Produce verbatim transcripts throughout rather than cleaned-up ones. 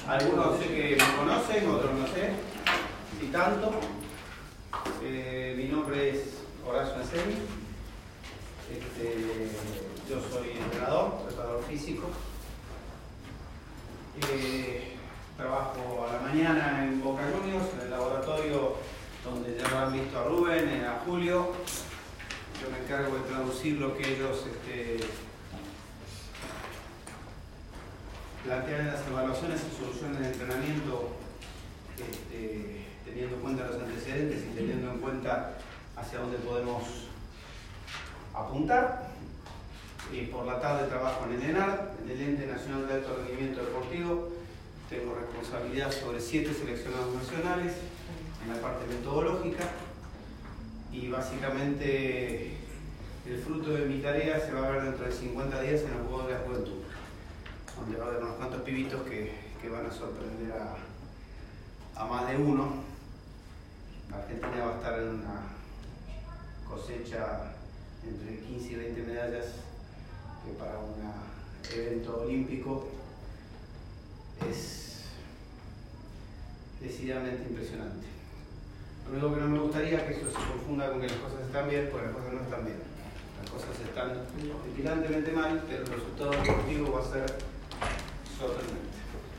Algunos sé que me conocen, otros no sé, y tanto. Eh, mi nombre es Horacio Ansemi. Este, yo soy entrenador, preparador físico. Eh, trabajo a la mañana en Boca Juniors, en el laboratorio donde ya lo han visto a Rubén, a Julio. Yo me encargo de traducir lo que ellos este, plantean en las evaluaciones y soluciones de entrenamiento, este, teniendo en cuenta los antecedentes y teniendo en cuenta hacia dónde podemos apuntar. Y por la tarde trabajo en el ENAR, en el Ente Nacional de Alto Rendimiento Deportivo. Tengo responsabilidad sobre siete seleccionados nacionales en la parte metodológica. Y básicamente el fruto de mi tarea se va a ver dentro de cincuenta días en los Juegos de la Juventud, donde va a haber unos cuantos pibitos que, que van a sorprender a, a más de uno. Argentina va a estar en una cosecha entre quince y veinte medallas, que para un evento olímpico es decididamente impresionante. Lo único que no me gustaría es que eso se confunda con que las cosas están bien, porque las cosas no están bien. Las cosas están depilantemente mal, pero el resultado deportivo va a ser sorprendente.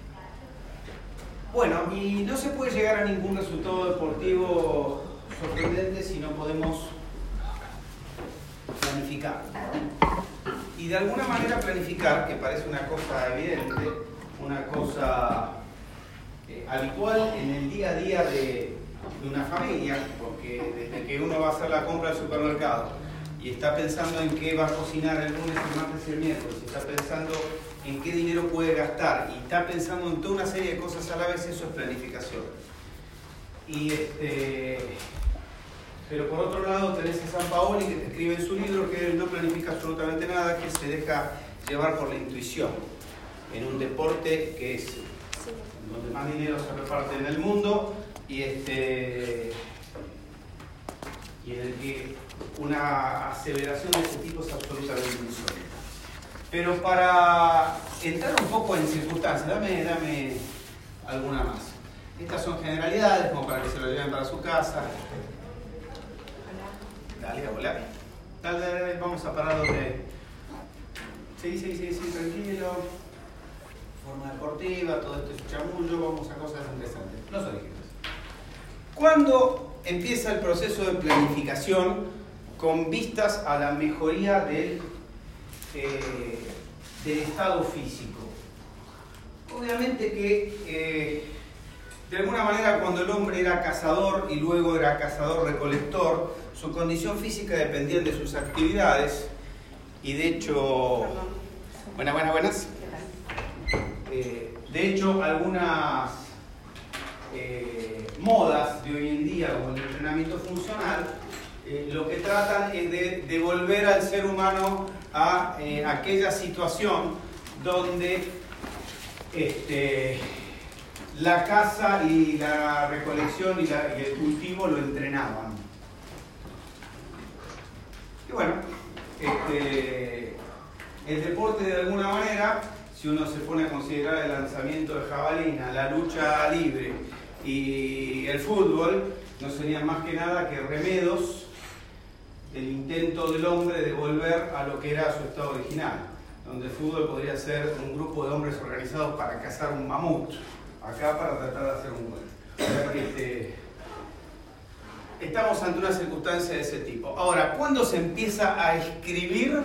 Bueno, y no se puede llegar a ningún resultado deportivo sorprendente si no podemos planificar. Y de alguna manera planificar, que parece una cosa evidente, una cosa eh, habitual en el día a día de, de una familia, porque desde que uno va a hacer la compra al supermercado y está pensando en qué va a cocinar el lunes, el martes y el miércoles, y está pensando en qué dinero puede gastar, y está pensando en toda una serie de cosas a la vez, eso es planificación. Y este... Pero por otro lado tenés a San Paoli, que te escribe en su libro que él no planifica absolutamente nada, que se deja llevar por la intuición, en un deporte que es donde más dinero se reparte en el mundo y, este, y en el que una aceleración de este tipo es absolutamente insólita. Pero para entrar un poco en circunstancias, dame, dame alguna más. Estas son generalidades, como para que se lo lleven para su casa. Dale, hola. Dale, dale, vamos a parar donde... Sí, sí, sí, sí, tranquilo. Forma deportiva, todo esto es chamullo, vamos a cosas interesantes. Los orígenes. ¿Cuándo empieza el proceso de planificación con vistas a la mejoría del, eh, del estado físico? Obviamente que... Eh, de alguna manera, cuando el hombre era cazador y luego era cazador-recolector, su condición física dependía de sus actividades y de hecho... Buenas, buenas, buenas. Eh, de hecho, algunas eh, modas de hoy en día, como el entrenamiento funcional, eh, lo que tratan es de devolver al ser humano a eh, aquella situación donde... Este, la caza y la recolección y, la, y el cultivo lo entrenaban. Y bueno, este, el deporte de alguna manera, si uno se pone a considerar el lanzamiento de jabalina, la lucha libre y el fútbol, no serían más que nada que remedos del intento del hombre de volver a lo que era su estado original, donde el fútbol podría ser un grupo de hombres organizados para cazar un mamut, acá para tratar de hacer un gol. O sea que este, estamos ante una circunstancia de ese tipo. Ahora, ¿cuándo se empieza a escribir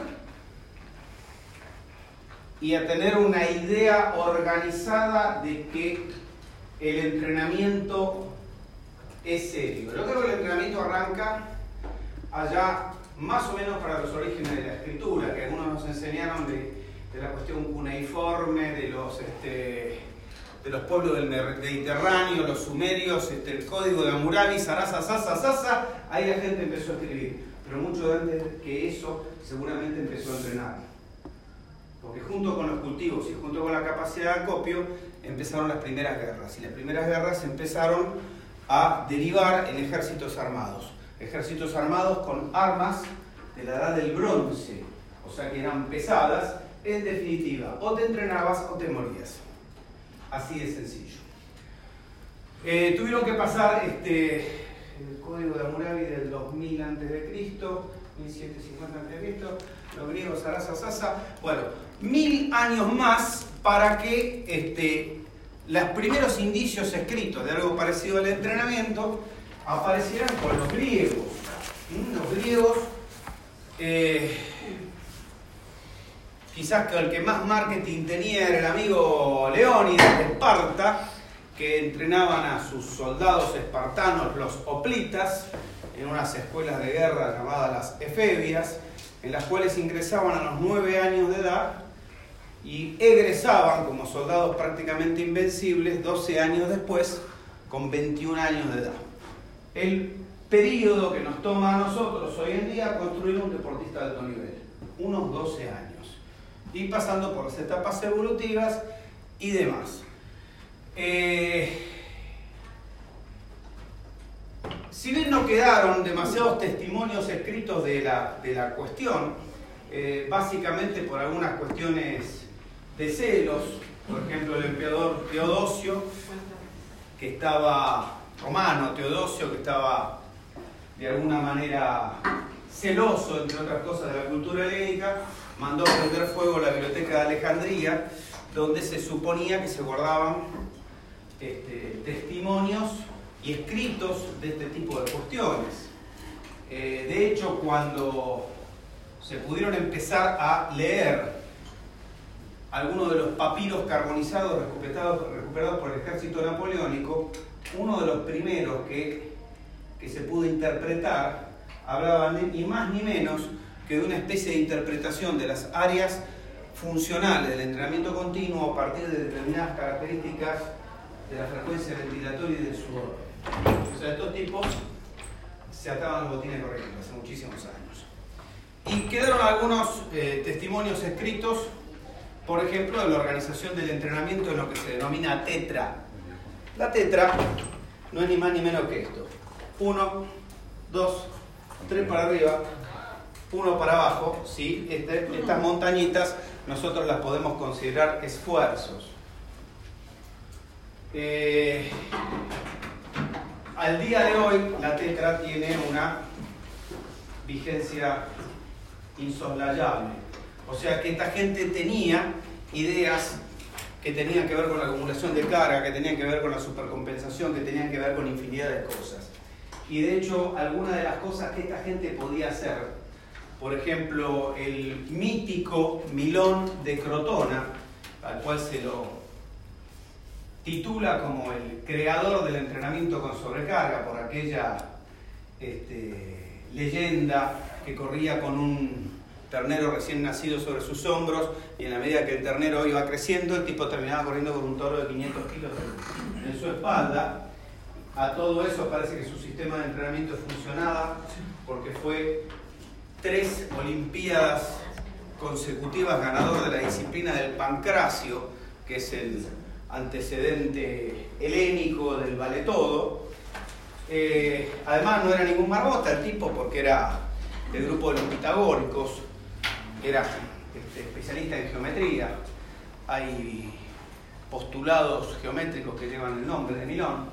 y a tener una idea organizada de que el entrenamiento es serio? Yo creo que el entrenamiento arranca allá más o menos para los orígenes de la escritura, que algunos nos enseñaron de, de la cuestión cuneiforme, de los... Este, de los pueblos del Mediterráneo, los sumerios, este, el código de Hammurabi, Sarasa, Sasa, Sasa, ahí la gente empezó a escribir. Pero mucho antes que eso, seguramente empezó a entrenar. Porque junto con los cultivos y junto con la capacidad de acopio, empezaron las primeras guerras. Y las primeras guerras empezaron a derivar en ejércitos armados. Ejércitos armados con armas de la edad del bronce, o sea que eran pesadas. En definitiva, o te entrenabas o te morías. así de sencillo. Eh, tuvieron que pasar este, el código de Hammurabi del dos mil antes de Cristo, mil setecientos cincuenta antes de Cristo, los griegos, Sarasa, Sasa, bueno, mil años más para que este, los primeros indicios escritos de algo parecido al entrenamiento aparecieran con los griegos. ¿Mm? Los griegos, eh, quizás que el que más marketing tenía era el amigo Leónidas de Esparta, que entrenaban a sus soldados espartanos, los hoplitas, en unas escuelas de guerra llamadas las efebias, en las cuales ingresaban a los nueve años de edad y egresaban como soldados prácticamente invencibles doce años después, con veintiún años de edad. El periodo que nos toma a nosotros hoy en día construir un deportista de alto nivel, unos doce años, y pasando por las etapas evolutivas y demás. Eh, si bien no quedaron demasiados testimonios escritos de la, de la cuestión, eh, básicamente por algunas cuestiones de celos, por ejemplo el emperador Teodosio, que estaba, romano Teodosio, que estaba de alguna manera celoso, entre otras cosas, de la cultura helénica, mandó prender fuego la biblioteca de Alejandría, donde se suponía que se guardaban Este, testimonios y escritos de este tipo de cuestiones. Eh, de hecho, cuando se pudieron empezar a leer algunos de los papiros carbonizados recuperados, recuperados por el ejército napoleónico, uno de los primeros que, que se pudo interpretar hablaba ni más ni menos que de una especie de interpretación de las áreas funcionales del entrenamiento continuo a partir de determinadas características de la frecuencia ventilatoria y del sudor. O sea, estos tipos se ataban los botines corriendo hace muchísimos años. Y quedaron algunos eh, testimonios escritos, por ejemplo, de la organización del entrenamiento en lo que se denomina tetra. La tetra no es ni más ni menos que esto. Uno, dos, tres para arriba, uno para abajo, ¿sí? Este, estas montañitas nosotros las podemos considerar esfuerzos. Eh, al día de hoy la tetra tiene una vigencia insoslayable, o sea que esta gente tenía ideas que tenían que ver con la acumulación de carga, que tenían que ver con la supercompensación, que tenían que ver con infinidad de cosas. Y de hecho algunas de las cosas que esta gente podía hacer, por ejemplo el mítico Milón de Crotona, al cual se lo titula como el creador del entrenamiento con sobrecarga por aquella este, leyenda que corría con un ternero recién nacido sobre sus hombros y en la medida que el ternero iba creciendo el tipo terminaba corriendo con un toro de quinientos kilos en, en su espalda. A todo eso parece que su sistema de entrenamiento funcionaba porque fue tres olimpiadas consecutivas ganador de la disciplina del pancracio, que es el antecedente helénico del vale todo. Eh, además no era ningún marbota el tipo porque era del grupo de los pitagóricos, era este, especialista en geometría. Hay postulados geométricos que llevan el nombre de Milón.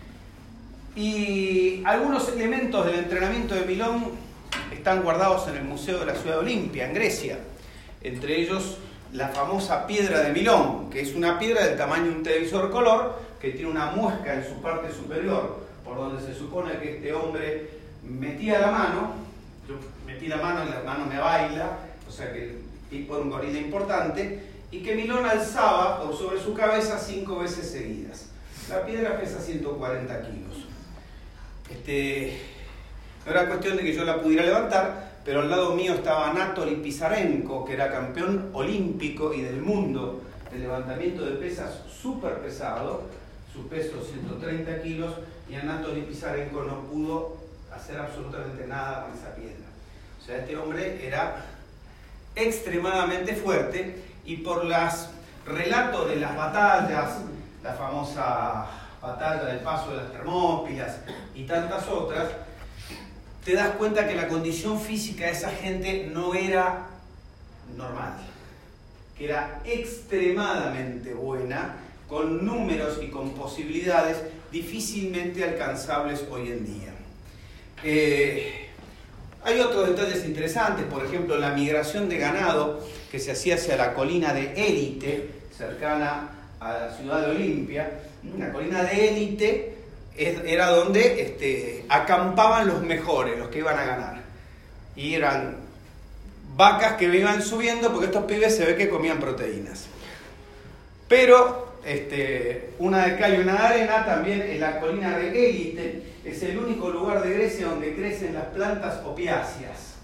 Y algunos elementos del entrenamiento de Milón están guardados en el Museo de la Ciudad de Olimpia, en Grecia. Entre ellos la famosa piedra de Milón, que es una piedra del tamaño de un televisor color, que tiene una muesca en su parte superior, por donde se supone que este hombre metía la mano. Yo metí la mano y la mano me baila, o sea que el tipo era un gorila importante, y que Milón alzaba por sobre su cabeza cinco veces seguidas. La piedra pesa ciento cuarenta kilos. Este, no era cuestión de que yo la pudiera levantar, pero al lado mío estaba Anatoly Pisarenko, que era campeón olímpico y del mundo de levantamiento de pesas súper pesado, su peso ciento treinta kilos, y Anatoly Pisarenko no pudo hacer absolutamente nada con esa piedra. O sea, este hombre era extremadamente fuerte, y por los relatos de las batallas, la famosa batalla del paso de las Termópilas y tantas otras, te das cuenta que la condición física de esa gente no era normal, que era extremadamente buena, con números y con posibilidades difícilmente alcanzables hoy en día. Eh, hay otros detalles interesantes, por ejemplo, la migración de ganado que se hacía hacia la colina de Élite, cercana a la ciudad de Olimpia. La colina de Élite era donde este, acampaban los mejores, los que iban a ganar. Y eran vacas que iban subiendo porque estos pibes se ve que comían proteínas. Pero este, una de cal y una de arena, también en la colina de Élite, es el único lugar de Grecia donde crecen las plantas opiáceas.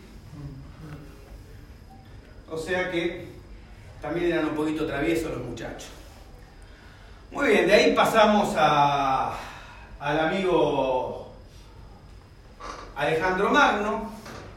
O sea que también eran un poquito traviesos los muchachos. Muy bien, de ahí pasamos a, al amigo Alejandro Magno,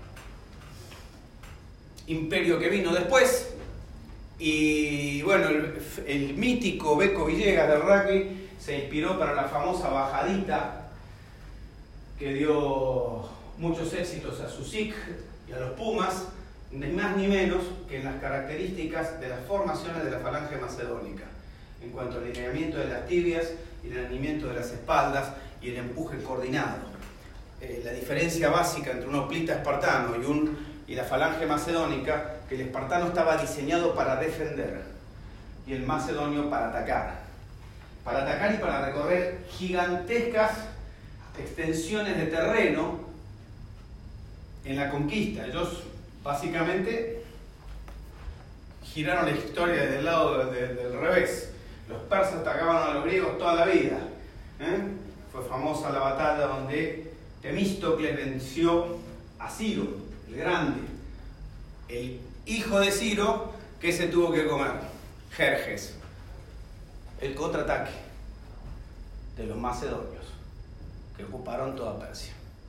imperio que vino después. Y bueno, el, el mítico Beco Villegas del rugby se inspiró para la famosa bajadita que dio muchos éxitos a su S I C y a los Pumas, ni más ni menos que en las características de las formaciones de la falange macedónica, en cuanto al alineamiento de las tibias y el alineamiento de las espaldas y el empuje coordinado. Eh, la diferencia básica entre un hoplita espartano y, un, y la falange macedónica, que el espartano estaba diseñado para defender y el macedonio para atacar. Para atacar y para recorrer gigantescas extensiones de terreno en la conquista. Ellos básicamente giraron la historia desde el lado de, de, del revés. Los persas atacaban a los griegos toda la vida. ¿eh? Fue famosa la batalla donde Temístocles venció a Ciro, el grande. El hijo de Ciro, que se tuvo que comer, Jerjes. El contraataque de los macedonios, que ocuparon toda Persia.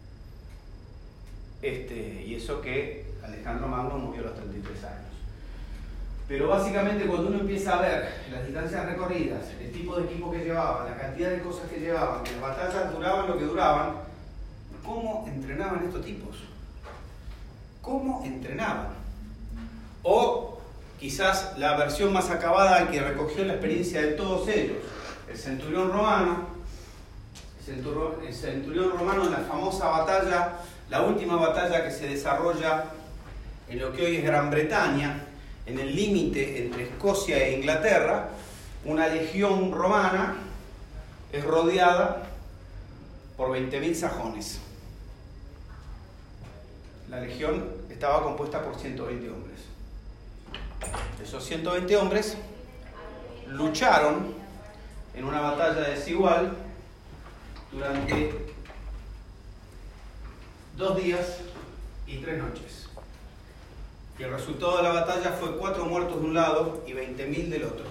Este, y eso que Alejandro Magno murió a los treinta y tres años. Pero básicamente cuando uno empieza a ver las distancias recorridas, el tipo de equipo que llevaban, la cantidad de cosas que llevaban, que las batallas duraban lo que duraban, ¿cómo entrenaban estos tipos? ¿Cómo entrenaban? O quizás la versión más acabada que recogió la experiencia de todos ellos, el centurión romano, el centurión, el centurión romano en la famosa batalla, la última batalla que se desarrolla en lo que hoy es Gran Bretaña, en el límite entre Escocia e Inglaterra. Una legión romana es rodeada por veinte mil sajones. La legión estaba compuesta por ciento veinte hombres. Esos ciento veinte hombres lucharon en una batalla desigual durante dos días y tres noches. Y el resultado de la batalla fue cuatro muertos de un lado y veinte mil del otro.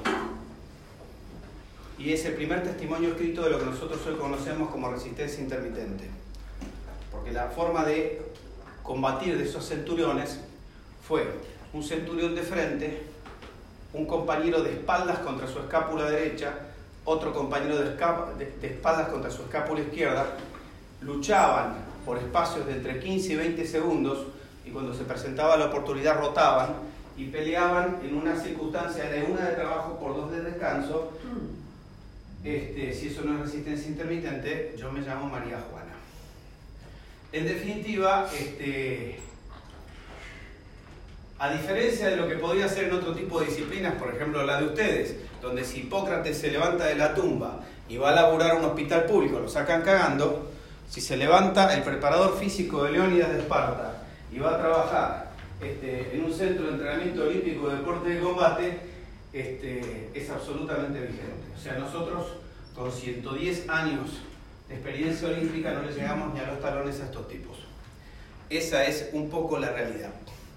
Y es el primer testimonio escrito de lo que nosotros hoy conocemos como resistencia intermitente. Porque la forma de combatir de esos centuriones fue un centurión de frente, un compañero de espaldas contra su escápula derecha, otro compañero de, de, de espaldas contra su escápula izquierda. Luchaban por espacios de entre quince y veinte segundos, y cuando se presentaba la oportunidad rotaban y peleaban en una circunstancia de una de trabajo por dos de descanso. Este, si eso no es resistencia intermitente, yo me llamo María Juana. En definitiva, este, a diferencia de lo que podría ser en otro tipo de disciplinas, por ejemplo la de ustedes, donde si Hipócrates se levanta de la tumba y va a laburar a un hospital público, lo sacan cagando. Si se levanta el preparador físico de Leónidas de Esparta y va a trabajar este, en un centro de entrenamiento olímpico de deporte de combate, este, es absolutamente vigente. O sea, nosotros con ciento diez años de experiencia olímpica no le llegamos ni a los talones a estos tipos. Esa es un poco la realidad.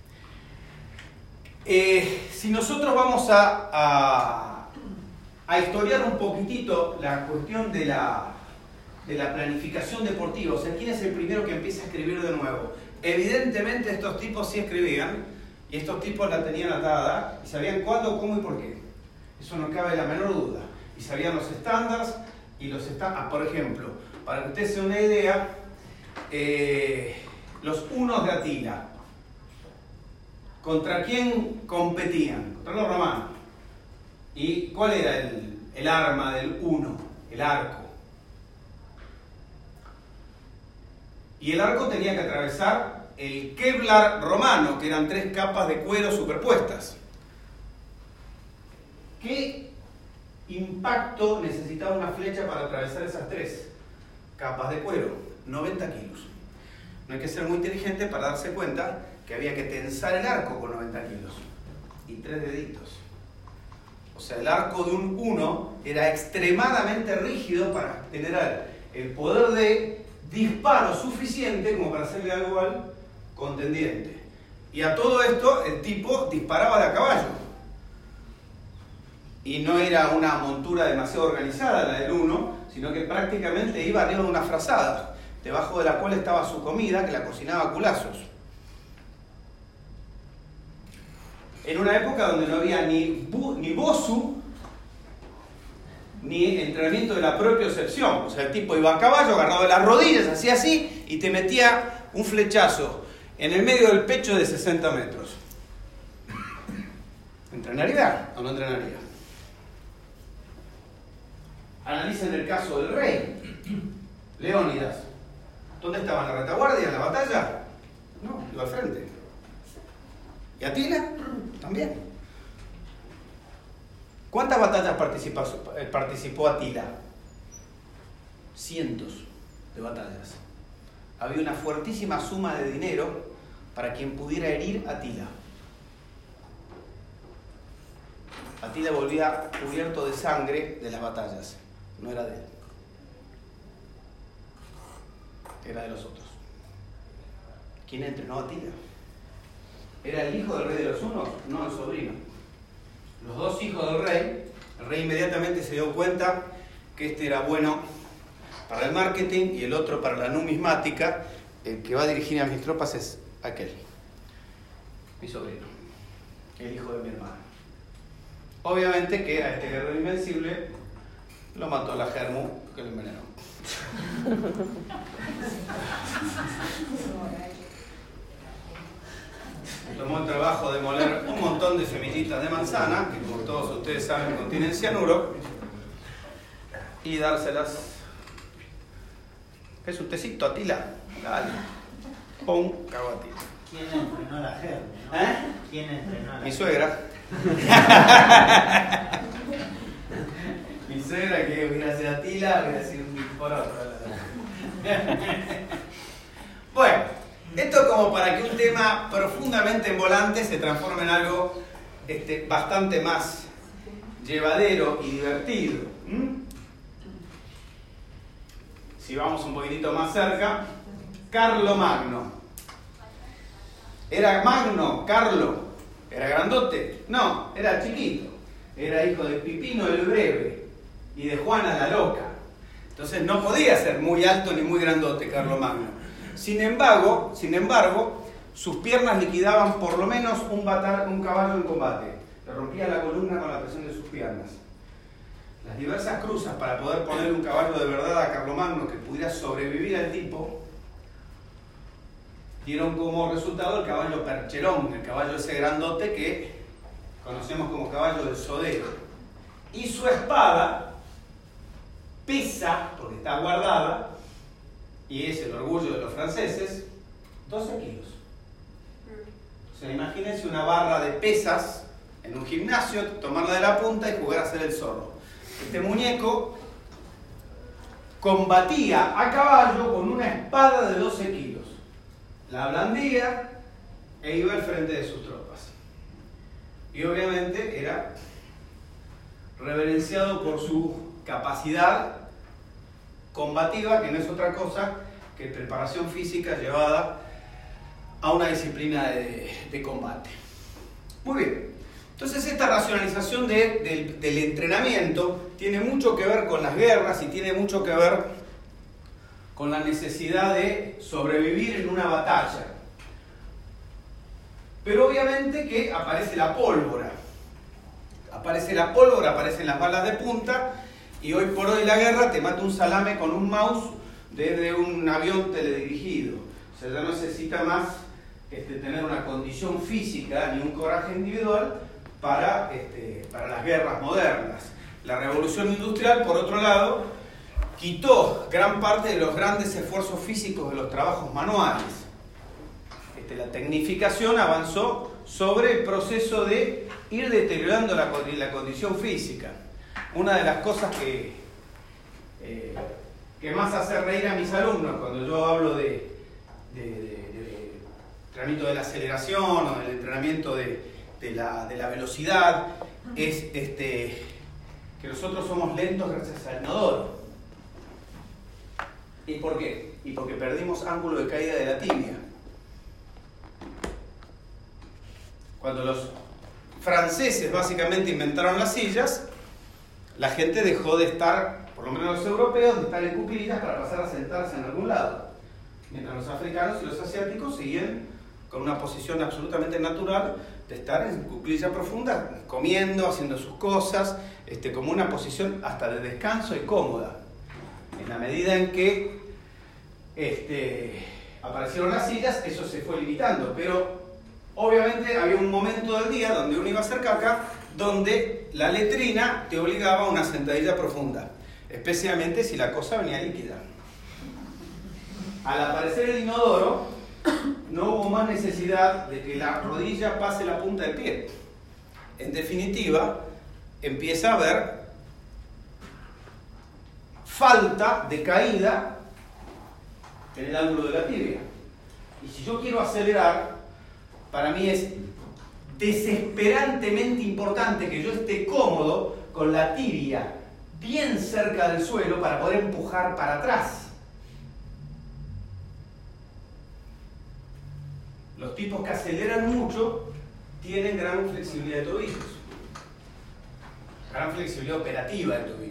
Eh, si nosotros vamos a, a, a historiar un poquitito la cuestión de la, de la planificación deportiva, o sea, ¿quién es el primero que empieza a escribir de nuevo? Evidentemente estos tipos sí escribían, y estos tipos la tenían atada, y sabían cuándo, cómo y por qué. Eso no cabe la menor duda. Y sabían los estándares y los estándares. Ah, por ejemplo, para que usted se dé una idea, eh, los unos de Atila, ¿contra quién competían? Contra los romanos. ¿Y cuál era el, el arma del uno, el arco. Y el arco tenía que atravesar el Kevlar romano, que eran tres capas de cuero superpuestas. ¿Qué impacto necesitaba una flecha para atravesar esas tres capas de cuero? noventa kilos. No hay que ser muy inteligente para darse cuenta que había que tensar el arco con noventa kilos y tres deditos. O sea, el arco de un uno era extremadamente rígido para generar el poder de disparo suficiente como para hacerle algo al contendiente. Y a todo esto el tipo disparaba de a caballo. Y no era una montura demasiado organizada la del uno, sino que prácticamente iba arriba de una frazada, debajo de la cual estaba su comida, que la cocinaba a culazos. En una época donde no había ni, bu, ni bosu, ni entrenamiento de la propiocepción. O sea, el tipo iba a caballo, agarrado de las rodillas, hacía así, y te metía un flechazo en el medio del pecho de sesenta metros. ¿Entrenaría o no entrenaría? Analicen el caso del rey, Leónidas. ¿Dónde estaba? ¿En la retaguardia, en la batalla? No, iba al frente. ¿Y Atila? También. ¿Cuántas batallas participó, participó Atila? Cientos de batallas. Había una fuertísima suma de dinero para quien pudiera herir a Atila. Atila volvía cubierto de sangre de las batallas. No era de él. Era de los otros. ¿Quién entrenó a Atila? ¿Era el hijo del rey de los hunos? No, el sobrino. Los dos hijos del rey, el rey inmediatamente se dio cuenta que este era bueno para el marketing y el otro para la numismática. El que va a dirigir a mis tropas es aquel, mi sobrino, el hijo de mi hermano. Obviamente que a este guerrero invencible lo mató la Germu, que lo envenenó. Tomó el trabajo de moler un montón de semillitas de manzana, que como todos ustedes saben contienen cianuro, y dárselas. ¿Es un tecito, Atila? Dale. Pum, cago a Atila. ¿Quién entrenó a la Germu? ¿No? ¿Eh? ¿Quién entrenó a la Mi suegra. Mi suegra que hubiera sido Atila, hubiera sido un por otro. Bueno, esto como para que un tema profundamente envolante se transforme en algo este, bastante más llevadero y divertido. ¿Mm? Si vamos un poquitito más cerca, Carlomagno. ¿Era Magno, Carlo? ¿Era grandote? No, era chiquito. Era hijo de Pipino el Breve y de Juana la Loca. Entonces no podía ser muy alto ni muy grandote Carlomagno. Sin embargo, sin embargo, sus piernas liquidaban por lo menos un, batal, un caballo en combate. Le rompía la columna con la presión de sus piernas. Las diversas cruzas para poder poner un caballo de verdad a Carlomagno que pudiera sobrevivir al tipo, dieron como resultado el caballo percherón, el caballo ese grandote que conocemos como caballo del Sodero. Y su espada pesa, porque está guardada, y es el orgullo de los franceses, doce kilos. O sea, imagínense una barra de pesas en un gimnasio, tomarla de la punta y jugar a hacer el zorro. Este muñeco combatía a caballo con una espada de doce kilos. La blandía e iba al frente de sus tropas. Y obviamente era reverenciado por su capacidad combativa, que no es otra cosa que preparación física llevada a una disciplina de, de combate. Muy bien. Entonces esta racionalización de, de, del entrenamiento tiene mucho que ver con las guerras y tiene mucho que ver con la necesidad de sobrevivir en una batalla. Pero obviamente que aparece la pólvora. Aparece la pólvora, aparecen las balas de punta, y hoy por hoy la guerra te mata un salame con un mouse desde un avión teledirigido. O sea, ya no necesita más este, tener una condición física ni un coraje individual para, este, para las guerras modernas. La revolución industrial, por otro lado, quitó gran parte de los grandes esfuerzos físicos de los trabajos manuales. Este, la tecnificación avanzó sobre el proceso de ir deteriorando la, la condición física. Una de las cosas que, eh, que más hace reír a mis alumnos cuando yo hablo de, de, de, de entrenamiento de la aceleración o del entrenamiento de, de, la, de la velocidad es este, que nosotros somos lentos gracias al inodoro. ¿Y por qué? Y porque perdimos ángulo de caída de la tibia. Cuando los franceses básicamente inventaron las sillas, la gente dejó de estar, por lo menos los europeos, de estar en cuclillas para pasar a sentarse en algún lado. Mientras los africanos y los asiáticos siguen con una posición absolutamente natural de estar en cuclilla profunda, comiendo, haciendo sus cosas, este, como una posición hasta de descanso y cómoda. En la medida en que este, aparecieron las sillas, eso se fue limitando, pero obviamente había un momento del día donde uno iba a hacer caca, donde la letrina te obligaba a una sentadilla profunda, especialmente si la cosa venía líquida. Al aparecer el inodoro, no hubo más necesidad de que la rodilla pase la punta del pie. En definitiva, empieza a haber falta de caída en el ángulo de la tibia. Y si yo quiero acelerar, para mí es desesperantemente importante que yo esté cómodo con la tibia bien cerca del suelo para poder empujar para atrás. Los tipos que aceleran mucho tienen gran flexibilidad de tobillos, gran flexibilidad operativa de tobillos.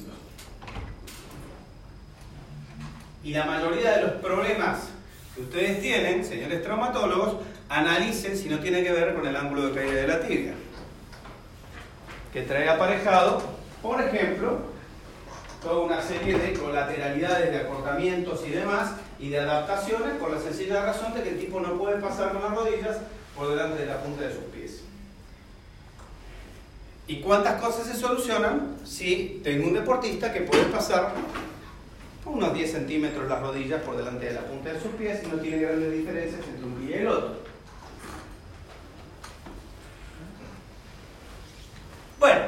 Y la mayoría de los problemas que ustedes tienen, señores traumatólogos, analicen si no tiene que ver con el ángulo de caída de la tibia, que trae aparejado, por ejemplo, toda una serie de colateralidades de acortamientos y demás, y de adaptaciones por la sencilla razón de que el tipo no puede pasar con las rodillas por delante de la punta de sus pies. ¿Y cuántas cosas se solucionan si tengo un deportista que puede pasar unos diez centímetros las rodillas por delante de la punta de sus pies y no tiene grandes diferencias entre un pie y el otro? Bueno,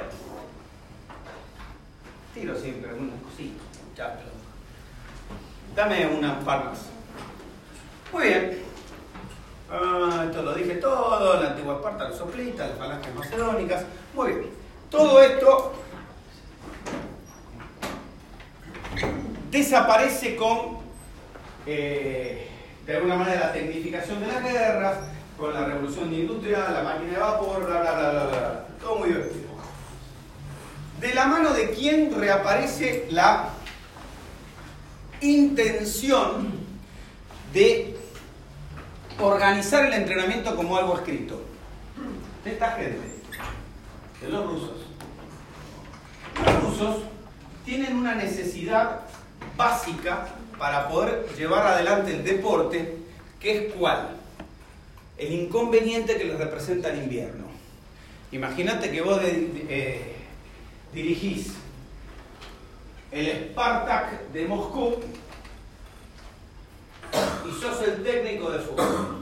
tiro siempre algunas cositas, muchachos. Dame una par más. Muy bien. Ah, esto lo dije todo, la antigua Esparta, los soplistas, las falanges macedónicas. Muy bien. Todo esto desaparece con, eh, de alguna manera, la tecnificación de las guerras, con la revolución industrial, la máquina de vapor, bla, bla, bla, bla, bla. Todo muy divertido. De la mano de quién reaparece la intención de organizar el entrenamiento como algo escrito. De esta gente, de los rusos. Los rusos tienen una necesidad básica para poder llevar adelante el deporte, que es ¿cuál? El inconveniente que les representa el invierno. Imagínate que vos de, de, eh, dirigís el Spartak de Moscú y sos el técnico de fútbol.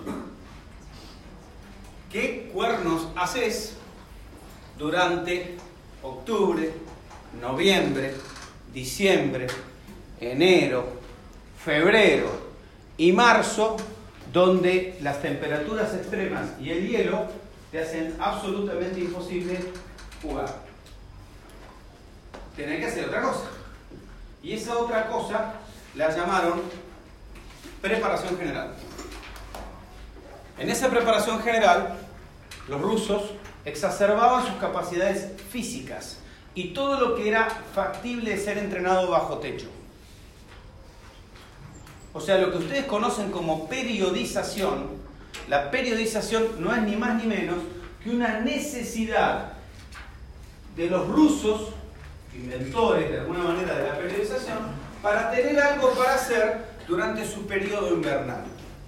¿Qué cuernos haces durante octubre, noviembre, diciembre, enero, febrero y marzo, donde las temperaturas extremas y el hielo te hacen absolutamente imposible jugar? Tenés que hacer otra cosa. Y esa otra cosa la llamaron preparación general. En esa preparación general, los rusos exacerbaban sus capacidades físicas y todo lo que era factible de ser entrenado bajo techo. O sea, lo que ustedes conocen como periodización, la periodización no es ni más ni menos que una necesidad de los rusos, inventores de alguna manera de la periodización, para tener algo para hacer durante su periodo invernal.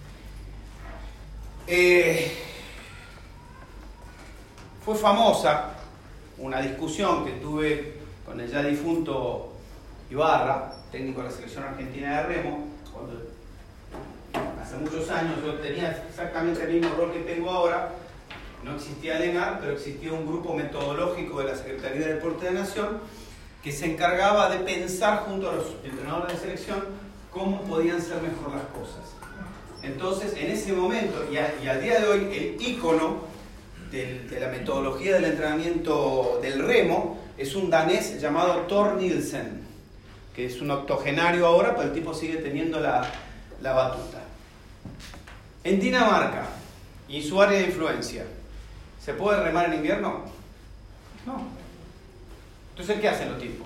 Eh, fue famosa una discusión que tuve con el ya difunto Ibarra, técnico de la selección argentina de remo, cuando hace muchos años yo tenía exactamente el mismo rol que tengo ahora. No existía el ENAR, pero existía un grupo metodológico de la Secretaría de Deporte de la Nación que se encargaba de pensar junto a los entrenadores de selección cómo podían ser mejor las cosas. Entonces, en ese momento, y, a, y al día de hoy, el ícono del, de la metodología del entrenamiento del remo es un danés llamado Thor Nielsen, que es un octogenario ahora, pero el tipo sigue teniendo la, la batuta. En Dinamarca y su área de influencia, ¿se puede remar en invierno? No. Entonces, ¿qué hacen los tipos?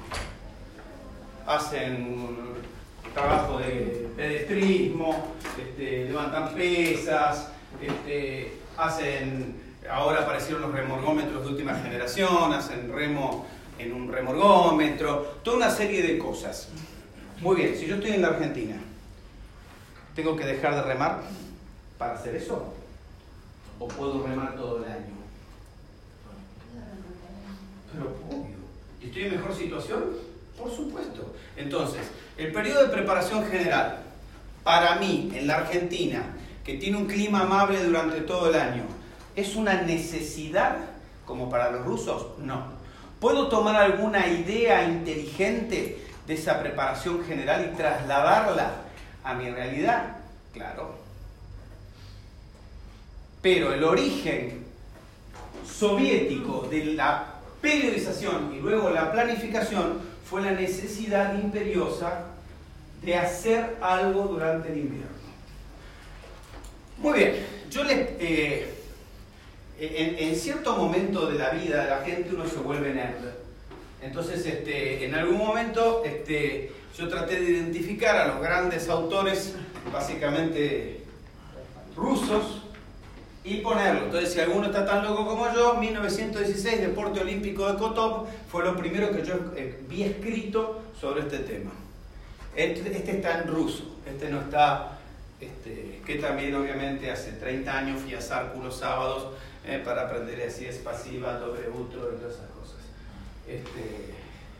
Hacen trabajo de pedestrismo, este, levantan pesas, este, hacen, ahora aparecieron los remorgómetros de última generación, hacen remo en un remorgómetro, toda una serie de cosas. Muy bien, si yo estoy en la Argentina, ¿tengo que dejar de remar para hacer eso? ¿O puedo remar todo el año? Pero obvio. ¿Y estoy en mejor situación? Por supuesto. Entonces, el periodo de preparación general, para mí, en la Argentina, que tiene un clima amable durante todo el año, ¿es una necesidad como para los rusos? No. ¿Puedo tomar alguna idea inteligente de esa preparación general y trasladarla a mi realidad? Claro. Pero el origen soviético de la periodización y luego la planificación fue la necesidad imperiosa de hacer algo durante el invierno. Muy bien, yo les, eh, en, en cierto momento de la vida de la gente uno se vuelve nerd. Entonces, este, en algún momento este, yo traté de identificar a los grandes autores, básicamente rusos, y ponerlo. Entonces, si alguno está tan loco como yo, mil novecientos dieciséis, Deporte Olímpico de Kotov, fue lo primero que yo eh, vi escrito sobre este tema. Este, este está en ruso, este no está, este, que también obviamente hace treinta años fui a Sarku los sábados eh, para aprender así es pasiva, doble utro y todas esas cosas. Este,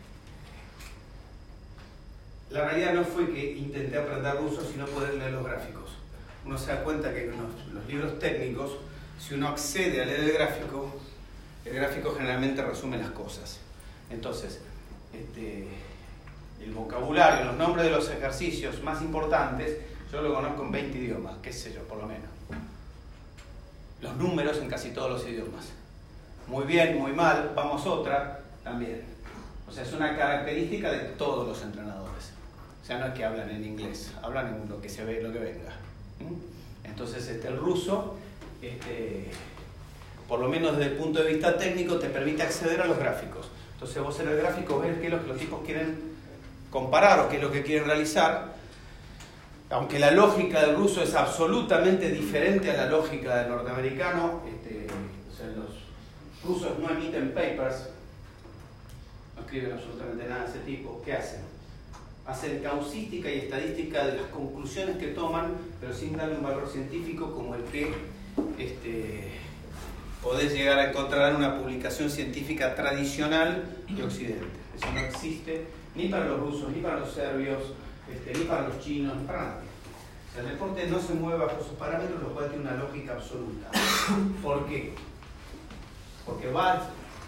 la realidad no fue que intenté aprender ruso, sino poder leer los gráficos. Uno se da cuenta que en los, los libros técnicos, si uno accede a leer el gráfico, el gráfico generalmente resume las cosas. Entonces, este, el vocabulario, los nombres de los ejercicios más importantes, yo lo conozco en veinte idiomas, qué sé yo, por lo menos. Los números en casi todos los idiomas. Muy bien, muy mal, vamos otra, también. O sea, es una característica de todos los entrenadores. O sea, no es que hablan en inglés, hablan en lo que se ve, lo que venga. Entonces este, el ruso, este, por lo menos desde el punto de vista técnico, te permite acceder a los gráficos. Entonces vos en el gráfico ves qué es lo que los tipos quieren comparar o qué es lo que quieren realizar. Aunque la lógica del ruso es absolutamente diferente a la lógica del norteamericano, este, o sea, los rusos no emiten papers, no escriben absolutamente nada de ese tipo. ¿Qué hacen? Hacen causística y estadística de las conclusiones que toman, pero sin darle un valor científico como el que este, podés llegar a encontrar en una publicación científica tradicional de Occidente. Eso no existe ni para los rusos, ni para los serbios, este, ni para los chinos, ni para nadie. O sea, el deporte no se mueve bajo esos parámetros, lo cual tiene una lógica absoluta. ¿Por qué? Porque vale,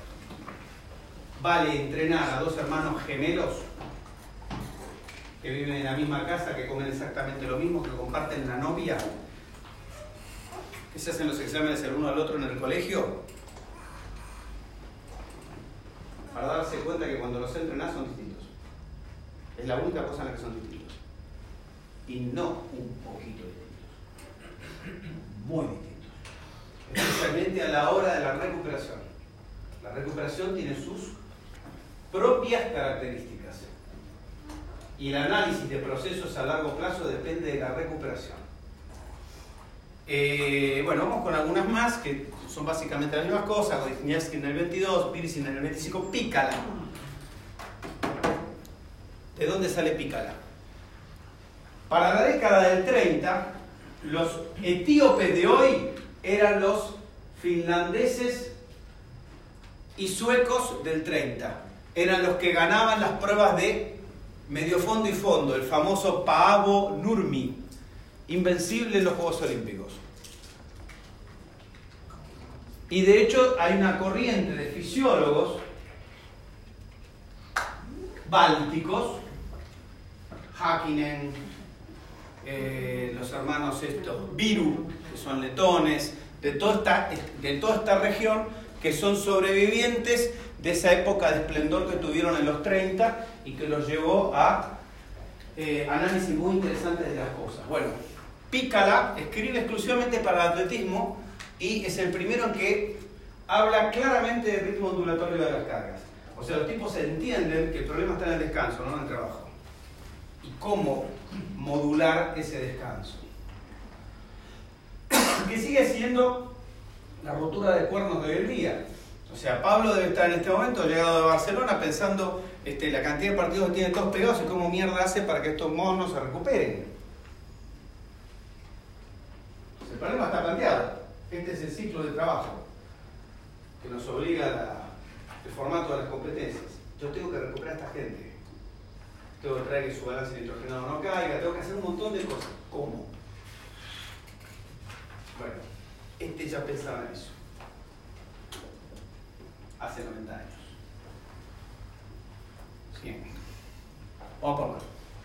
vale entrenar a dos hermanos gemelos que viven en la misma casa, que comen exactamente lo mismo, que comparten la novia, que se hacen los exámenes el uno al otro en el colegio, para darse cuenta que cuando los entrenás son distintos. Es la única cosa en la que son distintos. Y no un poquito distintos. Muy distintos. Especialmente a la hora de la recuperación. La recuperación tiene sus propias características. Y el análisis de procesos a largo plazo depende de la recuperación. Eh, bueno, vamos con algunas más que son básicamente las mismas cosas. Godzinski en el veintidós, Pirsing en el veinticinco, Pícala. ¿De dónde sale Pícala? Para la década del treinta, los etíopes de hoy eran los finlandeses y suecos del treinta. eran los que ganaban las pruebas de medio fondo y fondo, el famoso Paavo Nurmi, invencible en los Juegos Olímpicos. Y de hecho hay una corriente de fisiólogos bálticos, Häkkinen, eh, los hermanos estos, Viru, que son letones, de toda, esta, de toda esta región, que son sobrevivientes de esa época de esplendor que tuvieron en los treinta y que los llevó a eh, análisis muy interesantes de las cosas. Bueno, Pícala escribe exclusivamente para el atletismo y es el primero en que habla claramente del ritmo ondulatorio de las cargas. O sea, los tipos entienden que el problema está en el descanso, no en el trabajo. Y cómo modular ese descanso. Que sigue siendo la rotura de cuernos de hoy en día. O sea, Pablo debe estar en este momento llegado de Barcelona pensando este, la cantidad de partidos que tienen todos pegados y cómo mierda hace para que estos monos se recuperen. El problema está planteado. Este es el ciclo de trabajo que nos obliga a la, el formato de las competencias. Yo tengo que recuperar a esta gente. Tengo que traer que su balance nitrogenado no caiga. Tengo que hacer un montón de cosas. ¿Cómo? Bueno, este ya pensaba en eso. Hace noventa años. Bien. Vamos por más.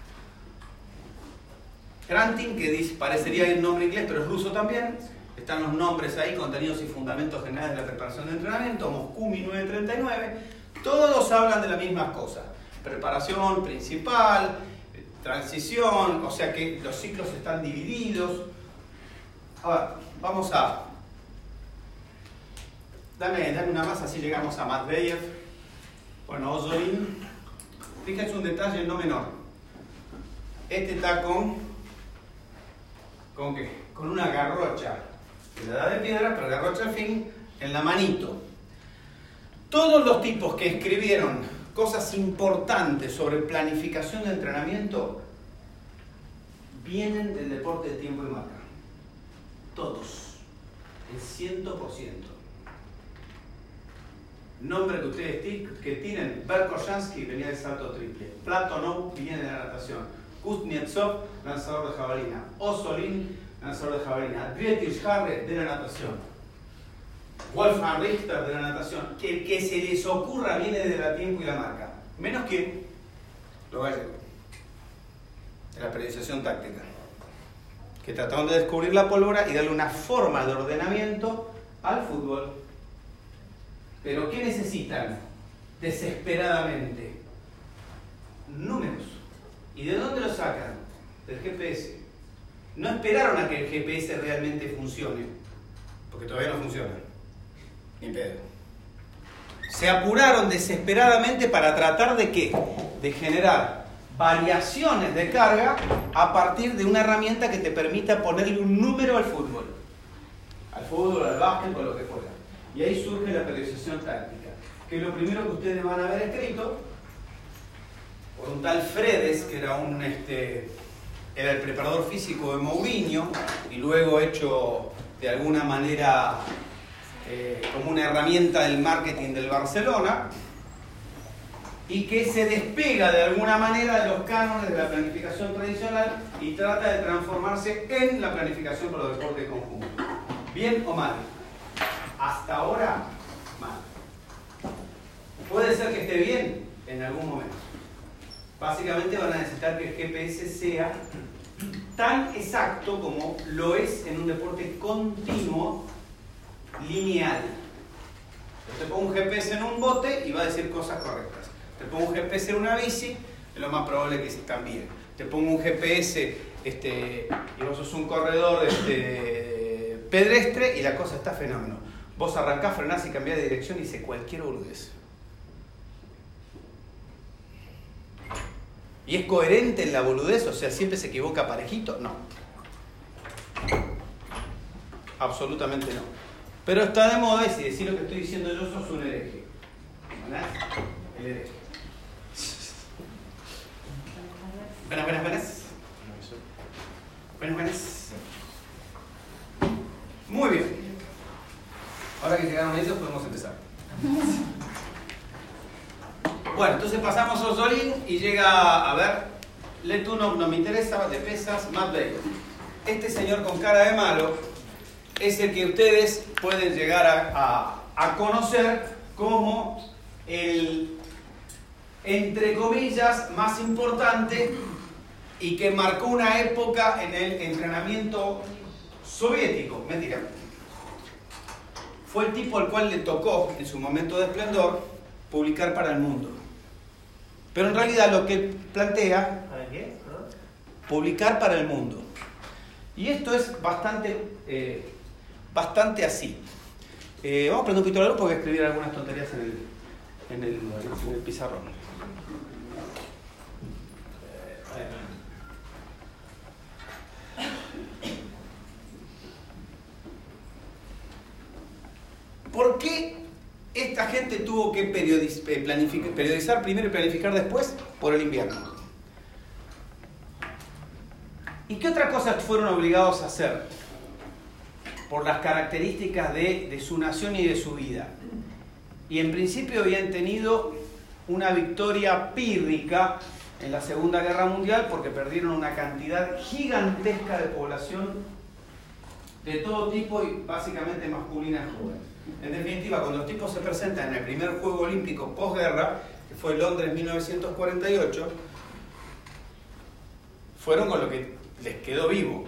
Granting, que dice, parecería el nombre inglés, pero es ruso también. Están los nombres ahí, contenidos y fundamentos generales de la preparación de entrenamiento. Moscú mil novecientos treinta y nueve. Todos hablan de las mismas cosas. Preparación principal, transición, o sea que los ciclos están divididos. Ahora, vamos a... Dame, dame una más, así llegamos a Matveyev. Bueno, Ozolin. Fíjense un detalle no menor. Este está con... ¿Con qué? Con una garrocha. Que le da de piedra, pero garrocha al fin, en la manito. Todos los tipos que escribieron cosas importantes sobre planificación de entrenamiento vienen del deporte de tiempo y marca. Todos. El cien por ciento. Nombre que ustedes que tienen, Berkoshansky venía del salto triple, Platonov viene de la natación, Kuznetsov, lanzador de jabalina, Ozolin, lanzador de jabalina, Dietrich Harre de la natación, Wolfgang Richter de la natación. Que el que se les ocurra viene de la tiempo y la marca, menos que los gallegos, de la periodización táctica, que trataron de descubrir la pólvora y darle una forma de ordenamiento al fútbol. Pero ¿qué necesitan? Desesperadamente. Números. ¿Y de dónde los sacan? Del G P S. No esperaron a que el G P S realmente funcione, porque todavía no funciona. Ni pedo. Se apuraron desesperadamente para tratar de ¿qué? De generar variaciones de carga a partir de una herramienta que te permita ponerle un número al fútbol. Al fútbol, al básquet o lo que fuera. Y ahí surge la periodización táctica, que es lo primero que ustedes van a ver escrito por un tal Fredes, que era un este, era el preparador físico de Mourinho, y luego hecho de alguna manera eh, como una herramienta del marketing del Barcelona, y que se despega de alguna manera de los cánones de la planificación tradicional y trata de transformarse en la planificación para los deportes de conjunto. ¿Bien o mal? Hasta ahora, mal. Puede ser que esté bien en algún momento. Básicamente van a necesitar que el G P S sea tan exacto como lo es en un deporte continuo, lineal. Yo te pongo un G P S en un bote y va a decir cosas correctas. Te pongo un G P S en una bici, es lo más probable que estén bien. Te pongo un G P S este, y vos sos un corredor este, pedestre y la cosa está fenómeno. Vos arrancás, frenás y cambiás de dirección y dice cualquier boludez. ¿Y es coherente en la boludez? O sea, ¿siempre se equivoca parejito? No. Absolutamente no. Pero está de moda y si decís lo que estoy diciendo yo, sos un hereje. ¿Verdad? El hereje. Buenas, buenas, buenas. Buenas, buenas. Muy bien. Ahora que llegaron ellos podemos empezar. Bueno, entonces pasamos a Osolín y llega, a ver, Letunov no me interesa, de pesas, Matt Bacon. Este señor con cara de malo es el que ustedes pueden llegar a, a, a conocer como el, entre comillas, más importante y que marcó una época en el entrenamiento soviético. Mentira. Fue el tipo al cual le tocó, en su momento de esplendor, publicar para el mundo. Pero en realidad lo que él plantea... ¿Para qué? ¿Perdón? Publicar para el mundo. Y esto es bastante, eh, bastante así. Eh, vamos a prender un poquito la luz porque voy a escribir algunas tonterías en el, en el, en el pizarrón. ¿Por qué esta gente tuvo que periodiz- planific- periodizar primero y planificar después? Por el invierno. ¿Y qué otras cosas fueron obligados a hacer? Por las características de, de su nación y de su vida. Y en principio habían tenido una victoria pírrica en la Segunda Guerra Mundial porque perdieron una cantidad gigantesca de población de todo tipo y básicamente masculina y joven. En definitiva, cuando los tipos se presentan en el primer Juego Olímpico posguerra, que fue Londres mil novecientos cuarenta y ocho, fueron con lo que les quedó vivo.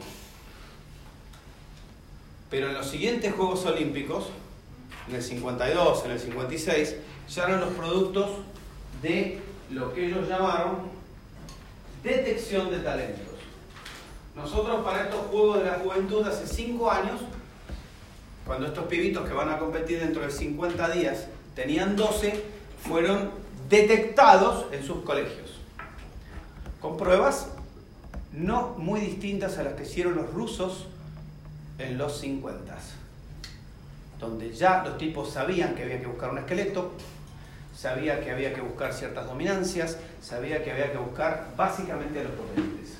Pero en los siguientes Juegos Olímpicos, en el cincuenta y dos, en el cincuenta y seis, ya eran los productos de lo que ellos llamaron detección de talentos. Nosotros para estos Juegos de la Juventud hace cinco años, cuando estos pibitos que van a competir dentro de cincuenta días tenían doce, fueron detectados en sus colegios. Con pruebas no muy distintas a las que hicieron los rusos en los cincuenta, donde ya los tipos sabían que había que buscar un esqueleto, sabía que había que buscar ciertas dominancias, sabía que había que buscar básicamente a los potentes.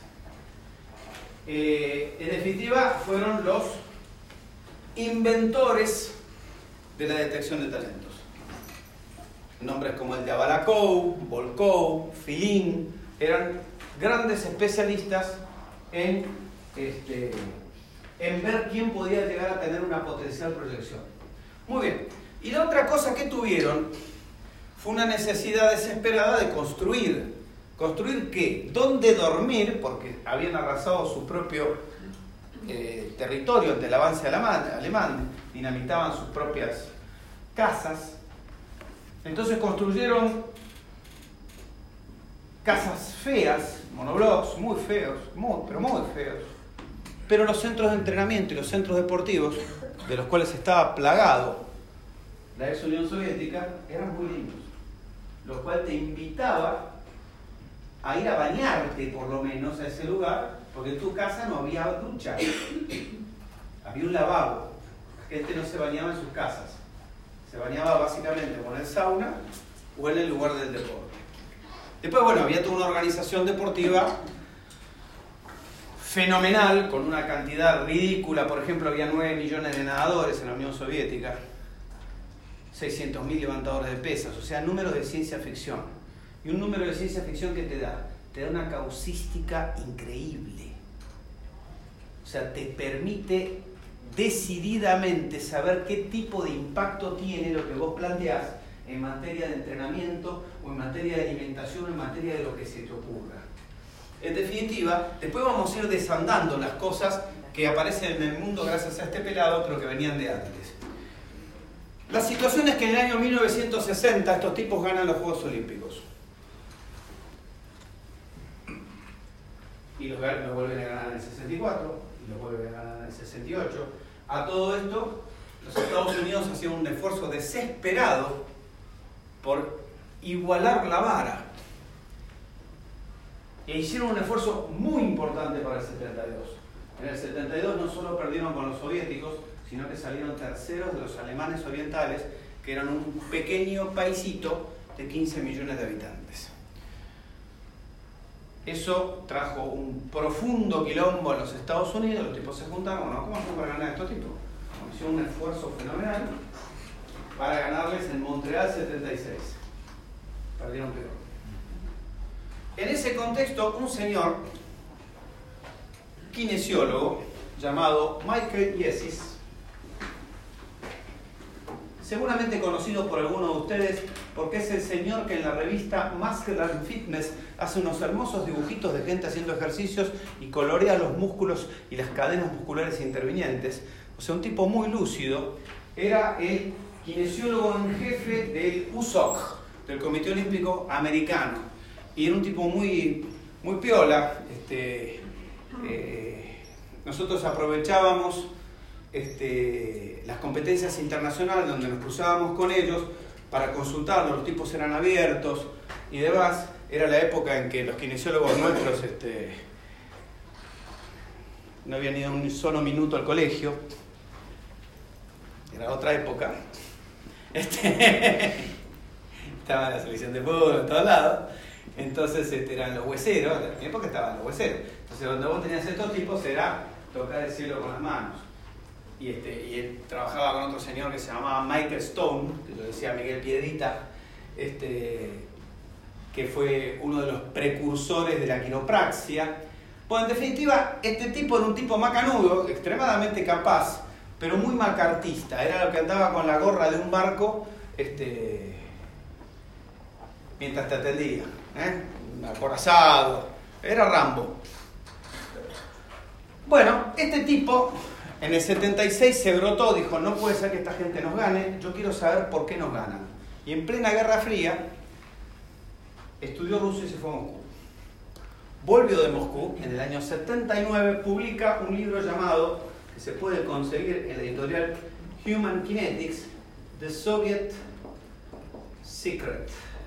Eh, en definitiva, fueron los inventores de la detección de talentos. Nombres como el de Abalakov, Volkov, Filin, eran grandes especialistas en, este, en ver quién podía llegar a tener una potencial proyección. Muy bien. Y la otra cosa que tuvieron fue una necesidad desesperada de construir. ¿Construir qué? ¿Dónde dormir? Porque habían arrasado su propio eh, territorio ante el avance alemán, alemán, dinamitaban sus propias casas. Entonces construyeron casas feas, monoblocks, muy feos, muy, pero muy feos. Pero los centros de entrenamiento y los centros deportivos, de los cuales estaba plagado la ex Unión Soviética, eran muy lindos. Lo cual te invitaba a ir a bañarte, por lo menos, a ese lugar, porque en tu casa no había ducha. Había un lavabo. La gente no se bañaba en sus casas. Se bañaba básicamente con el sauna o en el lugar del deporte. Después, bueno, había toda una organización deportiva fenomenal, con una cantidad ridícula. Por ejemplo, había nueve millones de nadadores en la Unión Soviética, seiscientos mil levantadores de pesas, o sea, números de ciencia ficción. Y un número de ciencia ficción que te da, te da una causística increíble. O sea, te permite decididamente saber qué tipo de impacto tiene lo que vos planteás en materia de entrenamiento o en materia de alimentación o en materia de lo que se te ocurra. En definitiva, después vamos a ir desandando las cosas que aparecen en el mundo gracias a este pelado, pero que venían de antes. La situación es que en el año mil novecientos sesenta estos tipos ganan los Juegos Olímpicos. Y los, los vuelven a ganar en el sesenta y cuatro, y los vuelven a ganar en el sesenta y ocho. A todo esto, los Estados Unidos hacían un esfuerzo desesperado por igualar la vara. E hicieron un esfuerzo muy importante para el setenta y dos. En el setenta y dos no solo perdieron con los soviéticos, sino que salieron terceros de los alemanes orientales, que eran un pequeño paisito de quince millones de habitantes. Eso trajo un profundo quilombo a los Estados Unidos. Los tipos se juntaron, ¿no? ¿Cómo hacen para ganar a estos tipos? Hicieron un esfuerzo fenomenal para ganarles en Montreal setenta y seis. perdieron peor. En ese contexto, un señor kinesiólogo llamado Michael Yesis, seguramente conocido por algunos de ustedes porque es el señor que en la revista Muscle and Fitness hace unos hermosos dibujitos de gente haciendo ejercicios y colorea los músculos y las cadenas musculares intervinientes. O sea, un tipo muy lúcido. Era el kinesiólogo en jefe del U S O C, del Comité Olímpico Americano. Y era un tipo muy, muy piola. Este, eh, nosotros aprovechábamos Este, las competencias internacionales donde nos cruzábamos con ellos para consultarlos, los tipos eran abiertos y demás. Era la época en que los kinesiólogos nuestros este, no habían ido un solo minuto al colegio, era otra época. Este, estaba en la selección de fútbol en todos lados, entonces este, eran los hueseros, en mi época estaban los hueseros. Entonces donde vos tenías estos tipos era tocar el cielo con las manos. Y, este, y él trabajaba con otro señor que se llamaba Michael Stone, que lo decía Miguel Piedrita, este, que fue uno de los precursores de la quiropraxia. Bueno, en definitiva, este tipo era un tipo macanudo, extremadamente capaz, pero muy macartista. Era lo que andaba con la gorra de un barco este, mientras te atendía, ¿eh? Acorazado, era Rambo. Bueno, este tipo en el setenta y seis se brotó, dijo, no puede ser que esta gente nos gane, yo quiero saber por qué nos ganan. Y en plena Guerra Fría, estudió ruso y se fue a Moscú. Volvió de Moscú, en el año setenta y nueve, publica un libro llamado, que se puede conseguir en la editorial Human Kinetics, The Soviet Secret.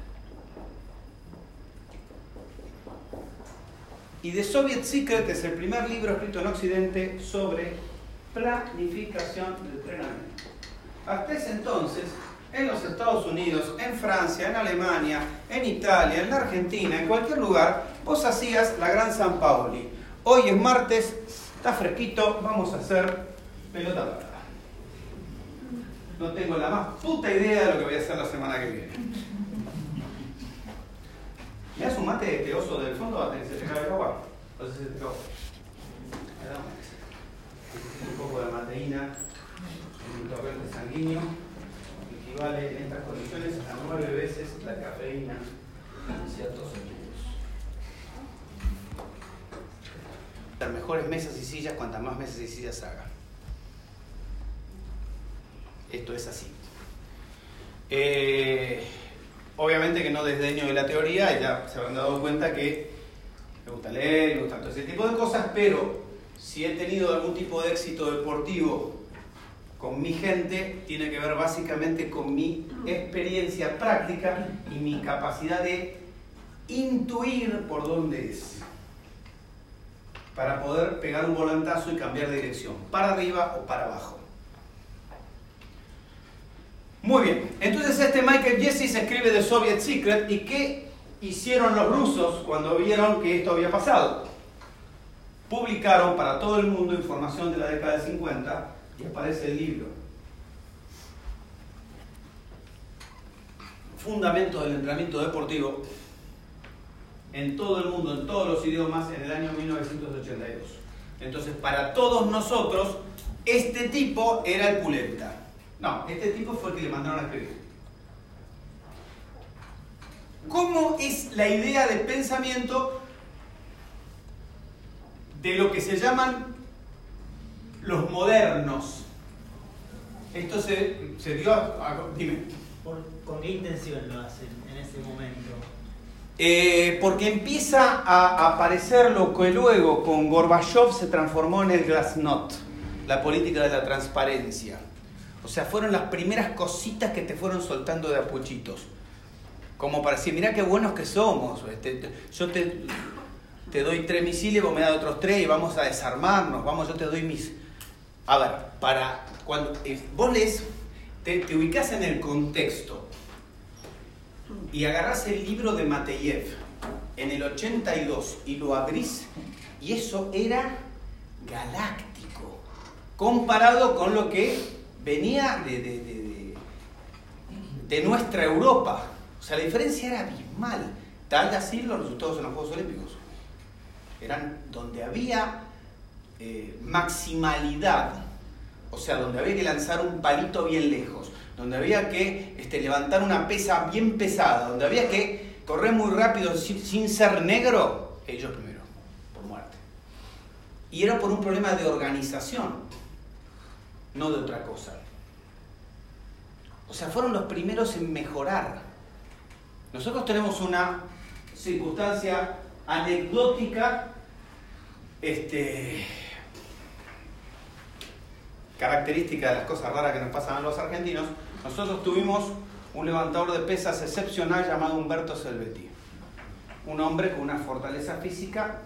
Y The Soviet Secret es el primer libro escrito en Occidente sobre planificación de entrenamiento. Hasta ese entonces, en los Estados Unidos, en Francia, en Alemania, en Italia, en la Argentina, en cualquier lugar, vos hacías la Gran San Paoli. Hoy es martes, está fresquito, vamos a hacer pelota parada. No tengo la más puta idea de lo que voy a hacer la semana que viene. ¿Me das un mate de este oso del fondo? ¿Va a tener que se te cae el agua? No sé si se te cae. Me da un un poco de mateína en un torrente sanguíneo, que equivale en estas condiciones a nueve veces la cafeína en ciertos estudios. Las mejores mesas y sillas, cuantas más mesas y sillas haga. Esto es así. Eh, obviamente que no desdeño de la teoría, ya se habrán dado cuenta que me gusta leer, me gusta todo ese tipo de cosas, pero si he tenido algún tipo de éxito deportivo con mi gente, tiene que ver básicamente con mi experiencia práctica y mi capacidad de intuir por dónde es, para poder pegar un volantazo y cambiar de dirección, para arriba o para abajo. Muy bien, entonces este Michael Yesis escribe The Soviet Secret. ¿Y qué hicieron los rusos cuando vieron que esto había pasado? Publicaron para todo el mundo información de la década del cincuenta y aparece el libro Fundamentos del Entrenamiento Deportivo en todo el mundo, en todos los idiomas, en el año mil novecientos ochenta y dos. Entonces, para todos nosotros, este tipo era el pulenta. No, este tipo fue el que le mandaron a escribir. ¿Cómo es la idea de pensamiento de lo que se llaman los modernos? Esto se, se dio a, a... Dime. ¿Por, ¿Con qué intención lo hacen en ese momento? Eh, porque empieza a aparecer lo que luego con Gorbachev se transformó en el Glasnost, la política de la transparencia. O sea, fueron las primeras cositas que te fueron soltando de a pochitos. Como para decir, mirá qué buenos que somos. Este, yo te... te doy tres misiles, vos me das otros tres y vamos a desarmarnos, vamos, yo te doy mis... A ver, para cuando eh, vos lees, te, te ubicás en el contexto y agarrás el libro de Mateyev en el ochenta y dos y lo abrís y eso era galáctico, comparado con lo que venía de, de, de, de, de nuestra Europa. O sea, la diferencia era abismal. Tal así los resultados en los Juegos Olímpicos. Eran donde había eh, maximalidad, o sea, donde había que lanzar un palito bien lejos, donde había que este, levantar una pesa bien pesada, donde había que correr muy rápido sin, sin ser negro, ellos primero, por muerte. Y era por un problema de organización, no de otra cosa. O sea, fueron los primeros en mejorar. Nosotros tenemos una circunstancia anecdótica, este, característica de las cosas raras que nos pasan a los argentinos. Nosotros tuvimos un levantador de pesas excepcional llamado Humberto Selvetti, un hombre con una fortaleza física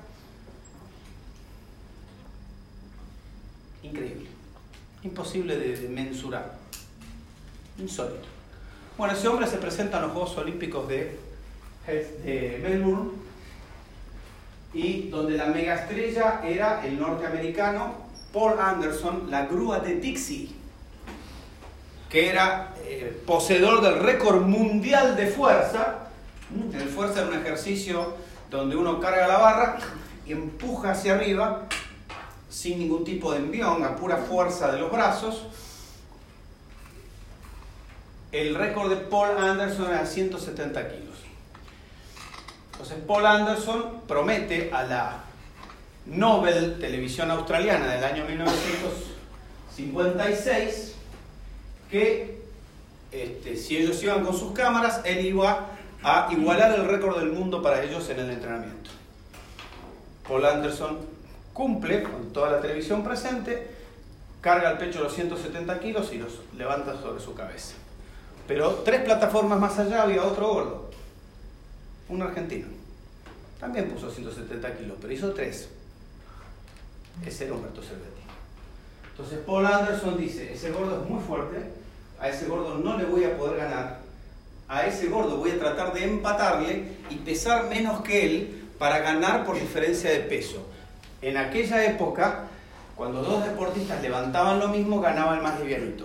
increíble, imposible de, de mensurar, insólito. Bueno, ese hombre se presenta en los Juegos Olímpicos de, de Melbourne, y donde la megaestrella era el norteamericano Paul Anderson, la grúa de Dixie, que era eh, poseedor del récord mundial de fuerza. El fuerza era un ejercicio donde uno carga la barra y empuja hacia arriba sin ningún tipo de envión, a pura fuerza de los brazos. El récord de Paul Anderson era ciento setenta kilos. Entonces Paul Anderson promete a la Nobel Televisión Australiana del año mil novecientos cincuenta y seis que este, si ellos iban con sus cámaras, él iba a igualar el récord del mundo para ellos en el entrenamiento. Paul Anderson cumple con toda la televisión presente, carga al pecho los ciento setenta kilos y los levanta sobre su cabeza. Pero tres plataformas más allá había otro gordo, un argentino. También puso ciento setenta kilos, pero hizo tres. Ese era Humberto Selvetti. Entonces Paul Anderson dice, ese gordo es muy fuerte, a ese gordo no le voy a poder ganar, a ese gordo voy a tratar de empatarle y pesar menos que él para ganar por diferencia de peso. En aquella época, cuando dos deportistas levantaban lo mismo, ganaba el más livianito.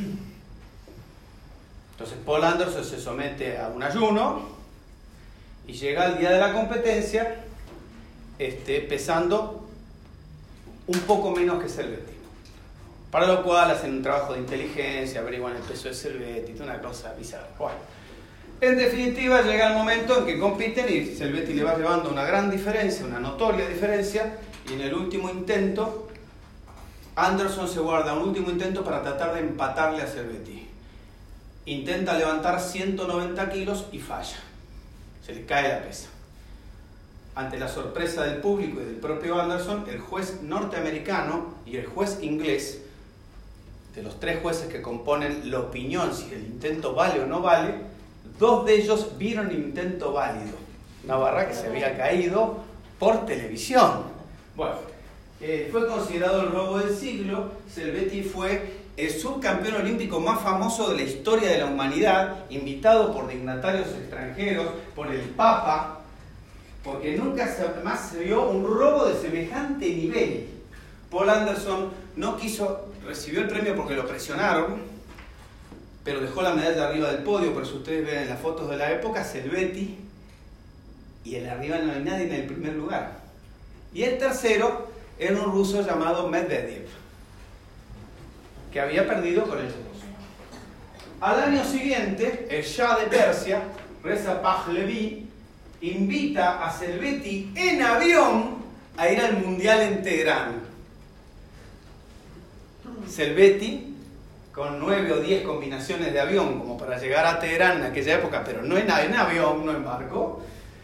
Entonces Paul Anderson se somete a un ayuno y llega el día de la competencia este, pesando un poco menos que Selvetti. Para lo cual hacen un trabajo de inteligencia, averiguan el peso de Selvetti, una cosa bizarra. Bueno, en definitiva llega el momento en que compiten y Selvetti le va llevando una gran diferencia, una notoria diferencia, y en el último intento Anderson se guarda un último intento para tratar de empatarle a Selvetti. Intenta levantar ciento noventa kilos y falla. Se le cae la pesa. Ante la sorpresa del público y del propio Anderson, el juez norteamericano y el juez inglés, de los tres jueces que componen la opinión si el intento vale o no vale, dos de ellos vieron el intento válido. Una barra que se había caído por televisión. Bueno, eh, fue considerado el robo del siglo. Selvetti fue el subcampeón olímpico más famoso de la historia de la humanidad, invitado por dignatarios extranjeros, por el Papa, porque nunca más se vio un robo de semejante nivel. Paul Anderson no quiso, recibió el premio porque lo presionaron, pero dejó la medalla arriba del podio. Por eso ustedes ven en las fotos de la época Selvetti, y en arriba no hay nadie en el primer lugar. Y el tercero era un ruso llamado Medvedev, que había perdido con ellos dos. Al año siguiente, el Shah de Persia, Reza Pahlavi, invita a Selvetti en avión a ir al Mundial en Teherán. Selvetti, con nueve o diez combinaciones de avión como para llegar a Teherán en aquella época, pero no en, en avión, no en barco,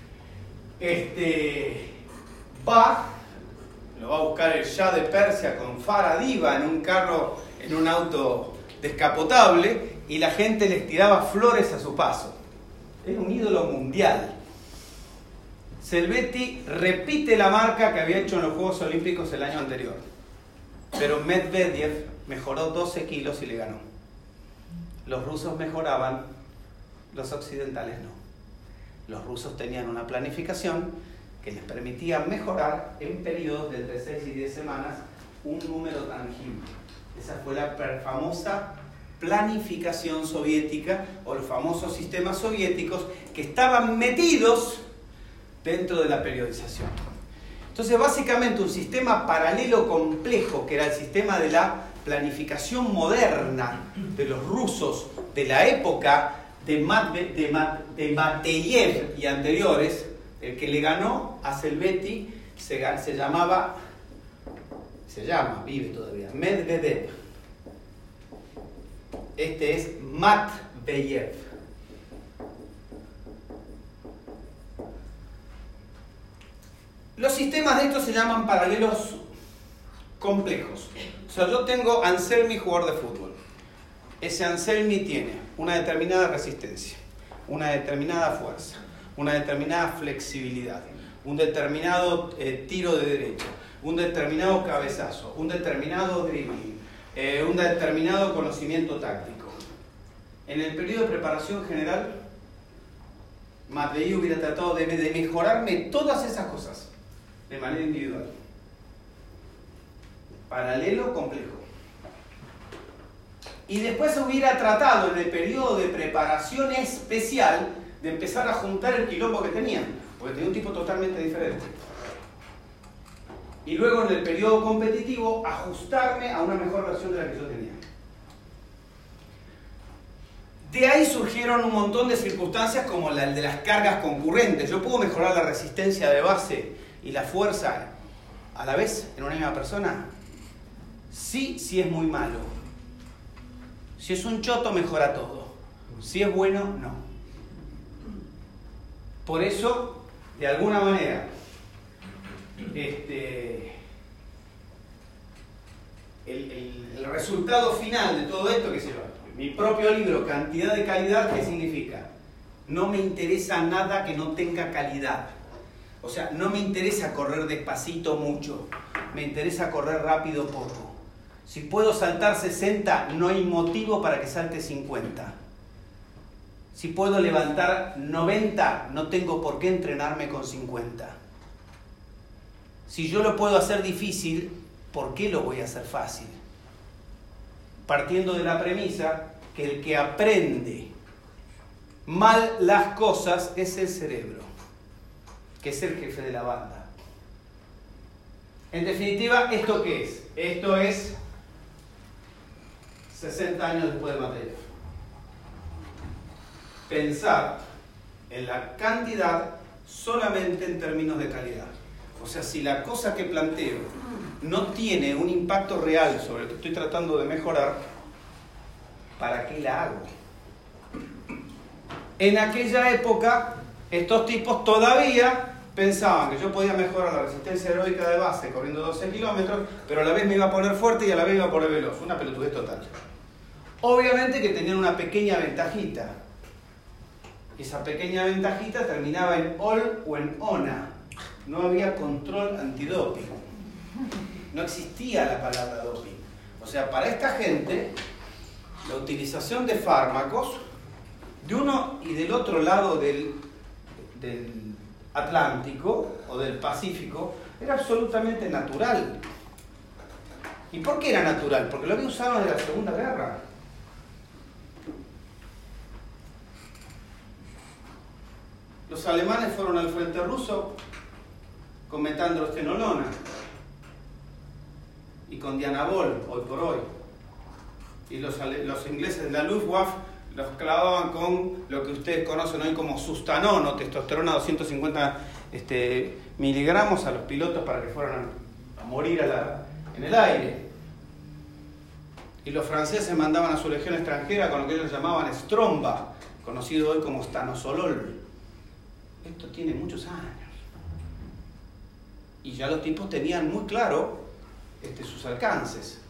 este, va, lo va a buscar el Shah de Persia con Farah Diva en un carro, en un auto descapotable, y la gente les tiraba flores a su paso. Era un ídolo mundial. Selvetti repite la marca que había hecho en los Juegos Olímpicos el año anterior, pero Medvedev mejoró doce kilos y le ganó. Los rusos mejoraban, los occidentales no. Los rusos tenían una planificación que les permitía mejorar en periodos de entre seis y diez semanas un número tangible. Esa fue la famosa planificación soviética o los famosos sistemas soviéticos que estaban metidos dentro de la periodización. Entonces, básicamente, un sistema paralelo complejo, que era el sistema de la planificación moderna de los rusos de la época de, Matve, de, Ma, de Mateyev y anteriores, el que le ganó a Selveti se, se llamaba, se llama, vive todavía, Medvedev. Este es Matveyev. Los sistemas de estos se llaman paralelos complejos. O sea, yo tengo Anselmi, jugador de fútbol. Ese Anselmi tiene una determinada resistencia, una determinada fuerza, una determinada flexibilidad, un determinado eh, tiro de derecha, un determinado cabezazo, un determinado dribbling, eh, un determinado conocimiento táctico. En el periodo de preparación general, Matveyev hubiera tratado de, de mejorarme todas esas cosas de manera individual. Paralelo, complejo. Y después hubiera tratado en el periodo de preparación especial de empezar a juntar el quilombo que tenían, porque tenía un tipo totalmente diferente. Y luego en el periodo competitivo ajustarme a una mejor versión de la que yo tenía. De ahí surgieron un montón de circunstancias como la de las cargas concurrentes. Yo puedo mejorar la resistencia de base y la fuerza a la vez en una misma persona. Sí, sí es muy malo. Si es un choto, mejora todo. Si es bueno, no. Por eso, de alguna manera, este, el, el, el resultado final de todo esto, qué sé yo, mi propio libro, Cantidad de Calidad, ¿qué significa? No me interesa nada que no tenga calidad. O sea, no me interesa correr despacito mucho, me interesa correr rápido poco. Si puedo saltar sesenta, no hay motivo para que salte cincuenta. Si puedo levantar noventa, no tengo por qué entrenarme con cincuenta. Si yo lo puedo hacer difícil, ¿por qué lo voy a hacer fácil? Partiendo de la premisa que el que aprende mal las cosas es el cerebro, que es el jefe de la banda. En definitiva, ¿esto qué es? Esto es sesenta años después de Matveyev. Pensar en la cantidad solamente en términos de calidad. O sea, si la cosa que planteo no tiene un impacto real sobre lo que estoy tratando de mejorar, ¿para qué la hago? En aquella época, estos tipos todavía pensaban que yo podía mejorar la resistencia aeróbica de base corriendo doce kilómetros, pero a la vez me iba a poner fuerte y a la vez me iba a poner veloz. Una pelotudez total. Obviamente que tenían una pequeña ventajita. Esa pequeña ventajita terminaba en ol o en ona. No había control antidoping. No existía la palabra doping. O sea, para esta gente, la utilización de fármacos de uno y del otro lado del, del Atlántico o del Pacífico era absolutamente natural. ¿Y por qué era natural? Porque lo había usado desde la Segunda Guerra. Los alemanes fueron al frente ruso con metandrostenolona y con Dianabol, hoy por hoy. Y los, los ingleses de la Luftwaffe los clavaban con lo que ustedes conocen hoy como sustanon o testosterona doscientos cincuenta este, miligramos a los pilotos para que fueran a, a morir a la, en el aire. Y los franceses mandaban a su legión extranjera con lo que ellos llamaban Stromba, conocido hoy como stanosolol. Esto tiene muchos años. Y ya los tipos tenían muy claro este, sus alcances.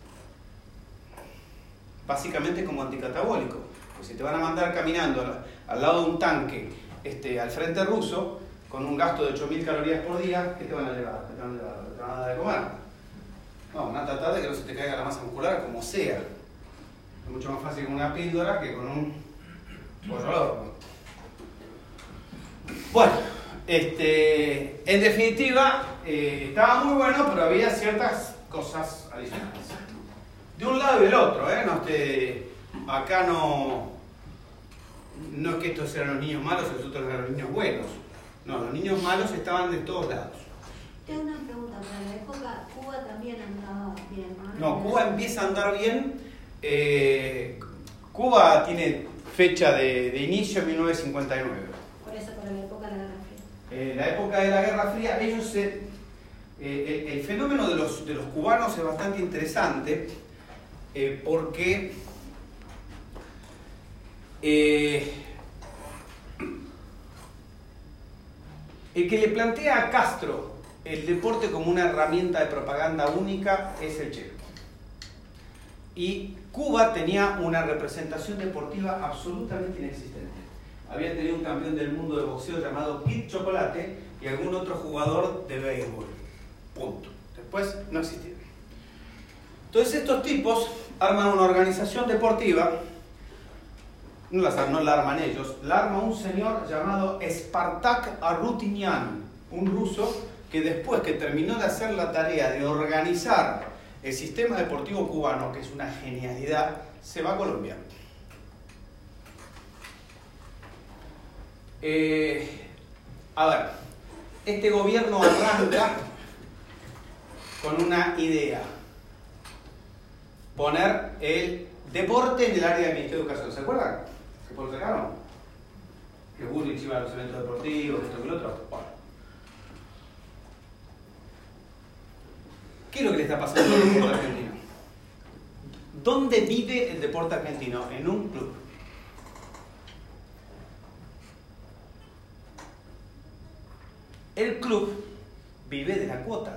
Básicamente como anticatabólico. Pues si te van a mandar caminando al, al lado de un tanque este, al frente ruso, con un gasto de ocho mil calorías por día, ¿qué te van a llevar? ¿Qué te van a llevar? ¿Te van a dar de comer? No, van a tratar de que no se te caiga la masa muscular como sea. Es mucho más fácil con una píldora que con un pollo al horno. Bueno, este, en definitiva, eh, estaba muy bueno, pero había ciertas cosas adicionales. De un lado y del otro, ¿eh? No te acá no, no es que estos eran los niños malos y los otros eran los niños buenos. No, los niños malos estaban de todos lados. Tengo una pregunta, para la época Cuba también andaba bien, ¿no? No, Cuba empieza a andar bien. Eh, Cuba tiene fecha de, de inicio en mil novecientos cincuenta y nueve. Por eso, para la época de la Guerra Fría. En eh, la época de la Guerra Fría, ellos se, eh, el, el fenómeno de los, de los cubanos es bastante interesante eh, porque eh, el que le plantea a Castro el deporte como una herramienta de propaganda única es el Che. Y Cuba tenía una representación deportiva absolutamente inexistente. Había tenido un campeón del mundo de boxeo llamado Kid Chocolate y algún otro jugador de béisbol. Punto. Después no existía. Entonces estos tipos arman una organización deportiva. No la, no la arman ellos, la arma un señor llamado Spartak Arutinian, un ruso que después que terminó de hacer la tarea de organizar el sistema deportivo cubano, que es una genialidad, se va a Colombia. Eh, a ver, este gobierno arranca con una idea: poner el deporte en el área del Ministerio de Educación. ¿Se acuerdan? ¿Se por sacaron? Que Bullrich iba a los eventos deportivos, esto que lo otro. Bueno. ¿Qué es lo que le está pasando al deporte argentino? ¿Dónde vive el deporte argentino? En un club. El club vive de la cuota.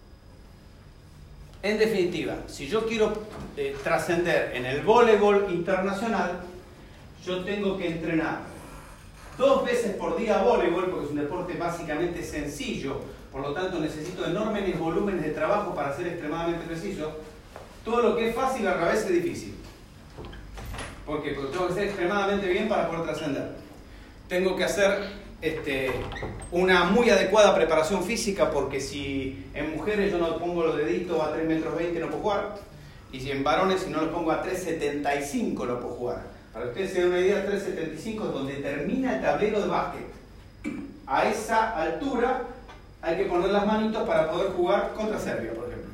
En definitiva, si yo quiero eh, trascender en el voleibol internacional, yo tengo que entrenar dos veces por día voleibol, porque es un deporte básicamente sencillo, por lo tanto necesito enormes volúmenes de trabajo para ser extremadamente preciso. Todo lo que es fácil al revés es difícil. ¿Por qué? Porque tengo que ser extremadamente bien para poder trascender. Tengo que hacer este, una muy adecuada preparación física, porque si en mujeres yo no pongo los deditos a tres metros veinte no puedo jugar, y si en varones si no los pongo a tres setenta y cinco no puedo jugar. Para que ustedes se den una idea, tres setenta y cinco es donde termina el tablero de básquet. A esa altura hay que poner las manitos para poder jugar contra Serbia, por ejemplo.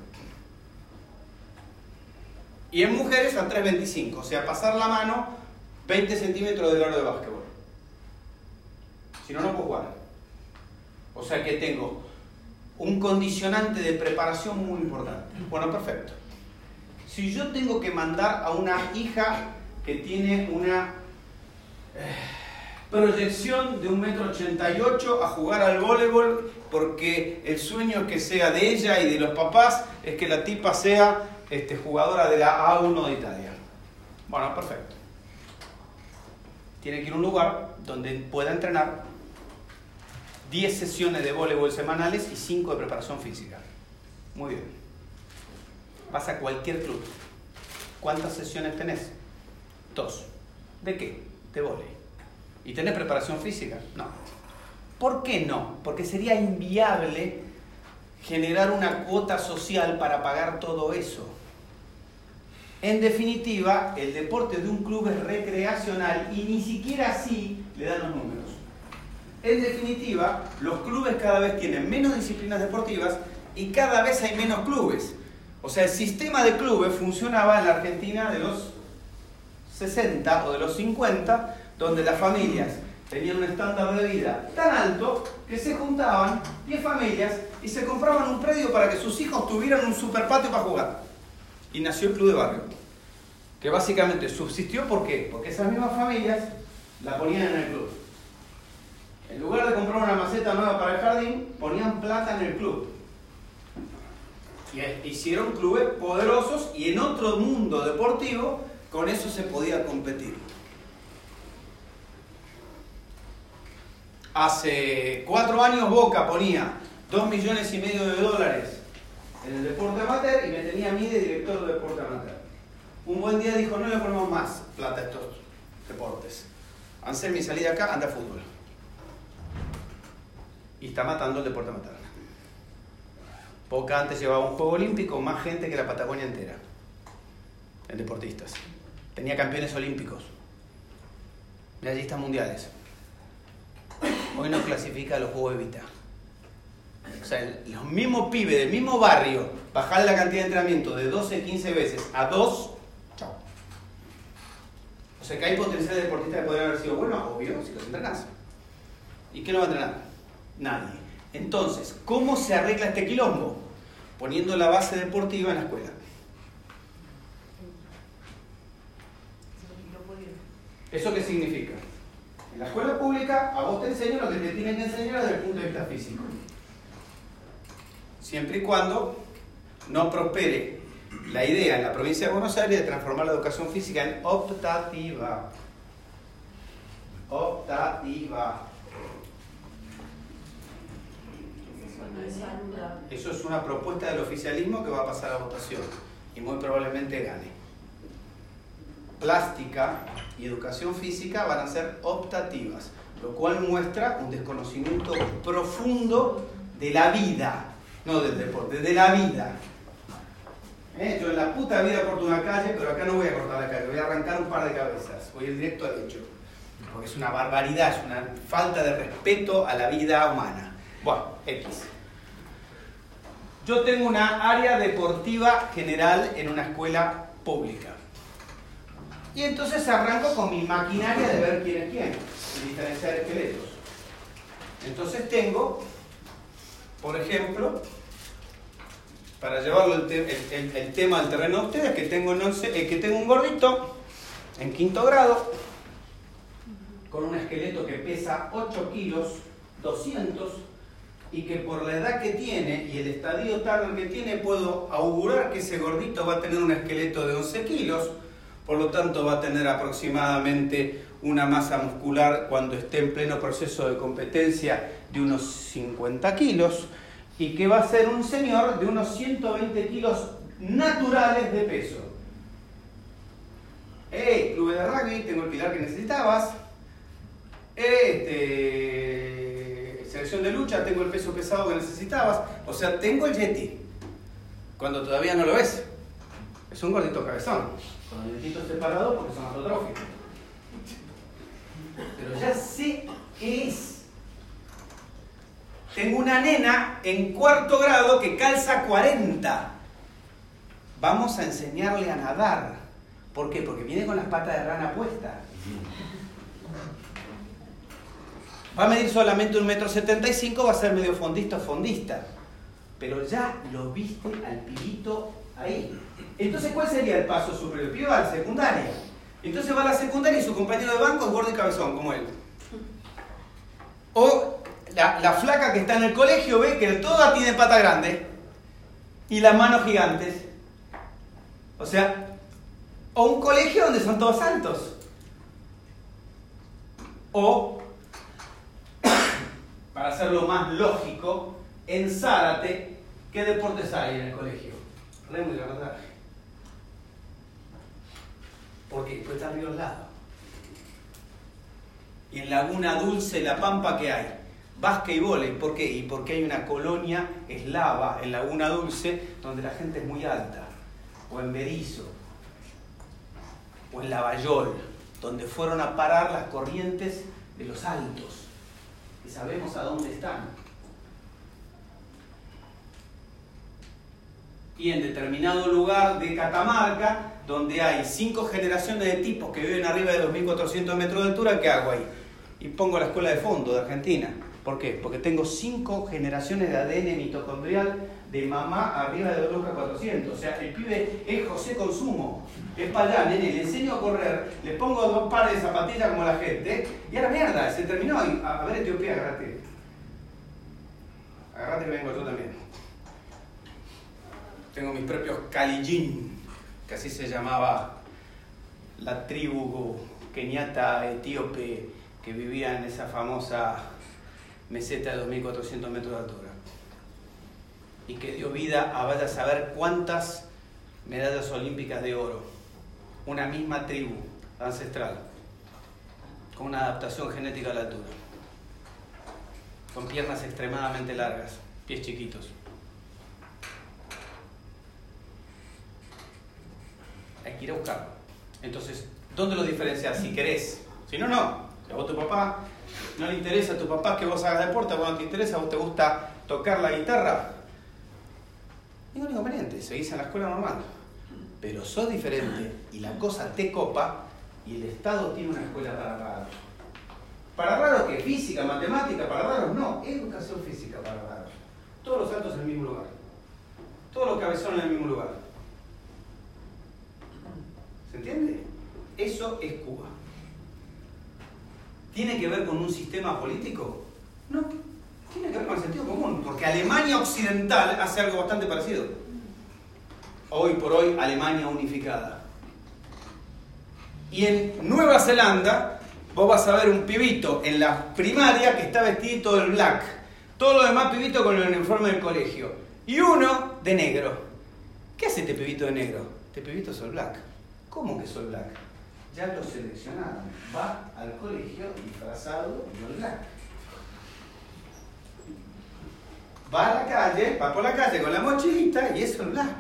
Y en mujeres a tres veinticinco, o sea, pasar la mano veinte centímetros del aro de básquetbol. Si no, no puedo jugar. O sea que tengo un condicionante de preparación muy importante. Bueno, perfecto. Si yo tengo que mandar a una hija que tiene una eh, proyección de un metro ochenta y ocho a jugar al voleibol, porque el sueño es que sea de ella y de los papás es que la tipa sea este, jugadora de la A uno de Italia. Bueno, perfecto. Tiene que ir a un lugar donde pueda entrenar diez sesiones de voleibol semanales y cinco de preparación física. Muy bien. Vas a cualquier club. ¿Cuántas sesiones tenés? Dos. ¿De qué? De vóley. ¿Y tenés preparación física? No. ¿Por qué no? Porque sería inviable generar una cuota social para pagar todo eso. En definitiva, el deporte de un club es recreacional y ni siquiera así le dan los números. En definitiva, los clubes cada vez tienen menos disciplinas deportivas y cada vez hay menos clubes. O sea, el sistema de clubes funcionaba en la Argentina de los sesenta o de los cincuenta, donde las familias tenían un estándar de vida tan alto que se juntaban diez familias y se compraban un predio para que sus hijos tuvieran un super patio para jugar. Y nació el club de barrio, que básicamente subsistió. ¿Por qué? Porque esas mismas familias la ponían en el club. En lugar de comprar una maceta nueva para el jardín, ponían plata en el club. Y hicieron clubes poderosos, y en otro mundo deportivo con eso se podía competir. Hace cuatro años Boca ponía dos millones y medio de dólares en el deporte amateur y me tenía a mí de director de deporte amateur. Un buen día dijo: no le ponemos más plata a estos deportes. Anselmi, salí de acá, anda a fútbol. Y está matando el deporte amateur. Boca antes llevaba un juego olímpico más gente que la Patagonia entera, en deportistas. tenía campeones olímpicos, medallistas mundiales. Hoy no clasifica a los Juegos Evita. O sea, los mismos pibes del mismo barrio, bajar la cantidad de entrenamiento de doce, quince veces a dos, chao. O sea que hay potencial de deportista que podría haber sido bueno, obvio, si los entrenás. ¿Y qué no va a entrenar? Nadie. Entonces, ¿cómo se arregla este quilombo? Poniendo la base deportiva en la escuela. ¿Eso qué significa? En la escuela pública a vos te enseñan lo que te tienen que enseñar desde el punto de vista físico. Siempre y cuando no prospere la idea en la provincia de Buenos Aires de transformar la educación física en optativa. Optativa. Eso es una propuesta del oficialismo que va a pasar a votación y muy probablemente gane. Plástica y educación física van a ser optativas, lo cual muestra un desconocimiento profundo de la vida, no del deporte, de la vida. ¿Eh? Yo en la puta vida corto una calle, pero acá no voy a cortar la calle, voy a arrancar un par de cabezas, voy a ir directo al hecho, porque es una barbaridad, es una falta de respeto a la vida humana. Bueno, X. Yo tengo una área deportiva general en una escuela pública. Y entonces arranco con mi maquinaria de ver quién es quién, de diferenciar esqueletos. Entonces tengo, por ejemplo, para llevarlo el, te el, el, el tema al terreno de ustedes, que tengo, no sé, eh, que tengo un gordito en quinto grado, con un esqueleto que pesa ocho kilos, doscientos, y que por la edad que tiene y el estadio Turner que tiene, puedo augurar que ese gordito va a tener un esqueleto de once kilos, por lo tanto va a tener aproximadamente una masa muscular cuando esté en pleno proceso de competencia de unos cincuenta kilos, y que va a ser un señor de unos ciento veinte kilos naturales de peso. ¡Hey, club de rugby! Tengo el pilar que necesitabas. Este, selección de lucha, tengo el peso pesado que necesitabas. O sea, tengo el Yeti. Cuando todavía no lo ves. Es un gordito cabezón. Con los dientitos separados porque son autotróficos. Pero ya sé qué es. Tengo una nena en cuarto grado que calza cuarenta. Vamos a enseñarle a nadar. ¿Por qué? Porque viene con las patas de rana puestas. Va a medir solamente un metro setenta y cinco, va a ser medio fondista o fondista. Pero ya lo viste al pibito ahí. Entonces, ¿cuál sería el paso superior? El pibe va a la secundaria. Entonces va a la secundaria y su compañero de banco es gordo y cabezón, como él. O la, la flaca que está en el colegio ve que toda tiene pata grande y las manos gigantes. O sea, o un colegio donde son todos altos. O, para hacerlo más lógico, en Zárate, ¿qué deportes hay en el colegio? Remo y canotaje. Porque pues está al río al lado. Y en Laguna Dulce, La Pampa, ¿qué hay? Básquet y vóley. ¿Por qué? Y porque hay una colonia eslava en Laguna Dulce donde la gente es muy alta. O en Berizo. O en Lavallol, donde fueron a parar las corrientes de los altos. Y sabemos a dónde están. Y en determinado lugar de Catamarca, donde hay cinco generaciones de tipos que viven arriba de dos mil cuatrocientos metros de altura, ¿qué hago ahí? Y pongo la escuela de fondo de Argentina. ¿Por qué? Porque tengo cinco generaciones de A D N mitocondrial de mamá arriba de dos mil cuatrocientos. O sea, el pibe es José Consumo. Es para allá, nene, le enseño a correr, le pongo dos pares de zapatillas como la gente, y ahora mierda, se terminó. A, a ver, Etiopía, agarrate. Agarrate que vengo yo también. Tengo mis propios Kalijin, que así se llamaba la tribu keniata etíope que vivía en esa famosa meseta de dos mil cuatrocientos metros de altura. Y que dio vida a vaya a saber cuántas medallas olímpicas de oro. Una misma tribu ancestral, con una adaptación genética a la altura. Con piernas extremadamente largas, pies chiquitos. Hay que ir a buscarlo. Entonces, ¿dónde lo diferencias? Si querés. Si no, no. Si a vos tu papá no le interesa a tu papá que vos hagas deporte, a vos no te interesa, a vos te gusta tocar la guitarra, ningún inconveniente, seguís en la escuela normal. Pero sos diferente y la cosa te copa y el Estado tiene una escuela para raros. ¿Para raros qué? Física, matemática, para raros no. Educación física para raros. Todos los altos en el mismo lugar. Todos los cabezones en el mismo lugar. ¿Se entiende? Eso es Cuba. ¿Tiene que ver con un sistema político? No. Tiene que ver con el sentido común. Porque Alemania Occidental hace algo bastante parecido. Hoy por hoy, Alemania unificada. Y en Nueva Zelanda, vos vas a ver un pibito en la primaria que está vestido de black. Todo lo demás pibito con el uniforme del colegio. Y uno de negro. ¿Qué hace este pibito de negro? Este pibito es all black. ¿Cómo que es all black? Ya lo seleccionaron. Va al colegio disfrazado de all black. Va a la calle, va por la calle con la mochilita y es all black.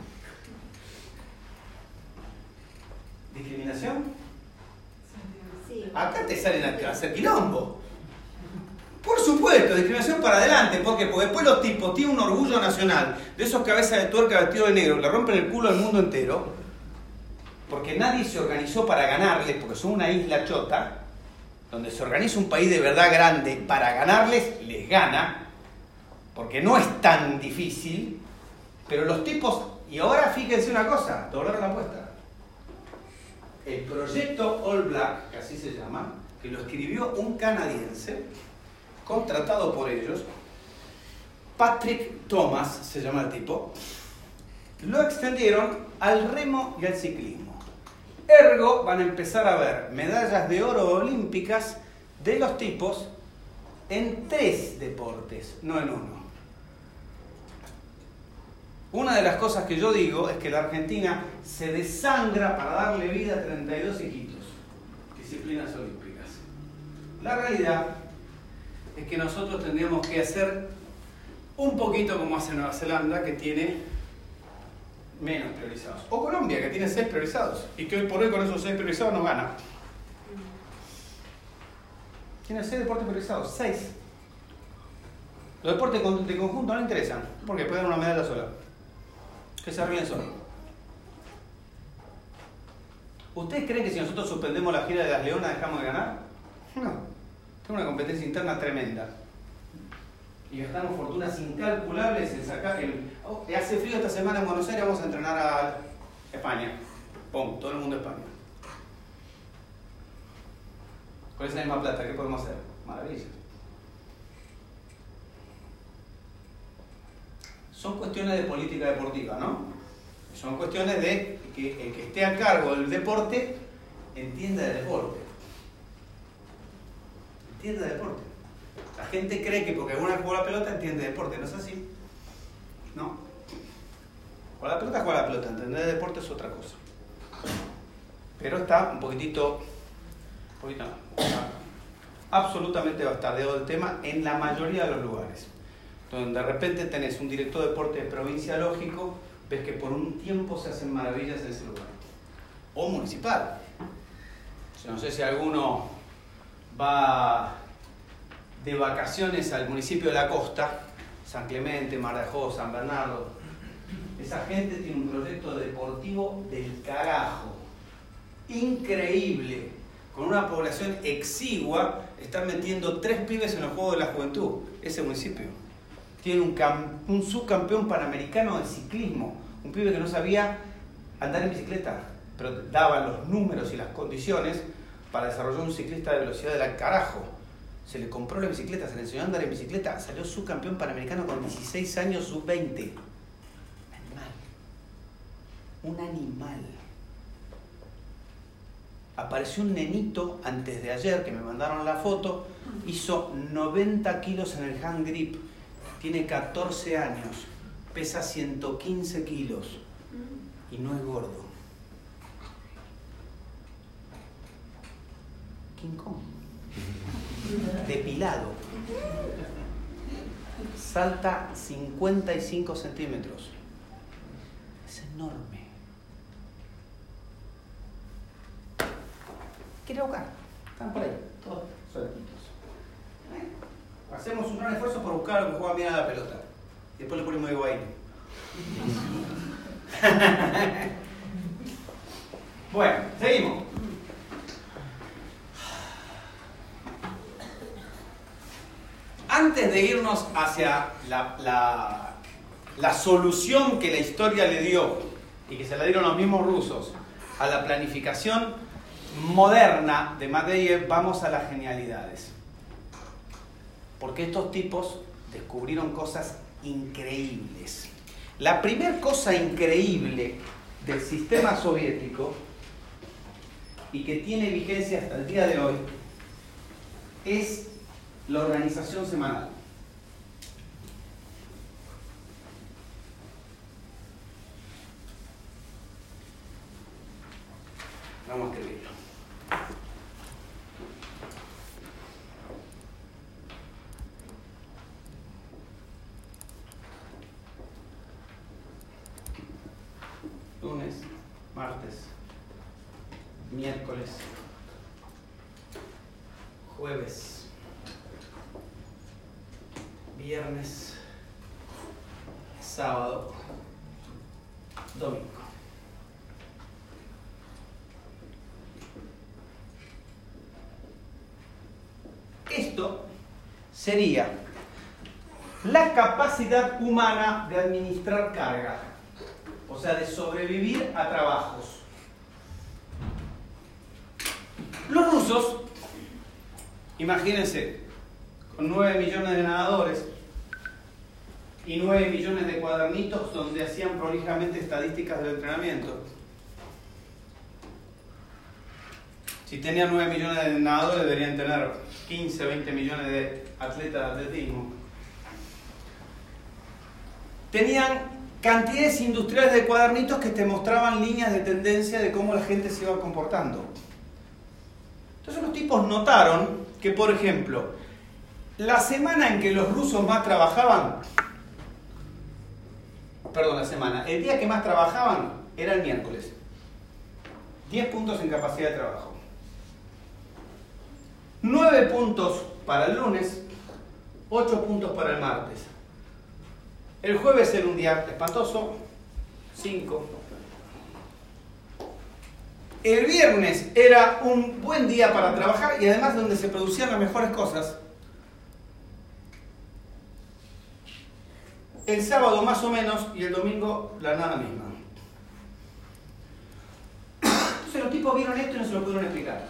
¿Discriminación? Sí. Acá te salen a hacer quilombo. Por supuesto, discriminación para adelante. ¿Por qué? Porque después los tipos tienen un orgullo nacional de esos cabezas de tuerca vestidos de negro, le rompen el culo al mundo entero, porque nadie se organizó para ganarles, porque son una isla chota, donde se organiza un país de verdad grande para ganarles, les gana, porque no es tan difícil, pero los tipos, y ahora fíjense una cosa, doblaron la apuesta. El proyecto All Black, que así se llama, que lo escribió un canadiense, contratado por ellos, Patrick Thomas se llama el tipo, lo extendieron al remo y al ciclismo. Ergo van a empezar a ver medallas de oro olímpicas de los tipos en tres deportes, no en uno. Una de las cosas que yo digo es que la Argentina se desangra para darle vida a treinta y dos hijitos, disciplinas olímpicas. La realidad es que nosotros tendríamos que hacer un poquito como hace Nueva Zelanda, que tiene menos priorizados. O Colombia, que tiene seis priorizados. Y que hoy por hoy con esos seis priorizados no gana. Tiene seis deportes priorizados, seis. Los deportes de conjunto no le interesan, porque pueden dar una medalla sola. Que se arreglen solo. ¿Ustedes creen que si nosotros suspendemos la gira de las Leonas dejamos de ganar? No. Tengo una competencia interna tremenda. Y gastamos fortunas incalculables en sacar el... Oh, hace frío esta semana en Buenos Aires, vamos a entrenar a España. Pum, todo el mundo a España. Con esa misma plata, ¿qué podemos hacer? Maravilla. Son cuestiones de política deportiva, ¿no? Son cuestiones de que el que esté a cargo del deporte entienda de deporte. Entienda de deporte. La gente cree que porque alguna juega la pelota entiende de deporte, ¿no es así? No. Jugar la pelota, juega la pelota. Entender de deporte es otra cosa. Pero está un poquitito, un poquito no, está absolutamente bastardeado el tema en la mayoría de los lugares. Donde de repente tenés un director de deporte de provincia lógico, ves que por un tiempo se hacen maravillas en ese lugar. O municipal. No sé si alguno va de vacaciones al municipio de la costa, San Clemente, Mar de Ajó, San Bernardo. Esa gente tiene un proyecto deportivo del carajo. Increíble. Con una población exigua, están metiendo tres pibes en los Juegos de la Juventud. Ese municipio. Tiene un, un subcampeón panamericano de ciclismo, un pibe que no sabía andar en bicicleta, pero daba los números y las condiciones para desarrollar un ciclista de velocidad de la carajo. Se le compró la bicicleta, se le enseñó a andar en bicicleta, salió subcampeón panamericano con dieciséis años, sub veinte. Un animal. Un animal. Apareció un nenito antes de ayer, que me mandaron la foto, hizo noventa kilos en el hand grip. Tiene catorce años, pesa ciento quince kilos y no es gordo. King Kong. Depilado. Salta cincuenta y cinco centímetros. Es enorme. que ir a buscar. Están por ahí, todos sueltitos. ¿Eh? Hacemos un gran esfuerzo por buscar a los que juegan bien a la pelota. Y después le ponemos Higuaín. Bueno, seguimos. Antes de irnos hacia la, la, la solución que la historia le dio y que se la dieron los mismos rusos a la planificación moderna de Matveyev, vamos a las genialidades. Porque estos tipos descubrieron cosas increíbles. La primera cosa increíble del sistema soviético y que tiene vigencia hasta el día de hoy es la organización semanal. Vamos a escribirlo. Lunes, martes, miércoles, jueves, viernes, sábado, domingo. Esto sería la capacidad humana de administrar carga, o sea, de sobrevivir a trabajos. Los rusos, imagínense, con nueve millones de nadadores y nueve millones de cuadernitos donde hacían prolijamente estadísticas del entrenamiento. Si tenían nueve millones de nadadores, deberían tener quince, veinte millones de atletas de atletismo. Tenían cantidades industriales de cuadernitos que te mostraban líneas de tendencia de cómo la gente se iba comportando. Entonces los tipos notaron que, por ejemplo, la semana en que los rusos más trabajaban, perdón, la semana, el día que más trabajaban era el miércoles. diez puntos en capacidad de trabajo. nueve puntos para el lunes, ocho puntos para el martes. El jueves era un día espantoso, cinco. El viernes era un buen día para trabajar y además donde se producían las mejores cosas. El sábado más o menos y el domingo la nada misma. Entonces los tipos vieron esto y no se lo pudieron explicar.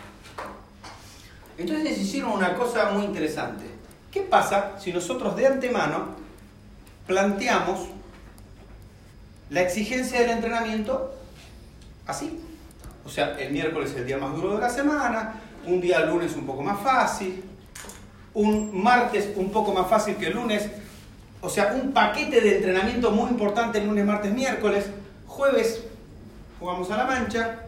Entonces hicieron una cosa muy interesante. ¿Qué pasa si nosotros de antemano planteamos la exigencia del entrenamiento así? O sea, el miércoles es el día más duro de la semana, un día lunes un poco más fácil, un martes un poco más fácil que el lunes, o sea, un paquete de entrenamiento muy importante el lunes, martes, miércoles, jueves jugamos a la mancha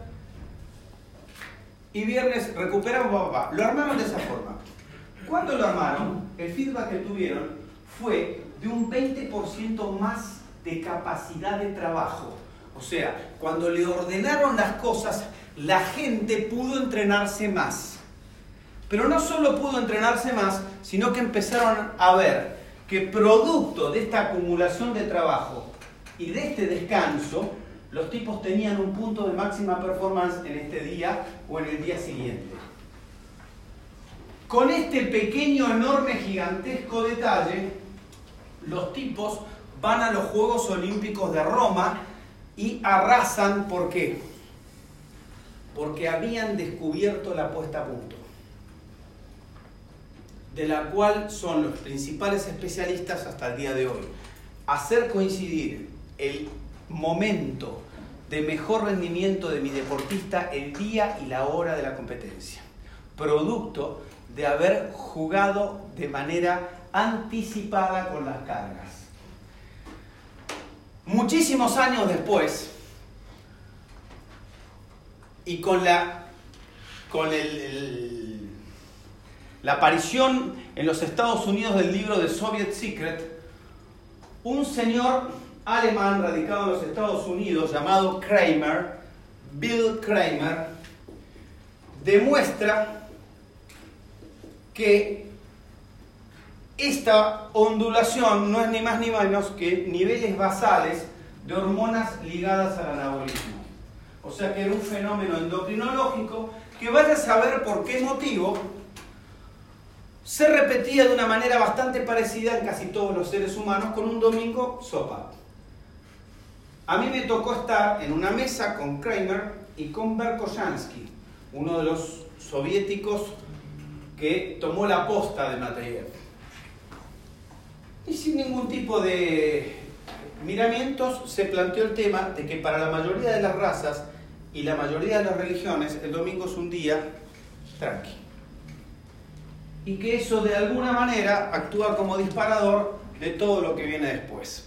y viernes recuperamos, papá. Lo armaron de esa forma. Cuando lo armaron, el feedback que tuvieron fue de un veinte por ciento más de capacidad de trabajo. O sea, cuando le ordenaron las cosas, la gente pudo entrenarse más. Pero no solo pudo entrenarse más, sino que empezaron a ver que producto de esta acumulación de trabajo y de este descanso, los tipos tenían un punto de máxima performance en este día o en el día siguiente. Con este pequeño, enorme, gigantesco detalle, los tipos van a los Juegos Olímpicos de Roma y arrasan. ¿Por qué? Porque habían descubierto la puesta a punto, de la cual son los principales especialistas hasta el día de hoy. Hacer coincidir el momento de mejor rendimiento de mi deportista, el día y la hora de la competencia, producto de haber jugado de manera anticipada con las cargas. Muchísimos años después, y con la, con el, el, la aparición en los Estados Unidos del libro The Soviet Secret, un señor alemán radicado en los Estados Unidos llamado Kramer, Bill Kramer, demuestra que esta ondulación no es ni más ni menos que niveles basales de hormonas ligadas al anabolismo. O sea que era un fenómeno endocrinológico que vaya a saber por qué motivo se repetía de una manera bastante parecida en casi todos los seres humanos con un domingo sopa. A mí me tocó estar en una mesa con Kramer y con Verkhoyansky, uno de los soviéticos que tomó la posta de Mateyev. Y sin ningún tipo de miramientos se planteó el tema de que para la mayoría de las razas y la mayoría de las religiones el domingo es un día tranqui. Y que eso de alguna manera actúa como disparador de todo lo que viene después.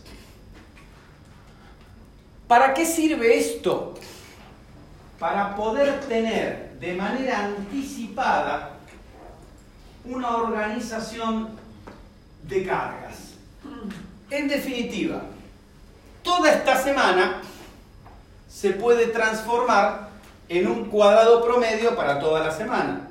¿Para qué sirve esto? Para poder tener de manera anticipada una organización de cargas. En definitiva, toda esta semana se puede transformar en un cuadrado promedio para toda la semana.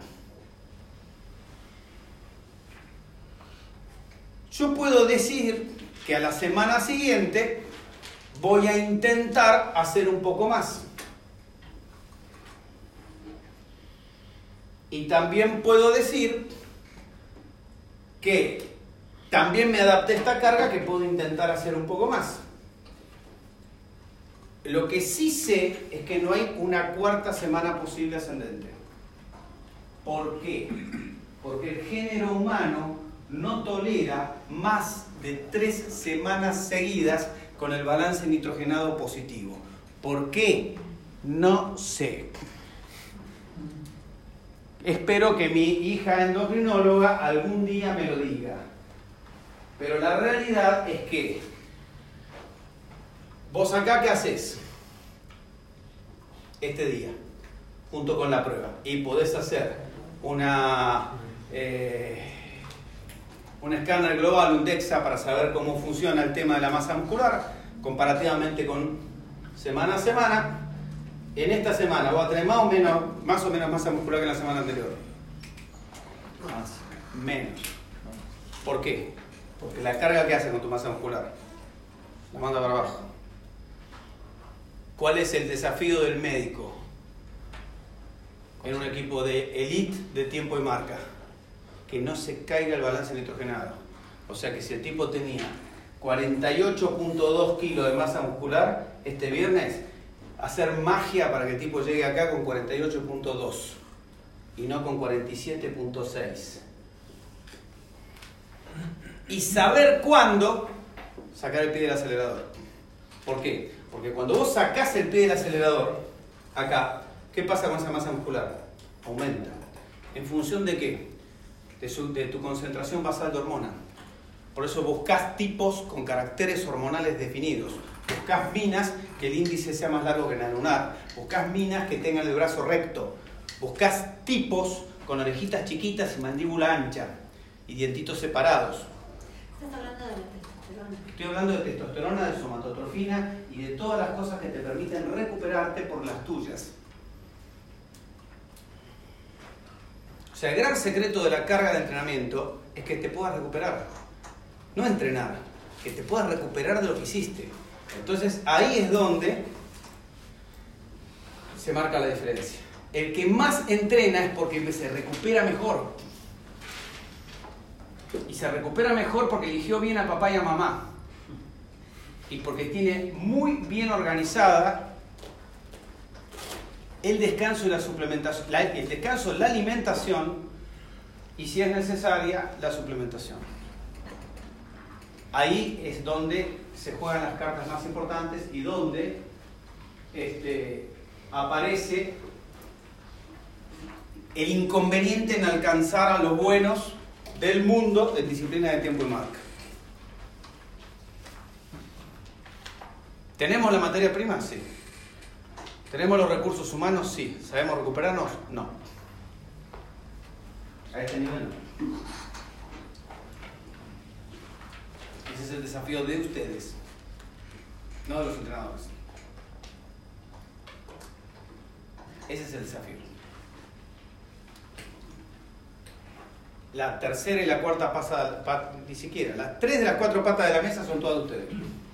Yo puedo decir que a la semana siguiente voy a intentar hacer un poco más. Y también puedo decir que también me adapté a esta carga, que puedo intentar hacer un poco más. Lo que sí sé es que no hay una cuarta semana posible ascendente. ¿Por qué? Porque el género humano no tolera más de tres semanas seguidas con el balance nitrogenado positivo. ¿Por qué? No sé. Espero que mi hija endocrinóloga algún día me lo diga. Pero la realidad es que vos acá, ¿qué haces? Este día, junto con la prueba. Y podés hacer una, eh, un escáner global, un DEXA, para saber cómo funciona el tema de la masa muscular, comparativamente con semana a semana. En esta semana voy a tener más o menos, más o menos masa muscular que en la semana anterior. Más, menos. ¿Por qué? Porque la carga que hace con tu masa muscular la manda para abajo. ¿Cuál es el desafío del médico en un equipo de elite de tiempo y marca? Que no se caiga el balance nitrogenado. O sea que si el tipo tenía cuarenta y ocho punto dos kilos de masa muscular este viernes, hacer magia para que el tipo llegue acá con cuarenta y ocho punto dos y no con cuarenta y siete punto seis. Y saber cuándo sacar el pie del acelerador. ¿Por qué? Porque cuando vos sacás el pie del acelerador, acá, ¿qué pasa con esa masa muscular? Aumenta. ¿En función de qué? De, su, de tu concentración basal de hormona. Por eso buscás tipos con caracteres hormonales definidos. Buscás minas que el índice sea más largo que el anular. Buscás minas que tengan el brazo recto. Buscás tipos con orejitas chiquitas y mandíbula ancha y dientitos separados. Estás hablando de la testosterona. Estoy hablando de testosterona, de somatotrofina y de todas las cosas que te permiten recuperarte por las tuyas. O sea, el gran secreto de la carga de entrenamiento es que te puedas recuperar. No entrenar, que te puedas recuperar de lo que hiciste. Entonces ahí es donde se marca la diferencia. El que más entrena es porque se recupera mejor. Y se recupera mejor porque eligió bien a papá y a mamá. Y porque tiene muy bien organizada el descanso y la suplementación. La, el descanso, la alimentación y, si es necesaria, la suplementación. Ahí es donde se juegan las cartas más importantes y donde este, aparece el inconveniente en alcanzar a los buenos del mundo de disciplina de tiempo y marca. ¿Tenemos la materia prima? Sí. ¿Tenemos los recursos humanos? Sí. ¿Sabemos recuperarnos? No. A este nivel no. Ese es el desafío de ustedes, no de los entrenadores. Ese es el desafío. La tercera y la cuarta pasa, pa, ni siquiera. Las tres de las cuatro patas de la mesa son todas de ustedes.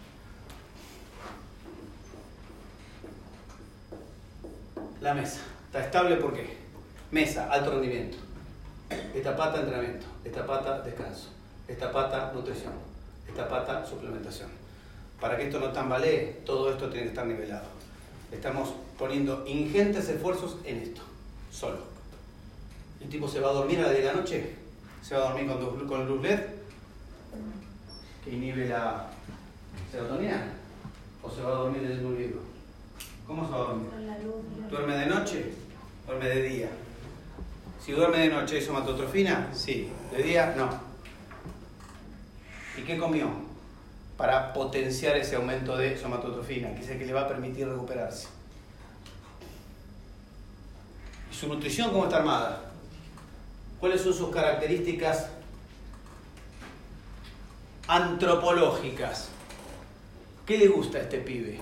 La mesa. Está estable, ¿por qué? Mesa, alto rendimiento. Esta pata, entrenamiento. Esta pata, descanso. Esta pata, nutrición. Esta pata, suplementación. Para que esto no tambalee, todo esto tiene que estar nivelado. Estamos poniendo ingentes esfuerzos en esto, solo. El tipo se va a dormir a las diez de la noche, se va a dormir con, luz, con luz L E D, que inhibe la serotonina, o se va a dormir leyendo un libro. ¿Cómo se va a dormir? ¿Duerme de noche? Duerme de día. Si duerme de noche, ¿hay somatotrofina? Sí. ¿De día? No. ¿Y qué comió? Para potenciar ese aumento de somatotrofina, que es el que le va a permitir recuperarse. ¿Y su nutrición cómo está armada? ¿Cuáles son sus características antropológicas? ¿Qué le gusta a este pibe?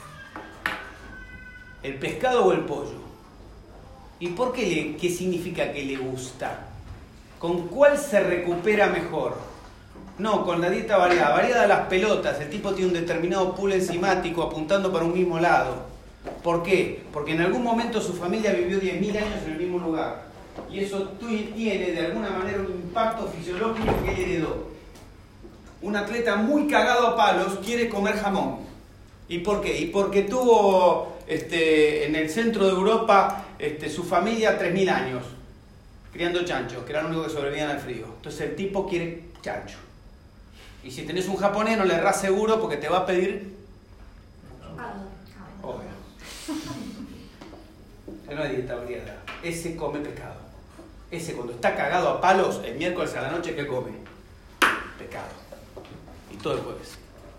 ¿El pescado o el pollo? ¿Y por qué le, qué significa que le gusta? ¿Con cuál se recupera mejor? No, con la dieta variada. Variada a las pelotas. El tipo tiene un determinado pool enzimático apuntando para un mismo lado. ¿Por qué? Porque en algún momento su familia vivió diez mil años en el mismo lugar. Y eso tiene de alguna manera un impacto fisiológico que él heredó. Un atleta muy cagado a palos quiere comer jamón. ¿Y por qué? Y porque tuvo este, en el centro de Europa este, su familia tres mil años criando chanchos, que eran los únicos que sobrevivían al frío. Entonces el tipo quiere chancho. Y si tenés un japonés no le errás seguro porque te va a pedir... Obvio. No hay dieta variada. Ese come pescado. Ese cuando está cagado a palos, el miércoles a la noche, ¿qué come? Pescado. Y todo el jueves.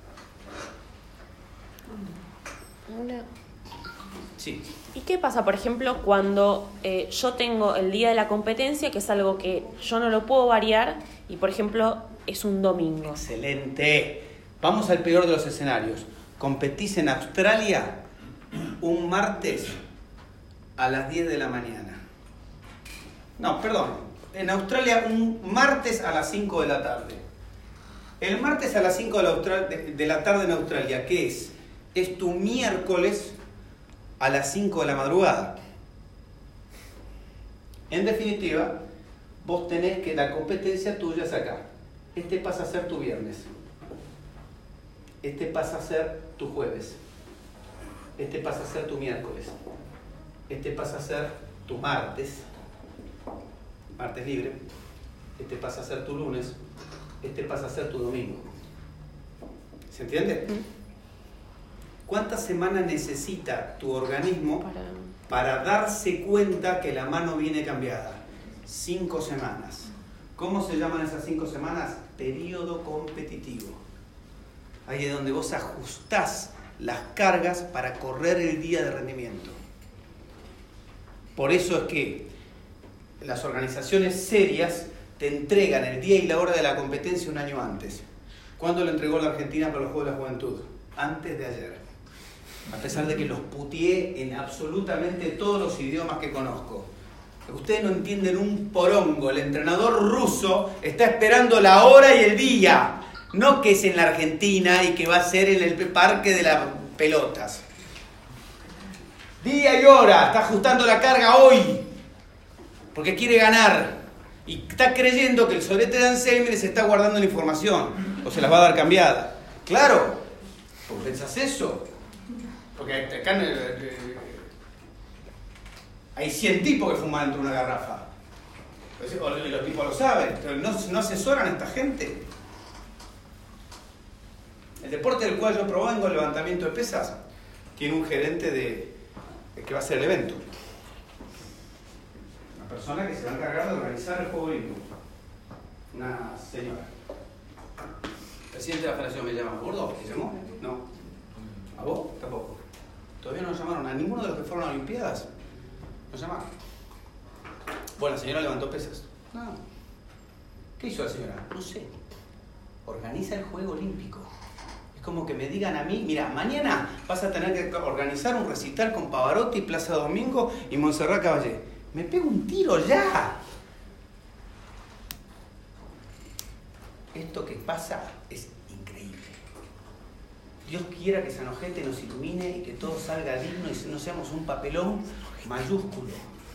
Una... Sí. ¿Y qué pasa, por ejemplo, cuando eh, yo tengo el día de la competencia, que es algo que yo no lo puedo variar, y por ejemplo es un domingo? Excelente. Vamos al peor de los escenarios. Competís en Australia un martes a las diez de la mañana. No, perdón. En Australia un martes a las cinco de la tarde. El martes a las cinco de la tarde en Australia, ¿qué es? Es tu miércoles a las cinco de la madrugada. En definitiva, vos tenés que la competencia tuya es acá. Este pasa a ser tu viernes. Este pasa a ser tu jueves. Este pasa a ser tu miércoles. Este pasa a ser tu martes. Martes libre. Este pasa a ser tu lunes. Este pasa a ser tu domingo. ¿Se entiende? ¿Cuántas semanas necesita tu organismo para darse cuenta que la mano viene cambiada? Cinco semanas. ¿Cómo se llaman esas cinco semanas? Periodo competitivo. Ahí es donde vos ajustás las cargas para correr el día de rendimiento. Por eso es que las organizaciones serias te entregan el día y la hora de la competencia un año antes. ¿Cuándo lo entregó la Argentina para los Juegos de la Juventud? Antes de ayer. A pesar de que los puteé en absolutamente todos los idiomas que conozco. Ustedes no entienden un porongo. El entrenador ruso está esperando la hora y el día. No que es en la Argentina y que va a ser en el parque de las pelotas. Día y hora. Está ajustando la carga hoy. Porque quiere ganar. Y está creyendo que el solete de Anselmi les está guardando la información. O se las va a dar cambiada. Claro. ¿Por qué pensás eso? Porque acá hay cien tipos que fuman dentro de una garrafa. Y los tipos lo saben. ¿No, no asesoran a esta gente? El deporte del cual yo provengo, el levantamiento de pesas, tiene un gerente de que va a hacer el evento. Una persona que se va a encargar de organizar el Juego Olímpico. Una señora. El presidente de la federación me llama. ¿Gordo? ¿Te llamó? No. ¿A vos? Tampoco. Todavía no nos llamaron a ninguno de los que fueron a Olimpiadas. Nos llamaron. Bueno, la señora levantó pesas. No. ¿Qué hizo la señora? No sé. Organiza el Juego Olímpico. Es como que me digan a mí, mira, mañana vas a tener que organizar un recital con Pavarotti, Plaza Domingo y Montserrat Caballé. Me pego un tiro ya. esto que pasa es increíble. Dios quiera que San Ojete nos ilumine y que todo salga digno y no seamos un papelón mayúsculo.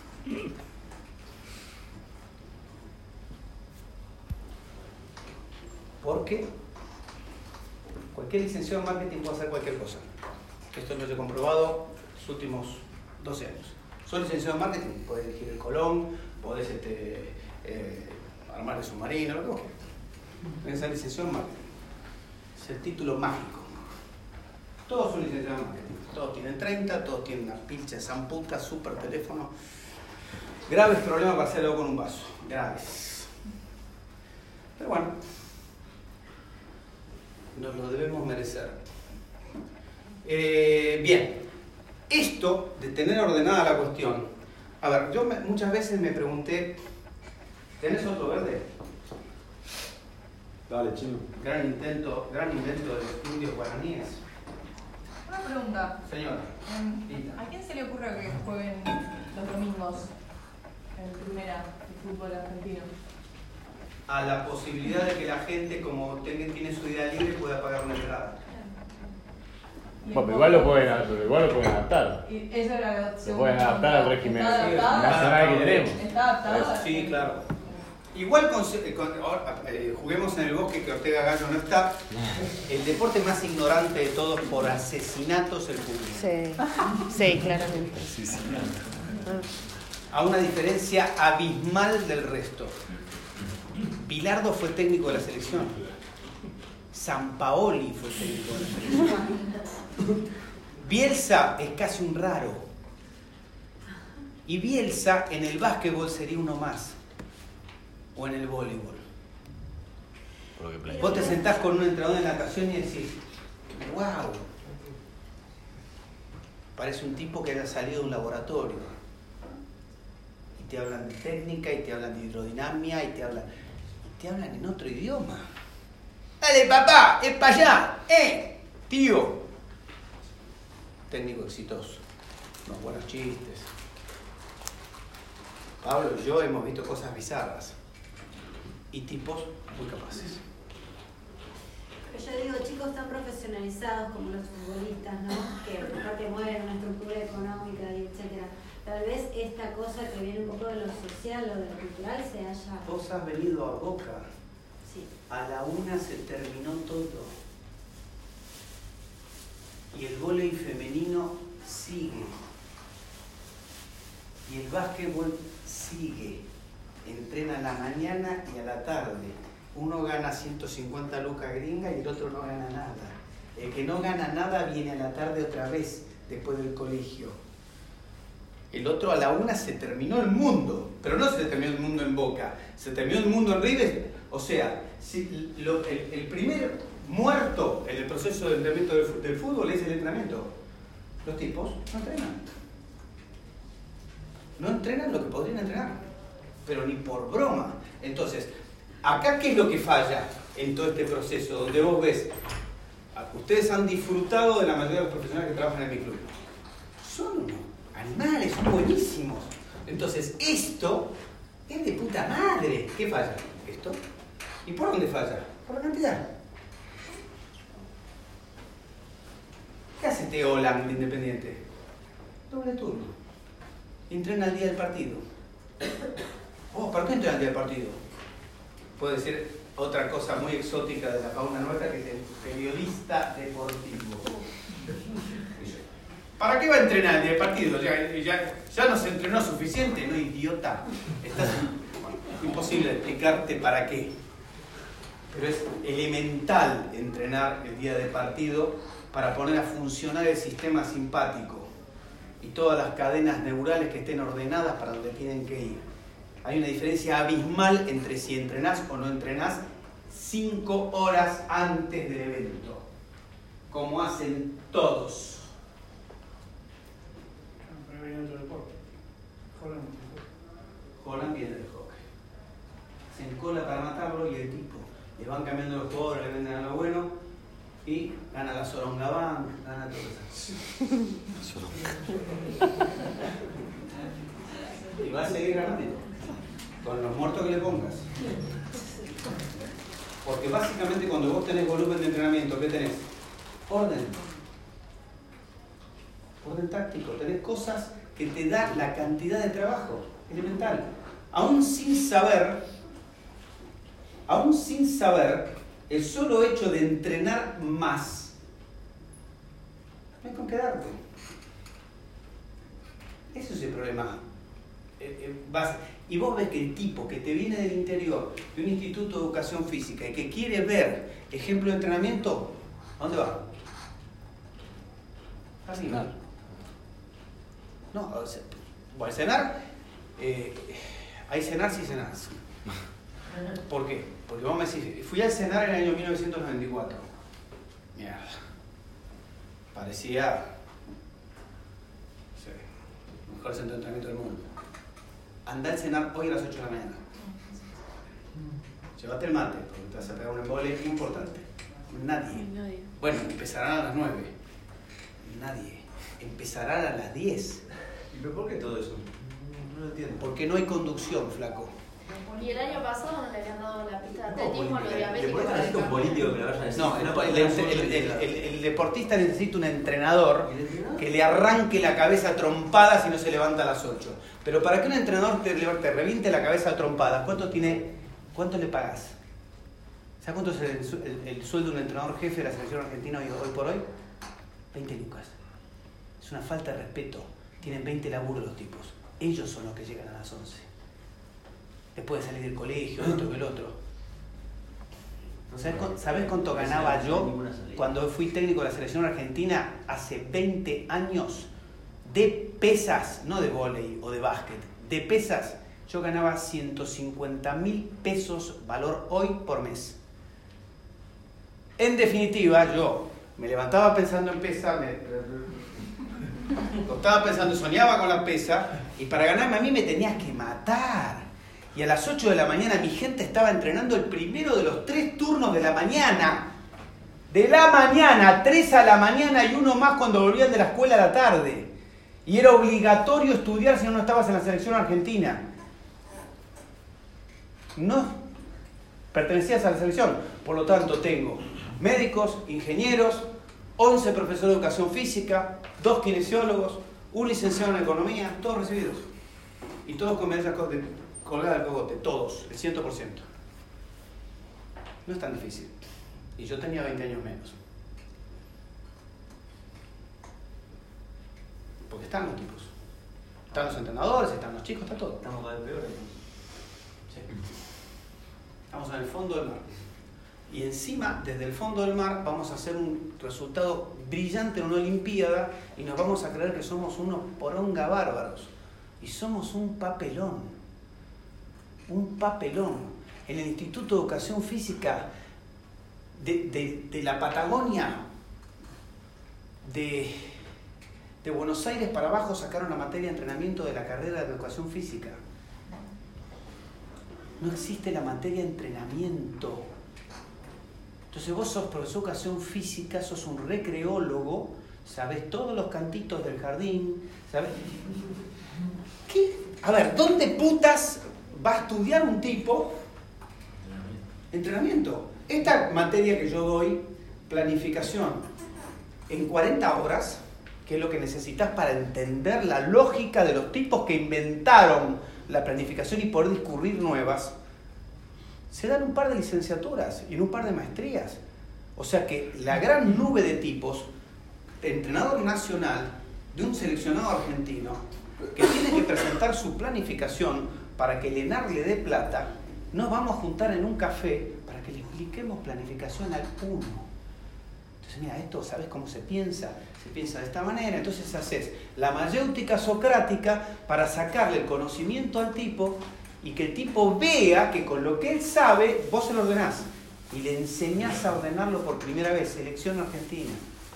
Porque cualquier licenciado en marketing puede hacer cualquier cosa. Esto lo he comprobado los últimos doce años. Soy licenciado en marketing, podés elegir el Colón, podés este, eh, armar el submarino, lo que vos quieras. Tenés que ser licenciado en marketing. Es el título mágico. Todos son licenciados en marketing. Todos tienen treinta, todos tienen una pilcha de zamputa, súper teléfono. Graves problemas para hacerlo con un vaso. Graves. Pero bueno, nos lo debemos merecer. Eh, bien, esto de tener ordenada la cuestión. A ver, yo me, muchas veces me pregunté, ¿tenés otro verde? Dale, chino. Gran intento, gran invento de los indios guaraníes. Una pregunta. Señora. Eh, ¿A quién se le ocurre que jueguen los domingos en primera de fútbol argentino? A la posibilidad de que la gente, como tenga, tiene su vida libre, pueda pagar una entrada. Bueno, pero igual lo pueden, igual lo pueden adaptar. Y eso era la Lo pueden adaptar al régimen ¿Está adaptado? nacional que tenemos. ¿Está adaptado? Sí, claro. Igual con, con, eh, juguemos en el bosque, que Ortega Gallo no está. El deporte más ignorante de todos por asesinatos, el fútbol. Sí, sí, claramente. A una diferencia abismal del resto. Bilardo fue técnico de la selección. Sampaoli fue técnico de la selección. Bielsa es casi un raro. Y Bielsa en el básquetbol sería uno más. O en el voleibol. Vos te sentás con un entrenador de natación y decís, wow, parece un tipo que haya salido de un laboratorio. Y te hablan de técnica, y te hablan de hidrodinamia, y te hablan, y te hablan en otro idioma. Dale, papá, es para allá, eh, tío. Técnico exitoso, unos buenos chistes. Pablo y yo hemos visto cosas bizarras. Y tipos muy capaces. Pero yo digo, chicos tan profesionalizados como los futbolistas, ¿no? Que aparte mueven una estructura económica y etcétera. Tal vez esta cosa que viene un poco de lo social o de lo cultural se haya... Vos has venido a Boca. Sí. A la una se terminó todo. Y el vóley femenino sigue. Y el básquetbol sigue. Entrena a la mañana y a la tarde. Uno gana ciento cincuenta lucas gringa y el otro no gana nada. El que no gana nada viene a la tarde otra vez, después del colegio. El otro a la una se terminó el mundo. Pero no se terminó el mundo en Boca. Se terminó el mundo en River. O sea, si lo, el, el primer muerto en el proceso de entrenamiento del, del fútbol es el entrenamiento. Los tipos no entrenan. No entrenan lo que podrían entrenar. Pero ni por broma. Entonces, acá ¿qué es lo que falla en todo este proceso? Donde vos ves, ustedes han disfrutado de la mayoría de los profesionales que trabajan en mi club. Son unos animales, son buenísimos. Entonces, esto es de puta madre. ¿Qué falla? Esto. ¿Y por dónde falla? Por la cantidad. ¿Qué hace Teo Holland de Independiente? Doble turno. Entrena el día del partido. Oh, ¿para qué entrena el día del partido? Puede ser otra cosa muy exótica de la fauna nuestra, que es el periodista deportivo. ¿Para qué va a entrenar el día del partido? Ya, ya, ya no se entrenó suficiente, ¿no, idiota? Estás, bueno, imposible explicarte para qué. Pero es elemental entrenar el día del partido para poner a funcionar el sistema simpático y todas las cadenas neurales que estén ordenadas para donde tienen que ir. Hay una diferencia abismal entre si entrenás o no entrenás cinco horas antes del evento, como hacen todos. Pero viene otro deporte. Holland. Holland viene del hockey. Se encola para matarlo y el tipo le van cambiando los jugadores, le venden a lo bueno y gana la Sorongabán, gana todo eso. Y va a seguir ganando con los muertos que le pongas. Porque básicamente cuando vos tenés volumen de entrenamiento, ¿qué tenés? Orden. Orden táctico. Tenés cosas que te dan la cantidad de trabajo elemental. Aún sin saber, aún sin saber, el solo hecho de entrenar más, no hay con qué darte. Eso es el problema. Eh, eh, vas, y vos ves que el tipo que te viene del interior de un instituto de educación física y que quiere ver ejemplo de entrenamiento, ¿a dónde va? A cenar. No, a cenar. Bueno, cenar, eh, hay cenar si cenar. ¿Por qué? Porque vos me decís, fui al cenar en el año mil novecientos noventa y cuatro. Mierda. Parecía sí, el mejor centro de entrenamiento del mundo. Andá al cenar hoy a las ocho de la mañana. Llévate el mate, porque te vas a pegar un embole muy importante. Nadie. Bueno, empezarán a las nueve. Nadie. Empezarán a las diez. ¿Y por qué todo eso? No lo entiendo. Porque no hay conducción, flaco. Y el año pasado no le habían dado la pista de No, atletismo a los política. diabéticos. Después necesita un político que le vaya a decir. No, el, No, el- el- el- el- el deportista necesita un entrenador ¿El entrenador? que le arranque la cabeza a trompadas si no se levanta a las ocho. Pero para que un entrenador te, te reviente la cabeza a trompadas, ¿cuánto tiene, cuánto le pagas? ¿Sabes cuánto es el, su- el- el sueldo de un entrenador jefe de la selección argentina hoy, hoy por hoy? veinte lucas. Es una falta de respeto. Tienen veinte laburos los tipos. Ellos son los que llegan a las once. Después de salir del colegio, esto que el otro. ¿Sabes, cu- ¿Sabés cuánto ganaba yo cuando fui técnico de la selección argentina hace veinte años? De pesas, no de vóley o de básquet, de pesas, yo ganaba ciento cincuenta mil pesos valor hoy por mes. En definitiva, yo me levantaba pensando en pesa, me estaba pensando, soñaba con la pesa, y para ganarme a mí me tenías que matar. Y a las ocho de la mañana mi gente estaba entrenando el primero de los tres turnos de la mañana. De la mañana, tres a la mañana y uno más cuando volvían de la escuela a la tarde. Y era obligatorio estudiar si no, no estabas en la selección argentina. No pertenecías a la selección. Por lo tanto, tengo médicos, ingenieros, once profesores de educación física, dos kinesiólogos, un licenciado en economía, todos recibidos. Y todos con medallas colgadas del cogote, todos, el cien por ciento. No es tan difícil. Y yo tenía veinte años menos. Porque están los tipos. Están los entrenadores, están los chicos, está todo. Estamos cada vez peor. Sí. Estamos en el fondo del mar. Y encima, desde el fondo del mar, vamos a hacer un resultado brillante en una olimpiada y nos vamos a creer que somos unos poronga bárbaros. Y somos un papelón. Un papelón. En el Instituto de Educación Física de, de, de la Patagonia, de, de Buenos Aires para abajo, sacaron la materia de entrenamiento de la carrera de Educación Física. No existe la materia de entrenamiento. Entonces vos sos profesor de educación física, sos un recreólogo, sabés todos los cantitos del jardín, sabés... ¿Qué? A ver, ¿dónde putas va a estudiar un tipo entrenamiento? Esta materia que yo doy, planificación, en cuarenta horas, que es lo que necesitas para entender la lógica de los tipos que inventaron la planificación y poder discurrir nuevas, se dan un par de licenciaturas y en un par de maestrías. O sea que la gran nube de tipos, de entrenador nacional, de un seleccionado argentino, que tiene que presentar su planificación para que el ENAR le dé plata, nos vamos a juntar en un café para que le expliquemos planificación al uno. Entonces, mira, esto, ¿sabes cómo se piensa? Se piensa de esta manera. Entonces haces la mayéutica socrática para sacarle el conocimiento al tipo y que el tipo vea que con lo que él sabe, vos se lo ordenás. Y le enseñás a ordenarlo por primera vez. Selección argentina.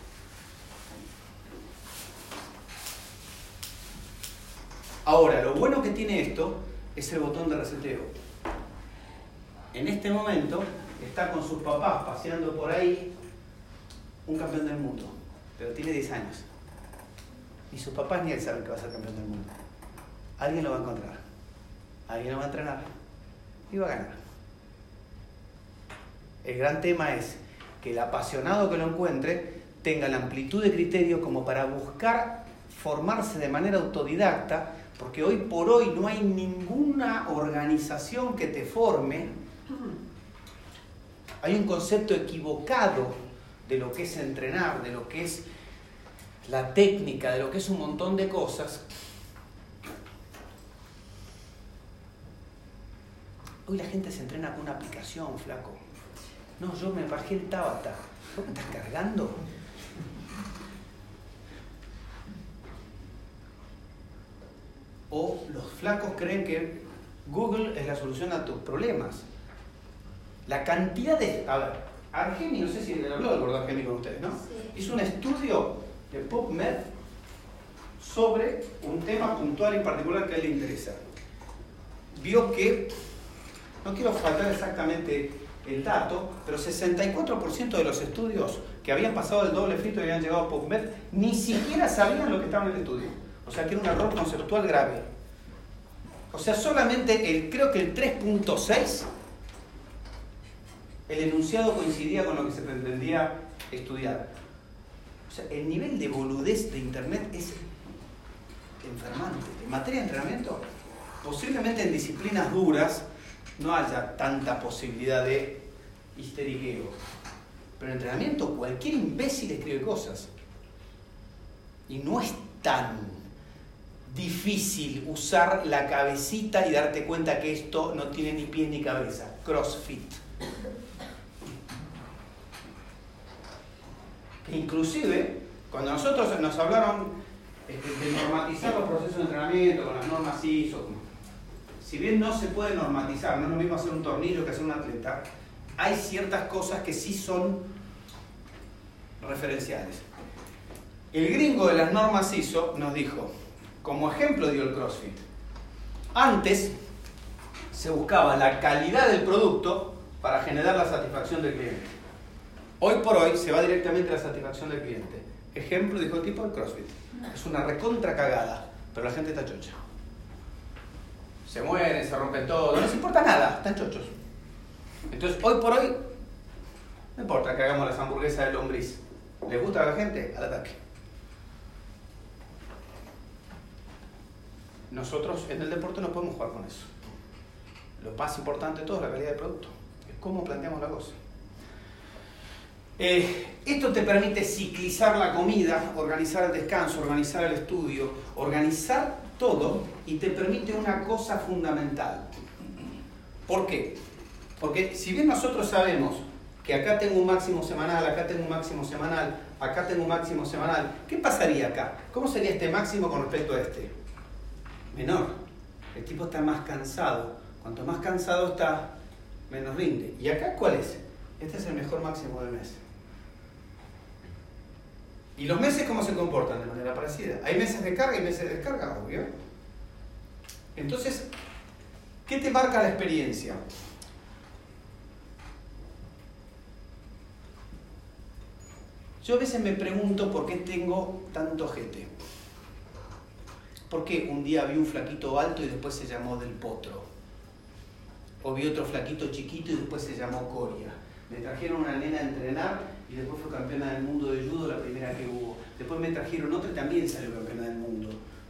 Ahora, lo bueno que tiene esto es el botón de reseteo. En este momento está con sus papás paseando por ahí un campeón del mundo, pero tiene diez años. Y sus papás ni él saben que va a ser campeón del mundo. Alguien lo va a encontrar, alguien lo va a entrenar y va a ganar. El gran tema es que el apasionado que lo encuentre tenga la amplitud de criterio como para buscar formarse de manera autodidacta, porque hoy por hoy no hay ninguna organización que te forme. Hay un concepto equivocado de lo que es entrenar, de lo que es la técnica, de lo que es un montón de cosas. Hoy la gente se entrena con una aplicación, flaco. No, yo me bajé el Tabata. ¿Vos me estás cargando? O los flacos creen que Google es la solución a tus problemas. La cantidad de... A ver, Argemi, no sé si le habló del gordo Argemi con ustedes, ¿no? Sí. Hizo un estudio de PubMed sobre un tema puntual y particular que a él le interesa. Vio que, no quiero faltar exactamente el dato, pero sesenta y cuatro por ciento de los estudios que habían pasado el doble filtro y habían llegado a PubMed ni siquiera sabían lo que estaba en el estudio. O sea que era un error conceptual grave. O sea, solamente el, creo que el tres punto seis, el enunciado coincidía con lo que se pretendía estudiar. O sea, el nivel de boludez de Internet es enfermante. En materia de entrenamiento, posiblemente en disciplinas duras no haya tanta posibilidad de histeriqueo. Pero en entrenamiento cualquier imbécil escribe cosas. Y no es tan difícil usar la cabecita y darte cuenta que esto no tiene ni pies ni cabeza. CrossFit. Inclusive, cuando nosotros nos hablaron de normatizar los procesos de entrenamiento con las normas I S O, si bien no se puede normatizar, no es lo mismo hacer un tornillo que hacer un atleta, hay ciertas cosas que sí son referenciales. El gringo de las normas I S O nos dijo, como ejemplo dio el CrossFit, antes se buscaba la calidad del producto para generar la satisfacción del cliente. Hoy por hoy se va directamente a la satisfacción del cliente. Ejemplo, dijo el tipo, del CrossFit. Es una recontra cagada, pero la gente está chocha. Se mueren, se rompen todo, no les importa nada, están chochos. Entonces, hoy por hoy, no importa que hagamos las hamburguesas de lombriz. ¿Les gusta a la gente? Al ataque. Nosotros en el deporte no podemos jugar con eso. Lo más importante de todo es la calidad del producto. Es cómo planteamos la cosa. Eh, esto te permite ciclizar la comida, organizar el descanso, organizar el estudio, organizar todo, y te permite una cosa fundamental. ¿Por qué? Porque si bien nosotros sabemos que acá tengo un máximo semanal, acá tengo un máximo semanal, acá tengo un máximo semanal, ¿qué pasaría acá? ¿Cómo sería este máximo con respecto a este? Menor. El tipo está más cansado. Cuanto más cansado está, menos rinde. ¿Y acá cuál es? Este es el mejor máximo del mes. ¿Y los meses cómo se comportan? De manera parecida. Hay meses de carga y meses de descarga, obvio. Entonces, ¿qué te marca la experiencia? Yo a veces me pregunto por qué tengo tanto ojete. ¿Por qué un día vi un flaquito alto y después se llamó Del Potro? O vi otro flaquito chiquito y después se llamó Coria. Me trajeron una nena a entrenar y después fue campeona del mundo de judo, la primera que hubo. Después me trajeron otra y también salió campeona del mundo.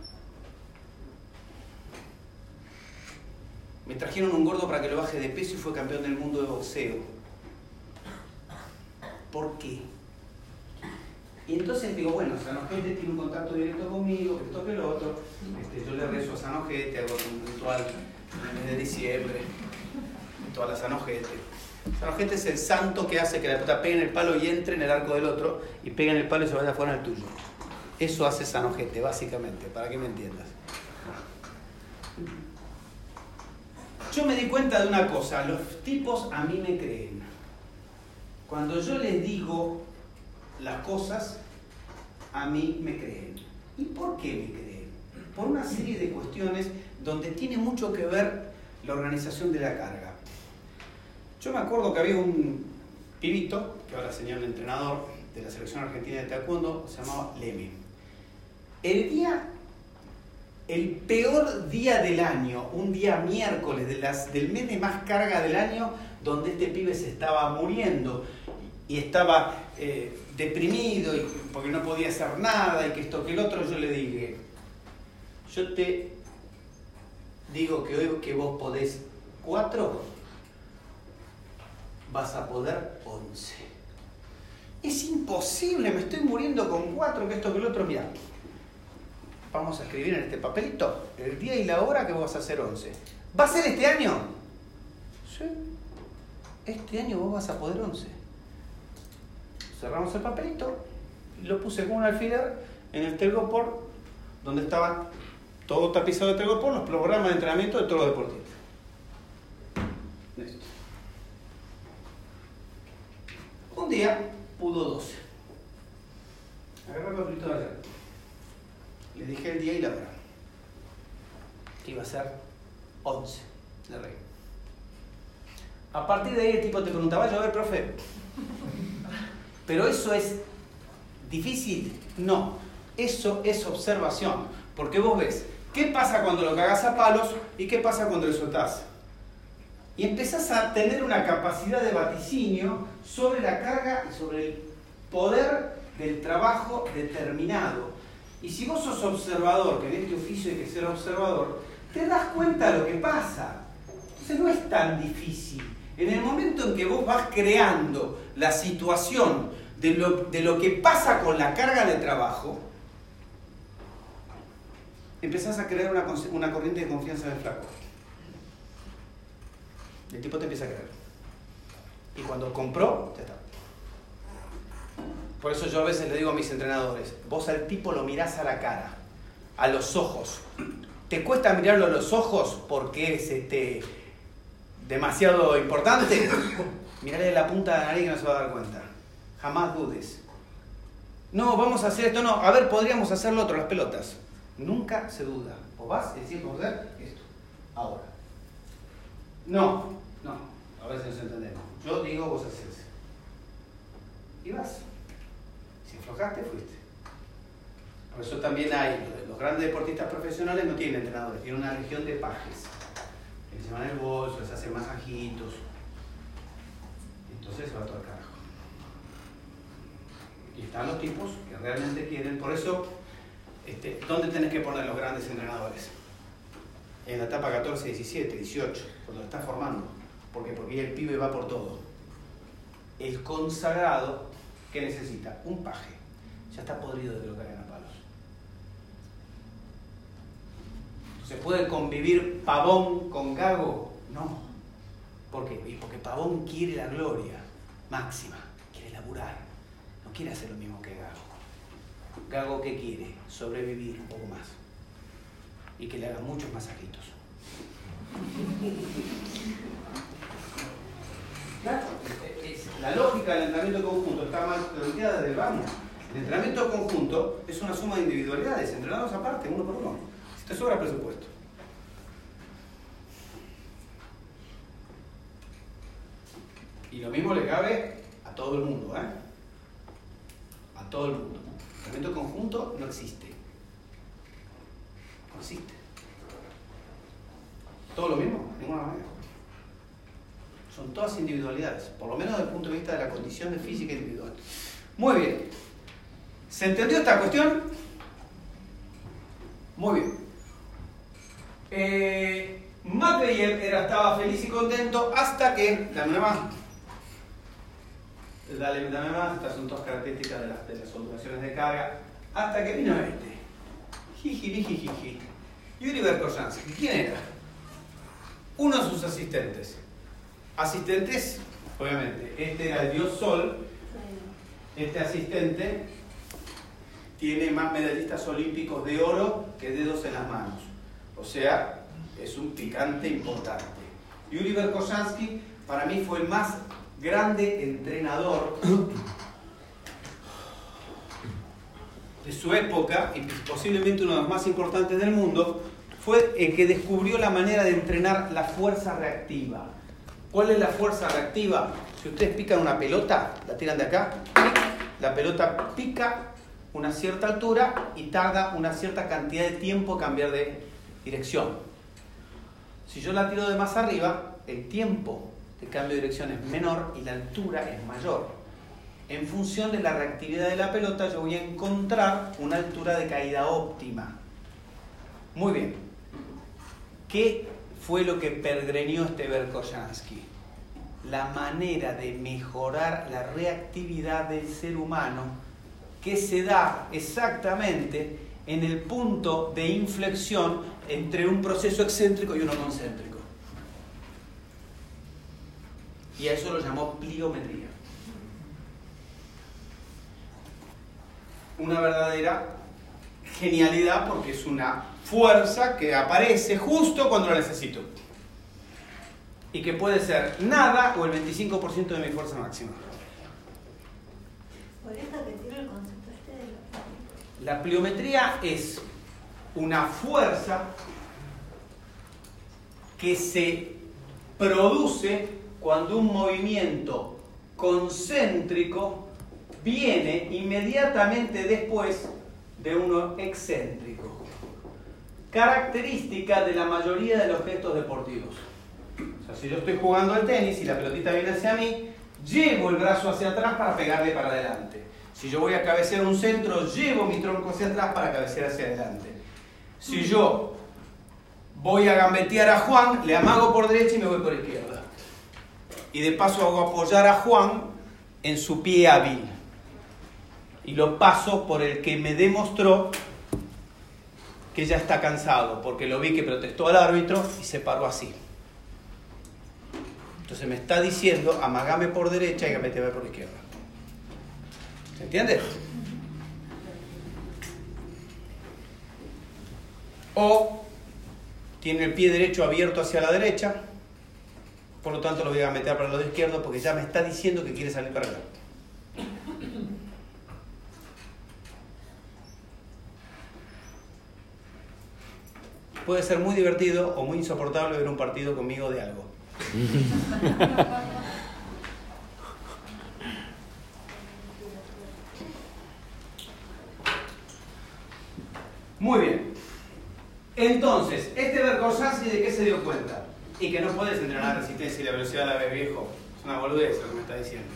Me trajeron un gordo para que lo baje de peso y fue campeón del mundo de boxeo. ¿Por qué? Y entonces digo, bueno, Sanojete tiene un contacto directo conmigo, que esto que lo otro. Este, yo le rezo a Sanojete, hago un ritual en el mes de diciembre, toda la Sanojete. Sanojete es el santo que hace que la puta pegue en el palo y entre en el arco del otro, y pegue en el palo y se vaya afuera en el tuyo. Eso hace Sanojete, básicamente, para que me entiendas. Yo me di cuenta de una cosa, los tipos a mí me creen. Cuando yo les digo las cosas, a mí me creen. ¿Y por qué me creen? Por una serie de cuestiones donde tiene mucho que ver la organización de la carga. Yo me acuerdo que había un pibito, que ahora sería un entrenador de la selección argentina de taekwondo, se llamaba Leme. El día, el peor día del año, un día miércoles de las, del mes de más carga del año, donde este pibe se estaba muriendo y estaba eh, deprimido y, porque no podía hacer nada y que esto que el otro, yo le dije, yo te digo que hoy que vos podés cuatro, vas a poder once. Es imposible, me estoy muriendo con cuatro, que esto que el otro, mira. Vamos a escribir en este papelito el día y la hora que vos vas a hacer once. ¿Va a ser este año? Sí. Este año vos vas a poder once. Cerramos el papelito y lo puse con un alfiler en el telgopor, donde estaba todo tapizado de telgopor, los programas de entrenamiento de todos los deportistas. Listo. Un día pudo doce. Agarré el papelito de allá. Le dije el día y la hora. Que iba a ser once de rey. A partir de ahí el tipo te preguntaba, yo a ver, profe, ¿pero eso es difícil? No, eso es observación. Porque vos ves, ¿qué pasa cuando lo cagás a palos y qué pasa cuando le soltás? Y empezás a tener una capacidad de vaticinio sobre la carga y sobre el poder del trabajo determinado. Y si vos sos observador, que en este oficio hay que ser observador, te das cuenta de lo que pasa. Entonces no es tan difícil. En el momento en que vos vas creando la situación de lo, de lo que pasa con la carga de trabajo, empezás a crear una, una corriente de confianza del flaco. El tipo te empieza a creer. Y cuando compró, ya está. Por eso yo a veces le digo a mis entrenadores, vos al tipo lo mirás a la cara, a los ojos. ¿Te cuesta mirarlo a los ojos porque es este, demasiado importante? Mirale la punta de la nariz que no se va a dar cuenta. Jamás dudes. No, vamos a hacer esto, no. A ver, podríamos hacer lo otro, las pelotas. Nunca se duda. O vas y decís, vamos a hacer esto. Ahora. No, no. A veces nos entendemos. Yo digo, vos haces. Y vas. Si aflojaste, fuiste. Por eso también hay, los grandes deportistas profesionales no tienen entrenadores, tienen una legión de pajes. Que se van el bolso, les hacen masajitos. Entonces se va todo al carajo. Y están los tipos que realmente quieren. Por eso, este, ¿dónde tenés que poner los grandes entrenadores? En la etapa catorce, diecisiete, dieciocho, cuando lo estás formando. ¿Por qué? Porque el pibe va por todo. El consagrado, ¿qué necesita? Un paje. Ya está podrido de que lo caigan a palos. ¿Se puede convivir Pavón con Gago? No. ¿Por qué? Porque Pavón quiere la gloria máxima, quiere laburar, no quiere hacer lo mismo que Gago. Gago, ¿qué quiere? Sobrevivir un poco más y que le hagan muchos masajitos. Claro, es, la lógica del entrenamiento conjunto está mal planteada desde el vamos. El entrenamiento conjunto es una suma de individualidades, entrenados aparte, uno por uno. Si te sobra presupuesto. Y lo mismo le cabe a todo el mundo, ¿eh? A todo el mundo. El entrenamiento conjunto no existe. No existe. ¿Todo lo mismo? De ninguna manera. Son todas individualidades, por lo menos desde el punto de vista de la condición de física individual. Muy bien. ¿Se entendió esta cuestión? Muy bien. Eh, Matveyev era, estaba feliz y contento hasta que, dame más, dale, dame más, estas son todas características de las, de las ondulaciones de carga, hasta que vino este. Jijijijiji. Yuri Verkhoshansky. ¿Quién era? Uno de sus asistentes. Asistentes, obviamente, este era el dios Sol. Este asistente tiene más medallistas olímpicos de oro que dedos en las manos. O sea, es un picante importante. Yuri Verkhoshansky para mí fue el más grande entrenador de su época y posiblemente uno de los más importantes del mundo. Fue el que descubrió la manera de entrenar la fuerza reactiva. ¿Cuál es la fuerza reactiva? Si ustedes pican una pelota, la tiran de acá, la pelota pica una cierta altura y tarda una cierta cantidad de tiempo en cambiar de dirección. Si yo la tiro de más arriba, el tiempo de cambio de dirección es menor y la altura es mayor. En función de la reactividad de la pelota, yo voy a encontrar una altura de caída óptima. Muy bien. ¿Qué fue lo que pergreñó este Verkhoyanski? La manera de mejorar la reactividad del ser humano que se da exactamente en el punto de inflexión entre un proceso excéntrico y uno concéntrico. Y a eso lo llamó pliometría. Una verdadera genialidad porque es una fuerza que aparece justo cuando la necesito. Y que puede ser nada o el veinticinco por ciento de mi fuerza máxima. ¿Podrías repetir el concepto este de lo... La pliometría es una fuerza que se produce cuando un movimiento concéntrico viene inmediatamente después de uno excéntrico. Característica de la mayoría de los gestos deportivos. O sea, si yo estoy jugando al tenis y la pelotita viene hacia mí, llevo el brazo hacia atrás para pegarle para adelante. Si yo voy a cabecear un centro, llevo mi tronco hacia atrás para cabecear hacia adelante. Si yo voy a gambetear a Juan, le amago por derecha y me voy por izquierda. Y de paso hago apoyar a Juan en su pie hábil. Y lo paso por el que me demostró que ya está cansado, porque lo vi que protestó al árbitro y se paró así. Entonces me está diciendo, amagame por derecha y gambeteame por izquierda. ¿Se entiende? O tiene el pie derecho abierto hacia la derecha, por lo tanto lo voy a gambetear para el lado izquierdo porque ya me está diciendo que quiere salir para adelante. Puede ser muy divertido o muy insoportable ver un partido conmigo de algo. Muy bien. Entonces, este Verkhoyanski, ¿de qué se dio cuenta? Y que no puedes entrenar la resistencia y la velocidad a la vez, viejo. Es una boludez lo que me está diciendo.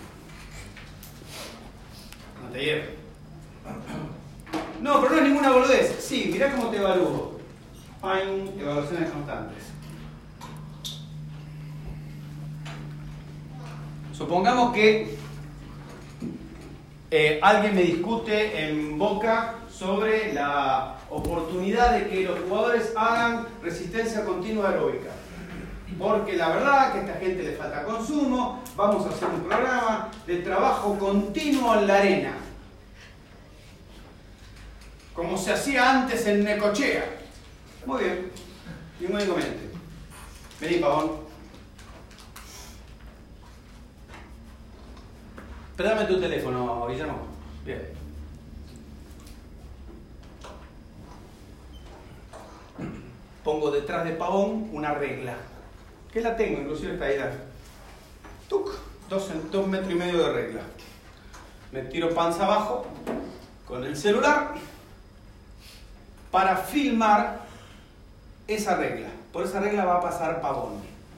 No te lleves. No, pero no es ninguna boludez. Sí, mirá cómo te evalúo. Fine, evaluaciones constantes. Supongamos que eh, alguien me discute en Boca sobre la oportunidad de que los jugadores hagan resistencia continua aeróbica. Porque la verdad que a esta gente le falta consumo, vamos a hacer un programa de trabajo continuo en la arena. Como se hacía antes en Necochea. Muy bien, ningún inconveniente. Vení, pavón. Préstame tu teléfono, Guillermo. Bien. Pongo detrás de pavón una regla. Que la tengo, inclusive está ahí. Tuc, dos, dos metros y medio de regla. Me tiro panza abajo con el celular para filmar esa regla. Por esa regla va a pasar pavón.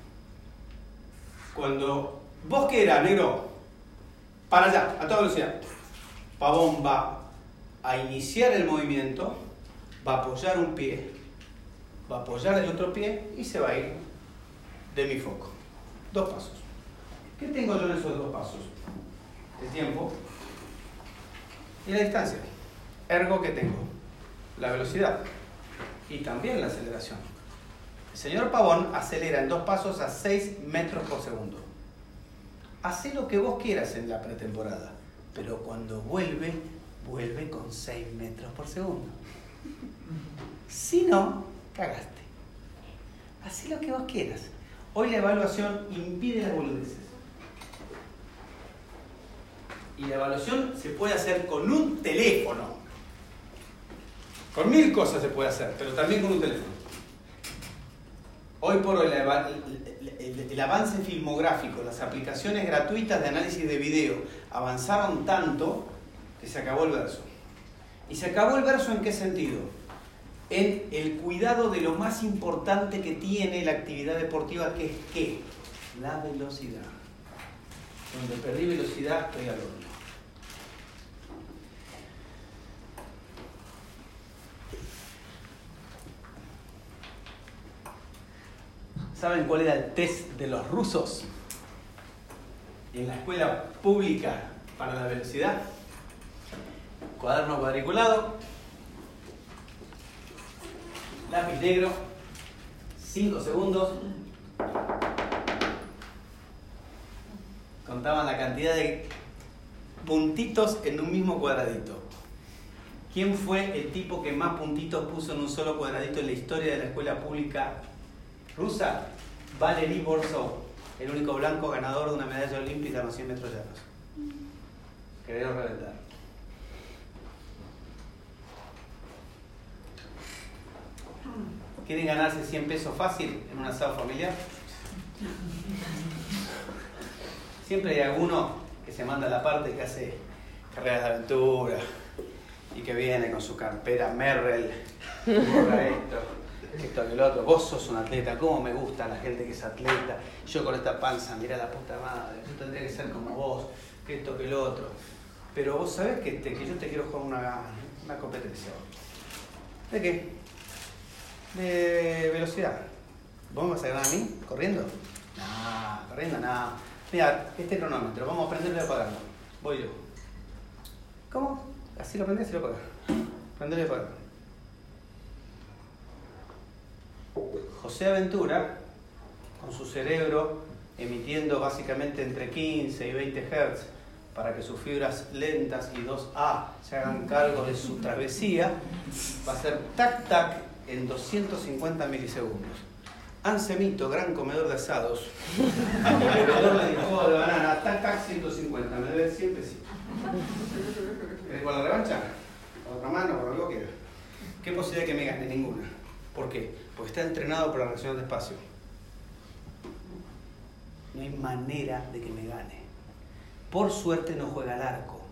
Cuando vos quieras, negro, para allá, a toda velocidad. Pavón va a iniciar el movimiento, va a apoyar un pie, va a apoyar el otro pie y se va a ir de mi foco. Dos pasos. ¿Qué tengo yo en esos dos pasos? El tiempo y la distancia. Ergo, ¿qué tengo? La velocidad y también la aceleración. El señor Pavón acelera en dos pasos a seis metros por segundo. Hacé lo que vos quieras en la pretemporada, pero cuando vuelve, vuelve con seis metros por segundo. Si no, cagaste. Hacé lo que vos quieras. Hoy la evaluación impide las boludeces. Y la evaluación se puede hacer con un teléfono. Con mil cosas se puede hacer, pero también con un teléfono. Hoy por hoy la, el, el, el avance filmográfico, las aplicaciones gratuitas de análisis de video avanzaron tanto que se acabó el verso. ¿Y se acabó el verso en qué sentido? En el cuidado de lo más importante que tiene la actividad deportiva, que es ¿qué? La velocidad. Donde perdí velocidad, estoy al horno. ¿Saben cuál era el test de los rusos en la escuela pública para la velocidad? Cuaderno cuadriculado, lápiz negro, cinco segundos. Contaban la cantidad de puntitos en un mismo cuadradito. ¿Quién fue el tipo que más puntitos puso en un solo cuadradito en la historia de la escuela pública rusa? Valery Borsov, el único blanco ganador de una medalla olímpica en los cien metros llanos. Queremos reventar. ¿Quieren ganarse cien pesos fácil en un asado familiar? Siempre hay alguno que se manda a la parte que hace carreras de aventura y que viene con su carpera Merrell, borra esto, esto que lo otro. Vos sos un atleta, cómo me gusta la gente que es atleta. Yo con esta panza, mirá la puta madre, yo tendría que ser como vos, que esto que lo otro. Pero vos sabés que, te, que yo te quiero jugar una, una competencia. ¿De qué? De velocidad. ¿Vos me vas a ganar a mí? ¿Corriendo? No, corriendo nada. Mira, este cronómetro, vamos a aprenderlo y apagarlo. Voy yo. ¿Cómo? Así lo aprendés y lo apagas. Aprenderlo y apagarlo. José Aventura, con su cerebro emitiendo básicamente entre quince y veinte hertz para que sus fibras lentas y dos A se hagan cargo de su travesía, va a hacer tac tac en doscientos cincuenta milisegundos. Ansemito, gran comedor de asados, bebedor de jugo de banana, tac tac ciento cincuenta, me debe cien pesitos. ¿Querés con la revancha? ¿Con otra mano? ¿Con algo que ¿Qué posibilidad de que me gane? Ninguna. ¿Por qué? Porque está entrenado para reaccionar despacio. No hay manera de que me gane. Por suerte no juega al arco.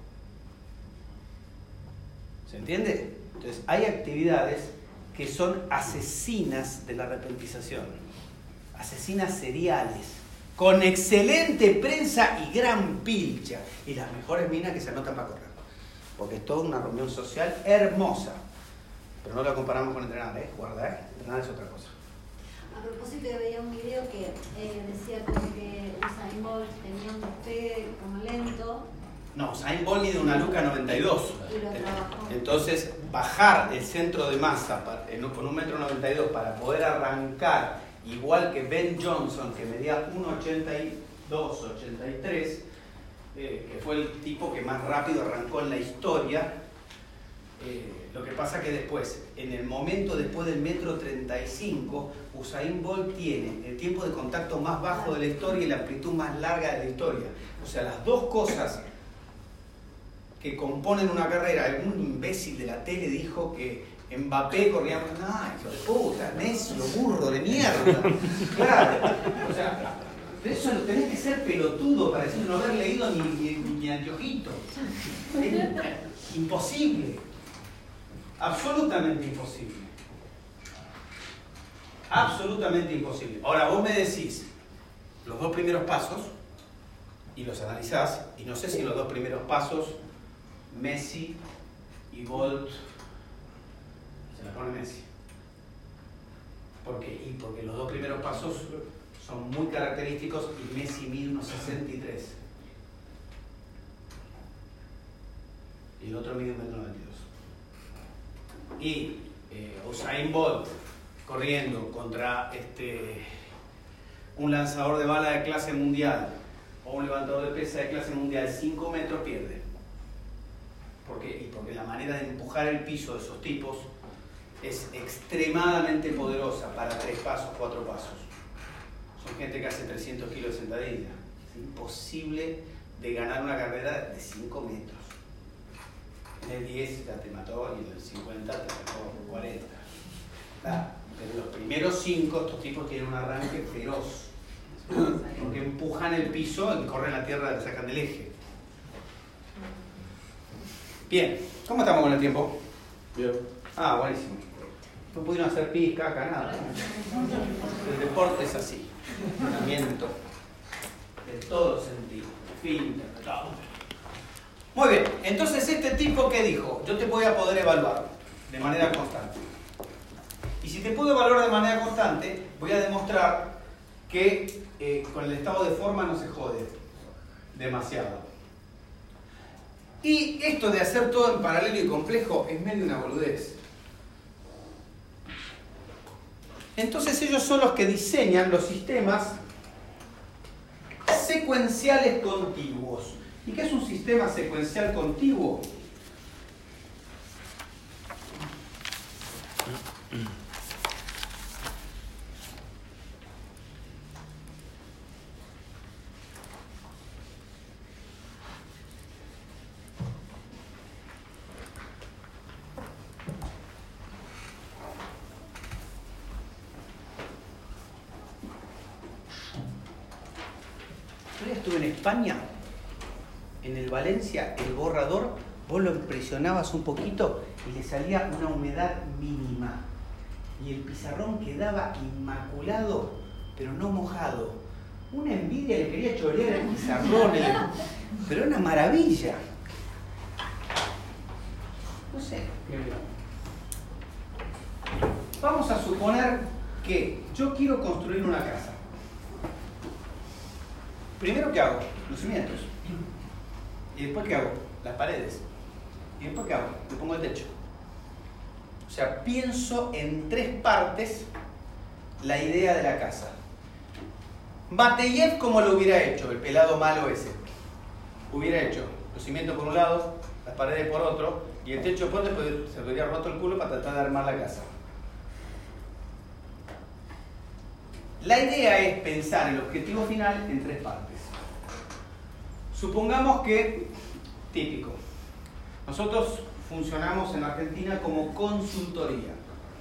¿Se entiende? Entonces, hay actividades que son asesinas de la repentización. Asesinas seriales. Con excelente prensa y gran pilcha. Y las mejores minas que se anotan para correr. Porque es toda una reunión social hermosa. Pero no la comparamos con entrenar, ¿eh? Guarda, ¿eh? Entrenar es otra cosa. A propósito, veía un video que eh, decía como que Usain Bolt tenía un despegue como lento. No, Usain Bolt mide una Luca noventa y dos. Y lo trabajó. Entonces, bajar el centro de masa para, con un metro noventa y dos para poder arrancar, igual que Ben Johnson, que medía uno ochenta y dos, ochenta y tres, eh, que fue el tipo que más rápido arrancó en la historia. Eh, lo que pasa que después, en el momento después del metro treinta y cinco, Usain Bolt tiene el tiempo de contacto más bajo de la historia y la amplitud más larga de la historia. O sea, las dos cosas que componen una carrera. Algún imbécil de la tele dijo que Mbappé corría... ¡Ay, hijo de puta! Necio, burro de mierda. Claro. O sea, de eso no tenés que ser pelotudo para decir no haber leído ni, ni, ni anteojito. Es imposible. Absolutamente imposible. Absolutamente imposible. Ahora vos me decís los dos primeros pasos y los analizás, y no sé si en los dos primeros pasos Messi y Bolt se la pone Messi. ¿Por qué? Y porque los dos primeros pasos son muy característicos y Messi mide unos sesenta y tres. Y el otro mide un metro noventa y dos. Y eh, Usain Bolt corriendo contra este, un lanzador de bala de clase mundial o un levantador de pesa de clase mundial, cinco metros pierde. ¿Por qué? Y porque la manera de empujar el piso de esos tipos es extremadamente poderosa para tres pasos, cuatro pasos. Son gente que hace trescientos kilos de sentadilla. Es imposible de ganar una carrera de cinco metros. En el diez ya te mató y en el cincuenta te mató cuarenta. Claro, pero los primeros cinco, estos tipos tienen un arranque feroz. Porque empujan el piso y corren la tierra, la sacan del eje. Bien, ¿cómo estamos con el tiempo? Bien. Ah, buenísimo. No pudieron hacer pis, caca, nada. El deporte es así. Entrenamiento. de todo sentido. Fin interpretado. Muy bien, entonces este tipo que dijo, yo te voy a poder evaluar de manera constante. Y si te puedo evaluar de manera constante, voy a demostrar que eh, con el estado de forma no se jode demasiado. Y esto de hacer todo en paralelo y complejo es medio una boludez. Entonces ellos son los que diseñan los sistemas secuenciales contiguos. ¿Y qué es un sistema secuencial contiguo? Yo estuve en España, en el Valencia, el borrador, vos lo presionabas un poquito y le salía una humedad mínima. Y el pizarrón quedaba inmaculado, pero no mojado. Una envidia, le quería chorear el pizarrón, el... pero una maravilla. No sé. Vamos a suponer que yo quiero construir una casa. Primero, ¿qué hago? Los cimientos. ¿Y después qué hago? Las paredes. ¿Y después qué hago? Le pongo el techo. O sea, pienso en tres partes la idea de la casa. Bataillev, como lo hubiera hecho, el pelado malo ese. Hubiera hecho los cimientos por un lado, las paredes por otro, y el techo por otro, después se hubiera roto el culo para tratar de armar la casa. La idea es pensar el objetivo final en tres partes. Supongamos que, típico, nosotros funcionamos en Argentina como consultoría.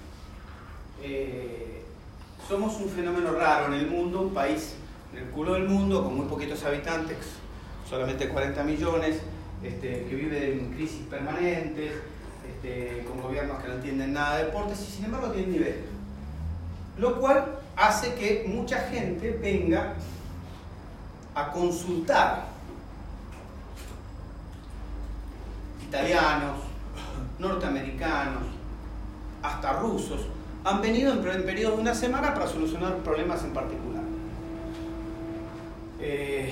Eh, somos un fenómeno raro en el mundo, un país en el culo del mundo, con muy poquitos habitantes, solamente cuarenta millones, este, que vive en crisis permanentes, este, con gobiernos que no entienden nada de deportes y sin embargo tienen nivel. Lo cual hace que mucha gente venga a consultar. Italianos, norteamericanos, hasta rusos, han venido en periodo de una semana para solucionar problemas en particular. Eh...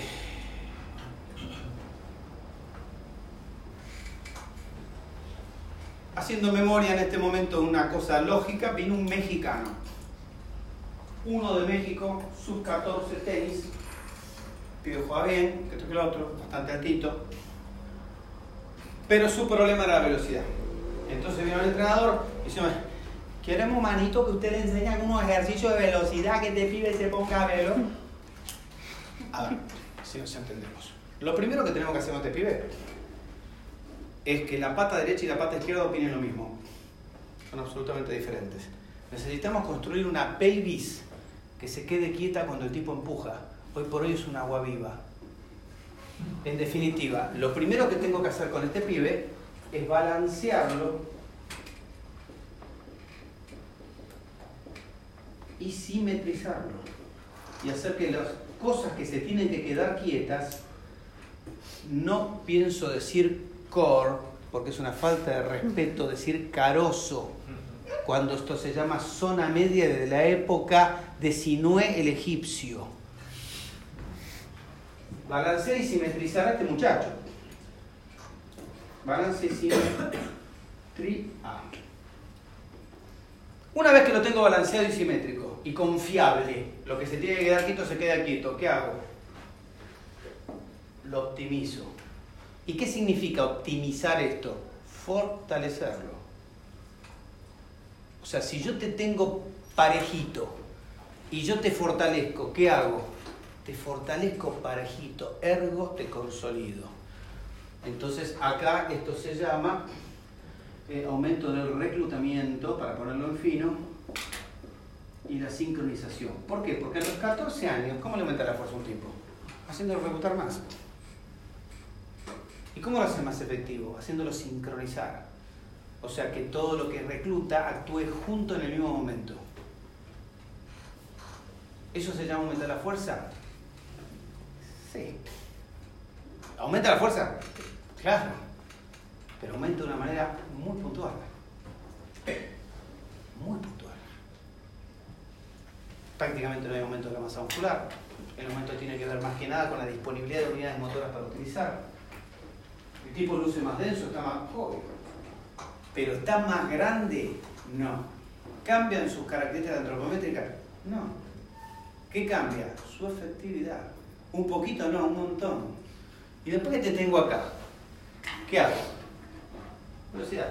Haciendo memoria en este momento de una cosa lógica, vino un mexicano. Uno de México, sub catorce, tenis, pibe juega bien, que toque el otro, bastante altito. Pero su problema era la velocidad. Entonces vino el entrenador y dice, queremos, manito, que usted le enseñe algunos ejercicios de velocidad, que este pibe se ponga a verlo. A ver, si nos entendemos. Lo primero que tenemos que hacer con este pibe es que la pata derecha y la pata izquierda opinen lo mismo. Son absolutamente diferentes. Necesitamos construir una pelvis que se quede quieta cuando el tipo empuja. Hoy por hoy es un agua viva. En definitiva, lo primero que tengo que hacer con este pibe es balancearlo y simetrizarlo. Y hacer que las cosas que se tienen que quedar quietas, no pienso decir core, porque es una falta de respeto decir carozo, cuando esto se llama zona media desde la época de Sinué el egipcio. Balancear y simetrizar a este muchacho. Balance y simetría. Una vez que lo tengo balanceado y simétrico y confiable, lo que se tiene que quedar quieto se queda quieto. ¿Qué hago? Lo optimizo. ¿Y qué significa optimizar esto? Fortalecerlo. O sea, si yo te tengo parejito y yo te fortalezco, ¿qué hago? Te fortalezco parejito, ergo te consolido. Entonces acá esto se llama eh, aumento del reclutamiento, para ponerlo en fino, y la sincronización. ¿Por qué? Porque a los catorce años, ¿cómo le aumenta la fuerza a un tipo? Haciéndolo reclutar más. ¿Y cómo lo hace más efectivo? Haciéndolo sincronizar. O sea, que todo lo que recluta actúe junto en el mismo momento. ¿Eso se llama aumentar la fuerza? Sí. ¿Aumenta la fuerza? Claro. Pero aumenta de una manera muy puntual. Muy puntual. Prácticamente no hay aumento de la masa muscular. El aumento tiene que ver más que nada con la disponibilidad de unidades motoras para utilizar. El tipo luce más denso, está más joven. Pero está más grande, no. ¿Cambian sus características antropométricas? No. ¿Qué cambia? Su efectividad. Un poquito, no, un montón. Y después que te tengo acá, ¿qué hago? Velocidad.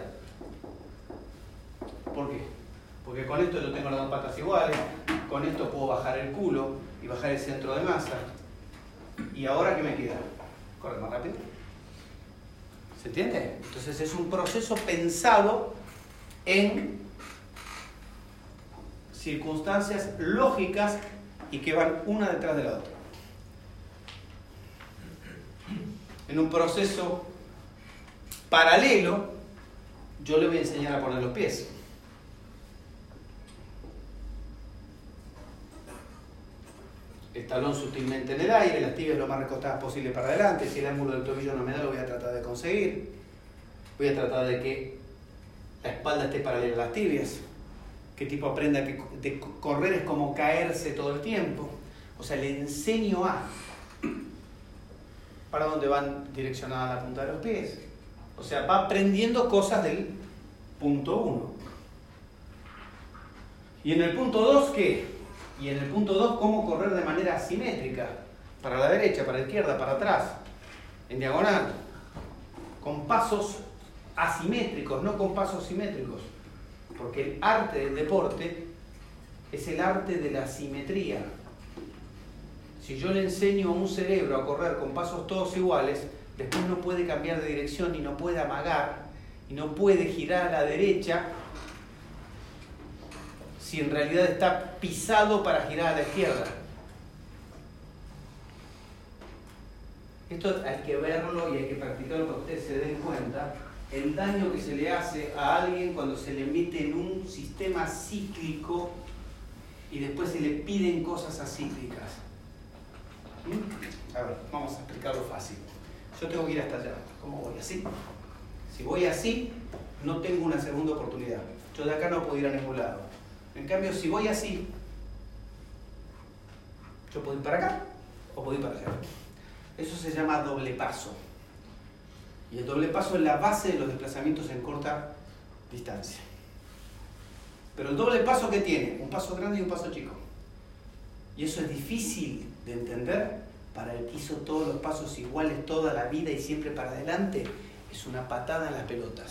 ¿Por qué? Porque con esto yo tengo las dos patas iguales, con esto puedo bajar el culo y bajar el centro de masa. ¿Y ahora qué me queda? Corre más rápido. ¿Se entiende? Entonces es un proceso pensado en circunstancias lógicas y que van una detrás de la otra. En un proceso paralelo, yo le voy a enseñar a poner los pies. El talón sutilmente en el aire, las tibias lo más recostadas posible para adelante. Si el ángulo del tobillo no me da, lo voy a tratar de conseguir. Voy a tratar de que la espalda esté paralela a las tibias. Que el tipo aprenda que de correr es como caerse todo el tiempo. O sea, le enseño a para dónde van direccionadas la punta de los pies. O sea, va aprendiendo cosas del punto uno. Y en el punto dos, ¿qué? Y en el punto dos, cómo correr de manera asimétrica. Para la derecha, para la izquierda, para atrás. En diagonal. Con pasos asimétricos, no con pasos simétricos. Porque el arte del deporte es el arte de la simetría. Si yo le enseño a un cerebro a correr con pasos todos iguales, después no puede cambiar de dirección y no puede amagar y no puede girar a la derecha si en realidad está pisado para girar a la izquierda. Esto hay que verlo y hay que practicarlo para que ustedes se den cuenta el daño que se le hace a alguien cuando se le mete en un sistema cíclico y después se le piden cosas acíclicas. ¿Mm? A ver, vamos a explicarlo fácil. Yo tengo que ir hasta allá. ¿Cómo voy? ¿Así? Si voy así, no tengo una segunda oportunidad. Yo de acá no puedo ir a ningún lado. En cambio, si voy así, yo puedo ir para acá o puedo ir para allá. Eso se llama doble paso. Y el doble paso es la base de los desplazamientos en corta distancia. Pero el doble paso, ¿qué tiene? Un paso grande y un paso chico. Y eso es difícil de entender para el que hizo todos los pasos iguales toda la vida y siempre para adelante. Es una patada en las pelotas.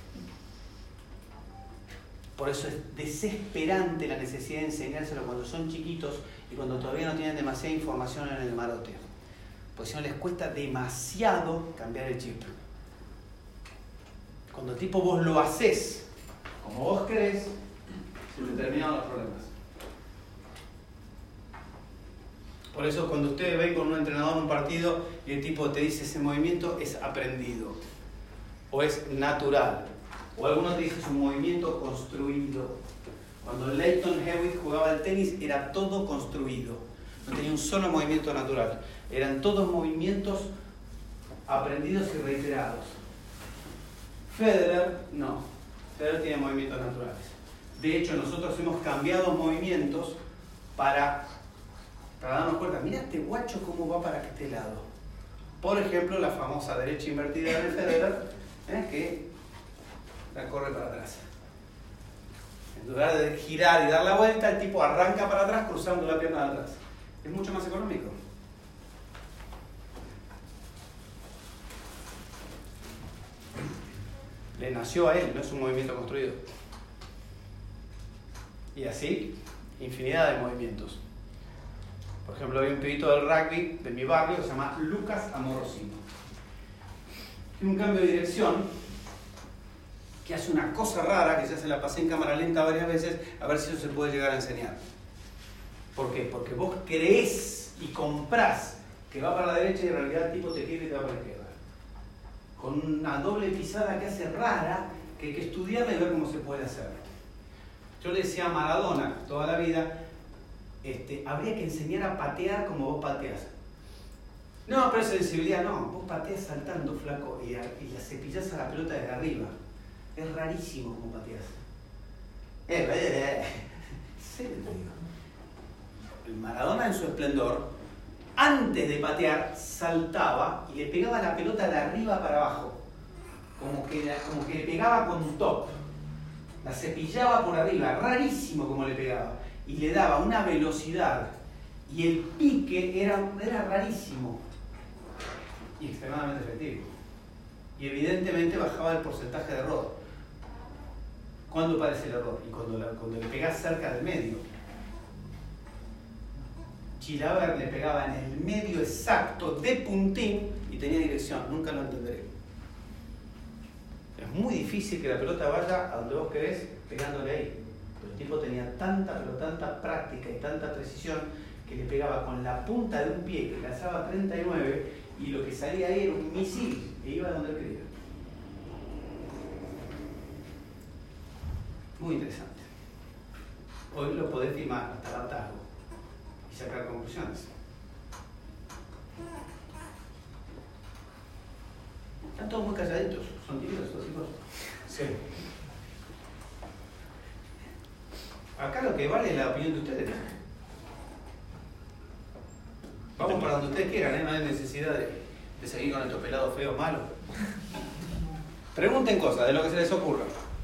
Por eso es desesperante la necesidad de enseñárselo cuando son chiquitos y cuando todavía no tienen demasiada información en el marote. Pues si no les cuesta demasiado cambiar el chip. Cuando tipo vos lo haces como vos querés, se te terminan los problemas. Por eso cuando ustedes ven con un entrenador en un partido y el tipo te dice ese movimiento es aprendido o es natural. O algunos te dicen es un movimiento construido. Cuando Lleyton Hewitt jugaba al tenis era todo construido. No tenía un solo movimiento natural. Eran todos movimientos aprendidos y reiterados. Federer, no. Federer tiene movimientos naturales. De hecho, nosotros hemos cambiado movimientos para, para darnos cuenta. Mira este guacho cómo va para este lado. Por ejemplo, la famosa derecha invertida de Federer, ¿eh? que la corre para atrás. En lugar de girar y dar la vuelta, el tipo arranca para atrás cruzando la pierna de atrás. Es mucho más económico. Le nació a él, no es un movimiento construido. Y así, infinidad de movimientos. Por ejemplo, hay un pibito del rugby de mi barrio que se llama Lucas Amorosino. Tiene un cambio de dirección que hace una cosa rara, que ya se la pasé en cámara lenta varias veces, a ver si eso se puede llegar a enseñar. ¿Por qué? Porque vos creés y comprás que va para la derecha y en realidad el tipo te quiere y te va para la izquierda. Con una doble pisada que hace rara, que hay que estudiarla y ver cómo se puede hacer. Yo le decía a Maradona toda la vida, este, habría que enseñar a patear como vos pateás. No, pero sensibilidad no. Vos pateás saltando, flaco, y, a, y la cepillás a la pelota desde arriba. Es rarísimo como pateás. Eh, eh, eh. Sí, te digo. El Maradona en su esplendor, antes de patear, saltaba y le pegaba la pelota de arriba para abajo. Como que, como que le pegaba con top. La cepillaba por arriba, rarísimo como le pegaba. Y le daba una velocidad. Y el pique era, era rarísimo. Y extremadamente efectivo. Y evidentemente bajaba el porcentaje de error. ¿Cuándo aparece el error? Y cuando, la, cuando le pegás cerca del medio. Chilaver le pegaba en el medio exacto de puntín y tenía dirección. Nunca lo entenderé. Es muy difícil que la pelota vaya a donde vos querés pegándole ahí. Pero el tipo tenía tanta, pero tanta práctica y tanta precisión que le pegaba con la punta de un pie que lanzaba treinta y nueve y lo que salía ahí era un misil e iba donde él quería. Muy interesante. Hoy lo podés filmar hasta el hartazgo y sacar conclusiones. Están todos muy calladitos, son tímidos estos chicos. Sí. Acá lo que vale es la opinión de ustedes. Vamos para donde ustedes quieran, ¿eh? No hay necesidad de, de seguir con estos pelados feos malos. Pregunten cosas de lo que se les ocurra.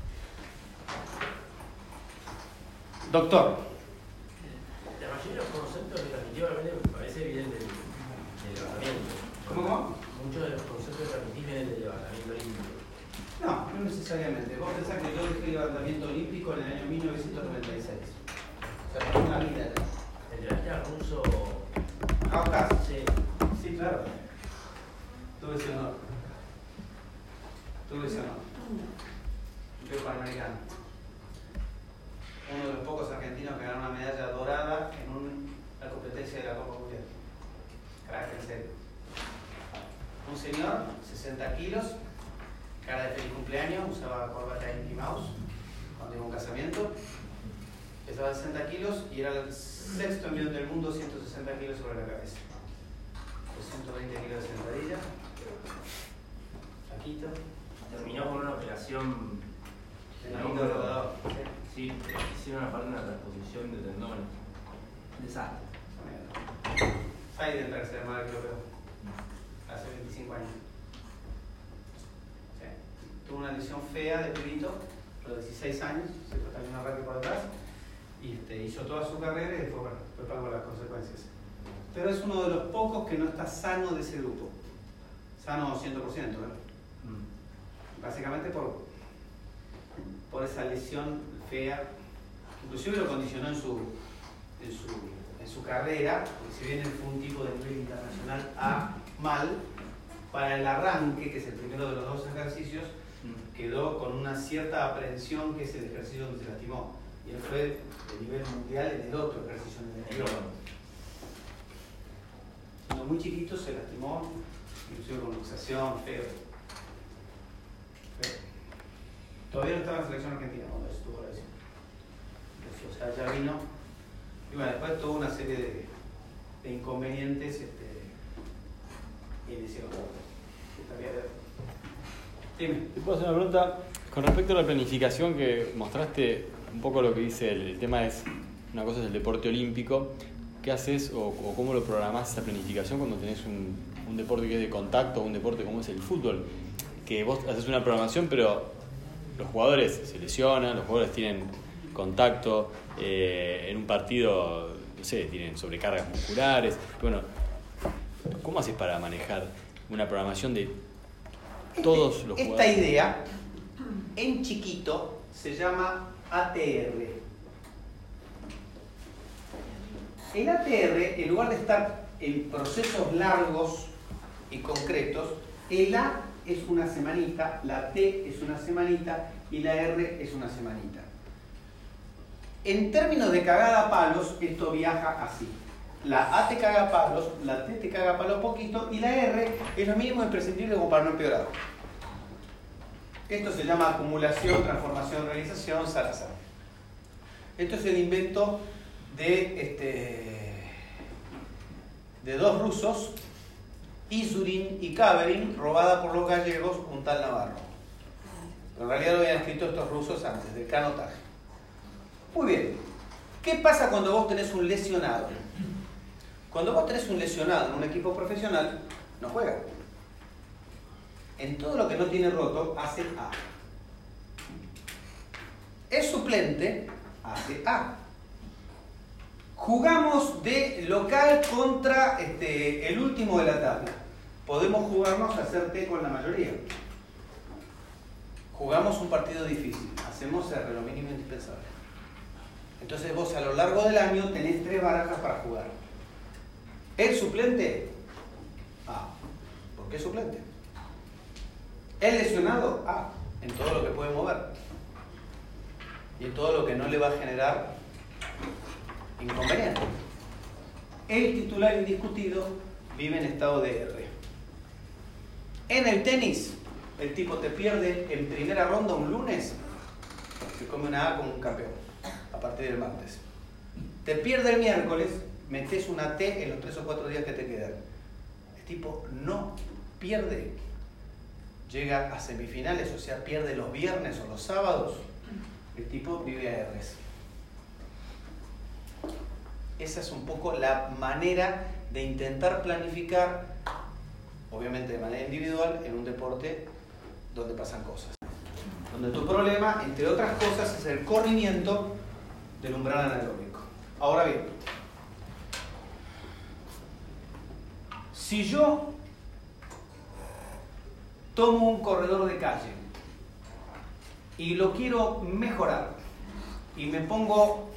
Doctor. La mayoría de los conceptos que transmitió realmente me parece evidente del, del levantamiento. ¿Cómo, cómo? Muchos de los conceptos que transmití vienen del levantamiento olímpico. No, no necesariamente. Vos pensás que yo dejé el levantamiento olímpico en el año mil novecientos noventa y seis. O sea, fue una vida. ¿Entrenaste a ruso? ¿Caucas? Sí. Sí, claro. Tuve ese honor. Tuve ese honor. Yo panamericano. Uno de los pocos argentinos que ganó una medalla dorada en un, la competencia de la Copa Mundial. Crack, en serio. Un señor, sesenta kilos, cara de feliz cumpleaños, usaba corbata de Mickey Mouse cuando iba a un casamiento. Pesaba sesenta kilos y era el sexto envión del mundo, ciento sesenta kilos sobre la cabeza. ciento veinte kilos de sentadilla. Taquito. Terminó con una operación En el mundo rodador. Sí, hicieron aparte una transposición de tendones. Desastre. Saiden tercer madre que lo peor. Hace veinticinco años. Sí. Tuvo una lesión fea de pibito, a los dieciséis años, se fue también un arranque por atrás, y este, hizo toda su carrera y después, bueno, después pagó las consecuencias. Pero es uno de los pocos que no está sano de ese grupo. Sano cien por ciento, ¿verdad? Mm. Básicamente por, por esa lesión fea, inclusive lo condicionó en su, en su, en su carrera, porque si bien él fue un tipo de nivel internacional A mal, para el arranque, que es el primero de los dos ejercicios, quedó con una cierta aprehensión, que es el ejercicio donde se lastimó. Y él fue de nivel mundial en el otro ejercicio en el anterior. Siendo muy chiquito se lastimó, inclusive con luxación, feo. feo. Todavía no estaba en la selección argentina cuando estuvo la lesión. O sea, ya vino. Y bueno, después tuvo una serie de, de inconvenientes este, y lesiones. Dime. Te puedo hacer una pregunta con respecto a la planificación que mostraste. Un poco lo que dice el, el tema es, una cosa es el deporte olímpico. ¿Qué haces o, o cómo lo programás esa planificación cuando tenés un, un deporte que es de contacto, un deporte como es el fútbol? Que vos haces una programación, pero los jugadores se lesionan, los jugadores tienen contacto, eh, en un partido, no sé, tienen sobrecargas musculares. Bueno, ¿cómo haces para manejar una programación de todos los Esta jugadores? Esta idea, en chiquito, se llama A T R. El A T R, en lugar de estar en procesos largos y concretos, el A es una semanita, la T es una semanita y la R es una semanita. En términos de cagada a palos, esto viaja así. La A te caga a palos, la T te caga a palos poquito y la R es lo mínimo imprescindible como para no empeorar. Esto se llama acumulación, transformación, realización, Salazar. Esto es el invento de, este, de dos rusos Isurin y Caberin, robada por los gallegos, un tal Navarro. Pero en realidad lo habían escrito estos rusos antes, del canotaje. Muy bien. ¿Qué pasa cuando vos tenés un lesionado? Cuando vos tenés un lesionado en un equipo profesional, no juega. En todo lo que no tiene roto, hace A. Es suplente, hace A. Jugamos de local contra este, el último de la tabla. Podemos jugarnos a hacer T con la mayoría. Jugamos un partido difícil, hacemos R, lo mínimo indispensable. Entonces vos a lo largo del año tenés tres barajas para jugar. ¿El suplente? A. ¿Por qué suplente? ¿El lesionado? A. En todo lo que puede mover. Y en todo lo que no le va a generar inconveniente. El titular indiscutido vive en estado de R. En el tenis, el tipo te pierde en primera ronda un lunes, se come una A como un campeón, a partir del martes. Te pierde el miércoles, metes una T en los tres o cuatro días que te quedan. El tipo no pierde. Llega a semifinales, o sea, pierde los viernes o los sábados. El tipo vive a Rs. Esa es un poco la manera de intentar planificar, obviamente de manera individual, en un deporte donde pasan cosas. Donde tu problema, entre otras cosas, es el corrimiento del umbral anaeróbico. Ahora bien, si yo tomo un corredor de calle y lo quiero mejorar y me pongo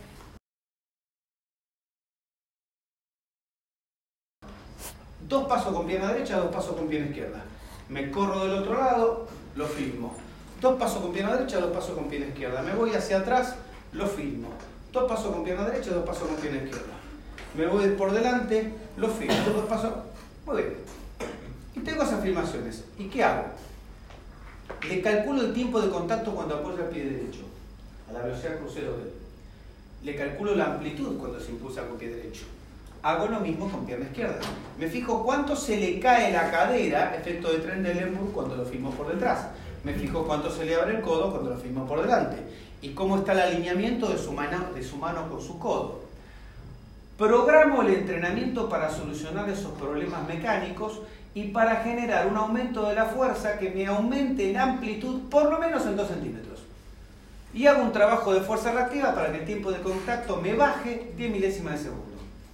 dos pasos con pierna derecha, dos pasos con pierna izquierda, me corro del otro lado, lo filmo. Dos pasos con pierna derecha, dos pasos con pierna izquierda. Me voy hacia atrás, lo filmo. Dos pasos con pierna derecha, dos pasos con pierna izquierda. Me voy por delante, lo filmo. Dos pasos. Muy bien. Y tengo esas filmaciones. ¿Y qué hago? Le calculo el tiempo de contacto cuando apoya el pie derecho, a la velocidad crucero de él. Le calculo la amplitud cuando se impulsa con pie derecho. Hago lo mismo con pierna izquierda. Me fijo cuánto se le cae la cadera, efecto de Trendelenburg, cuando lo filmo por detrás. Me fijo cuánto se le abre el codo cuando lo filmo por delante. Y cómo está el alineamiento de su mano, de su mano con su codo. Programo el entrenamiento para solucionar esos problemas mecánicos y para generar un aumento de la fuerza que me aumente en amplitud por lo menos en dos centímetros. Y hago un trabajo de fuerza reactiva para que el tiempo de contacto me baje diez milésimas de segundo.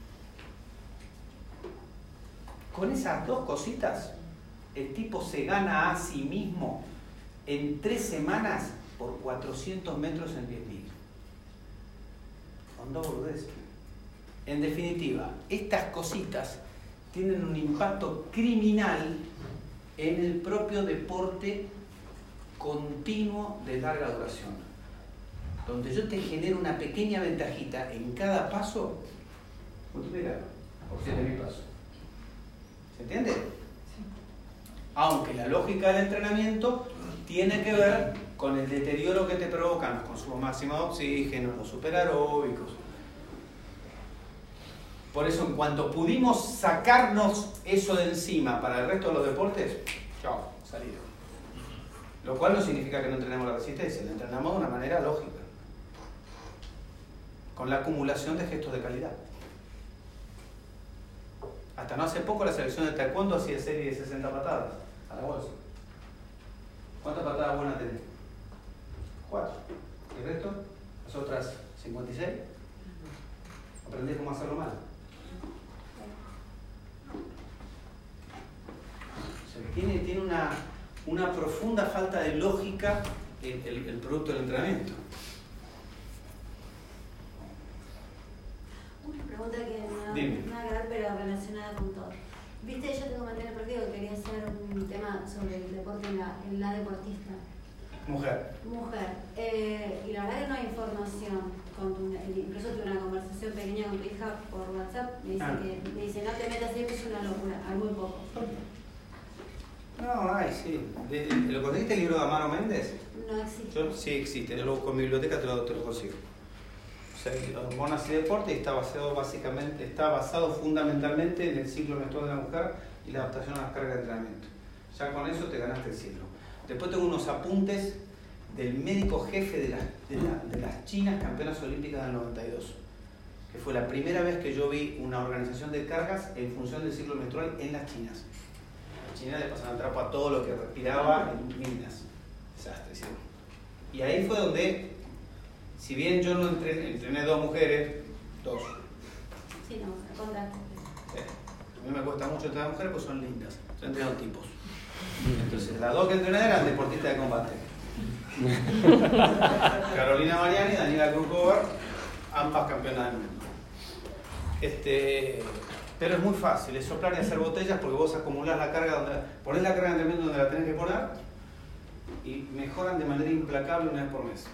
Con esas dos cositas, el tipo se gana a sí mismo en tres semanas por cuatrocientos metros en diez mil. Con dos boludeces. En definitiva, estas cositas tienen un impacto criminal en el propio deporte continuo de larga duración. Donde yo te genero una pequeña ventajita en cada paso, multiplica por siete mil pasos. ¿Se entiende? Sí. Aunque la lógica del entrenamiento tiene que ver con el deterioro que te provocan los consumos máximos de oxígeno, los superaeróbicos. Por eso, en cuanto pudimos sacarnos eso de encima para el resto de los deportes, chao, salido. Lo cual no significa que no entrenemos la resistencia, la entrenamos de una manera lógica, con la acumulación de gestos de calidad. Hasta no hace poco la selección de taekwondo hacía serie de sesenta patadas a la bolsa. ¿Cuántas patadas buenas tenés? Cuatro. ¿Y el resto? Las otras cincuenta y seis. Aprendés cómo hacerlo mal. O sea, tiene, tiene una, una profunda falta de lógica el, el, el producto del entrenamiento. Una pregunta que no nada que ver, pero relacionada con todo. Viste, yo tengo mantener el partido que quería hacer un tema sobre el deporte en la, en la deportista. Mujer. Mujer. Eh, y la verdad que no hay información contundente. Incluso tuve una conversación pequeña con tu hija por WhatsApp. Me dice, ah. que, me dice no te metas ahí, que es una locura. Hay muy poco. No, ay, sí. ¿Lo conseguiste el libro de Amaro Méndez? No existe. Yo, sí existe. Yo lo busco en mi biblioteca, te lo, te lo consigo. O sea, hormonas y deporte está basado básicamente, está basado fundamentalmente en el ciclo menstrual de la mujer y la adaptación a las cargas de entrenamiento. Ya con eso te ganaste el cielo. Después tengo unos apuntes del médico jefe de, la, de, la, de las chinas campeonas olímpicas del noventa y dos, que fue la primera vez que yo vi una organización de cargas en función del ciclo menstrual en las chinas. Las chinas le pasaban trapo a todo lo que respiraba en minas. Desastre, ¿sí? Y ahí fue donde, si bien yo no entrené, entrené dos mujeres, dos. Sí, no, contaste. Sí. A mí me cuesta mucho entrenar mujeres porque son lindas. Yo entreno tipos. Entonces, las dos que entrené eran deportistas de combate. Carolina Mariani y Daniela Krukova, ambas campeonas del mundo. Este, pero es muy fácil, es soplar y hacer botellas porque vos acumulás la carga, donde ponés la carga de entrenamiento donde la tenés que poner y mejoran de manera implacable una vez por mes.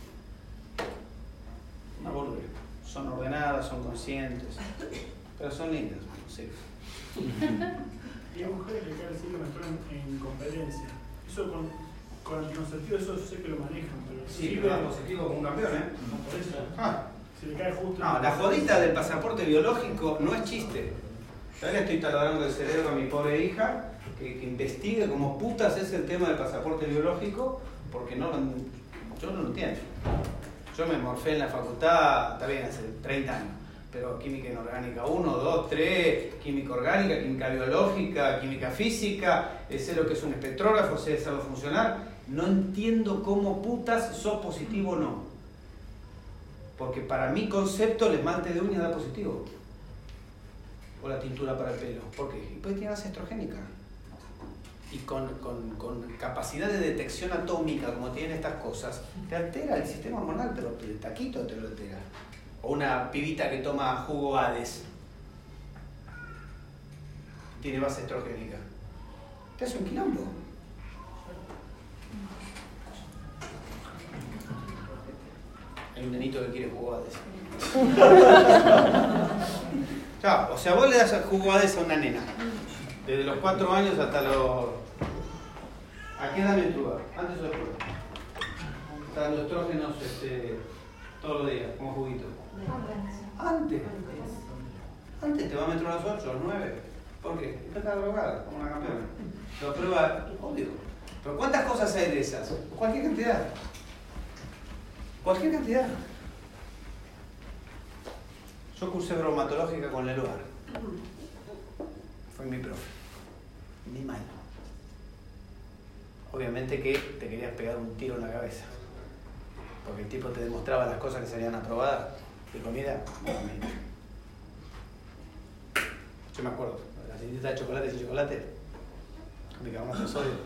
Una boludez. Son ordenadas, son conscientes, pero son lindas, sí. Y hay mujeres que caen el ciclo menstrual en, en competencia. Eso con, con anticonceptivo, eso yo sé que lo manejan, pero Sí, sirve- pero anticonceptivo como un campeón, ¿eh? No, por eso. Ah. Si le cae justo. No, la jodita del pasaporte biológico no es chiste. Ya le estoy taladrando el cerebro a mi pobre hija que, que investigue cómo putas es el tema del pasaporte biológico, porque no, yo no lo entiendo. Yo me morfé en la facultad, está bien, hace treinta años, pero química inorgánica uno, dos, tres, química orgánica, química biológica, química física, sé lo que es un espectrógrafo, sé saber funcionar. No entiendo cómo putas sos positivo o no. Porque para mi concepto el esmalte de uñas da positivo. O la tintura para el pelo. ¿Por qué? Y puede tener base estrogénica. Y con, con, con capacidad de detección atómica, como tienen estas cosas, te altera el sistema hormonal, pero el taquito te lo altera. O una pibita que toma jugo Hades. Tiene base estrogénica. Te hace un quilombo. Hay un nenito que quiere jugo Hades. Claro, o sea, vos le das jugo Hades a una nena. Desde los cuatro años hasta los... ¿A qué edad menstrua? ¿Antes o después? Está dando estrógenos este, todos los días, como juguito. Antes. Antes te va a menstruar a los ocho, a los nueve. ¿Por qué? Está drogada, como una campeona. Lo prueba, obvio. Pero ¿cuántas cosas hay de esas? Cualquier cantidad. Cualquier cantidad. Yo cursé bromatológica con Leluar. Fue mi profe. Ni mal. Obviamente que te querías pegar un tiro en la cabeza. Porque el tipo te demostraba las cosas que salían aprobadas. De comida, nuevamente. Yo me acuerdo, la galletita de chocolate sin chocolate, de carbonato de sodio.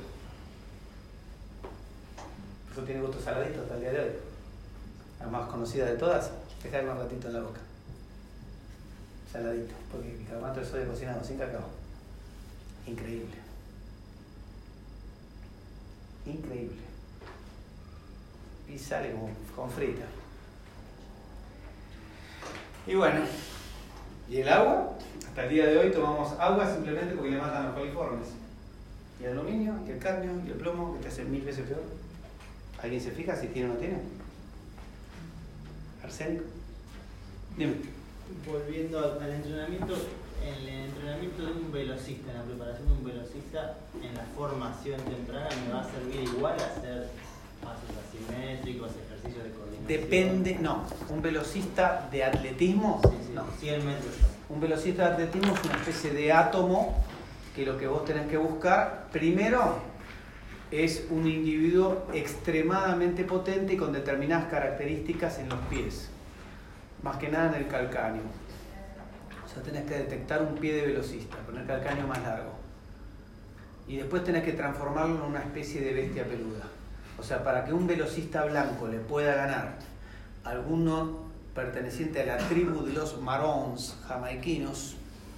Eso tiene gusto saladito hasta el día de hoy. La más conocida de todas, dejarme un ratito en la boca. Saladito, porque el carbonato de sodio cocinado sin cacao. Increíble. Increíble. Y sale como con frita. Y bueno, ¿y el agua? Hasta el día de hoy tomamos agua simplemente porque le matan los coliformes. Y el aluminio, y el cadmio, y el plomo, que te hacen mil veces peor. ¿Alguien se fija si tiene o no tiene? ¿Arsénico? Dime. Volviendo al entrenamiento, en el entrenamiento de un velocista, en la preparación de un velocista, en la formación temprana, ¿me va a servir igual hacer pasos asimétricos, ejercicios de coordinación? Depende, no. Un velocista de atletismo, Sí, sí, no. cien metros. Un velocista de atletismo es una especie de átomo que lo que vos tenés que buscar, primero, es un individuo extremadamente potente y con determinadas características en los pies. Más que nada en el calcáneo. O sea, tenés que detectar un pie de velocista, con el calcáneo más largo. Y después tenés que transformarlo en una especie de bestia peluda. O sea, para que un velocista blanco le pueda ganar a alguno perteneciente a la tribu de los marrons jamaiquinos,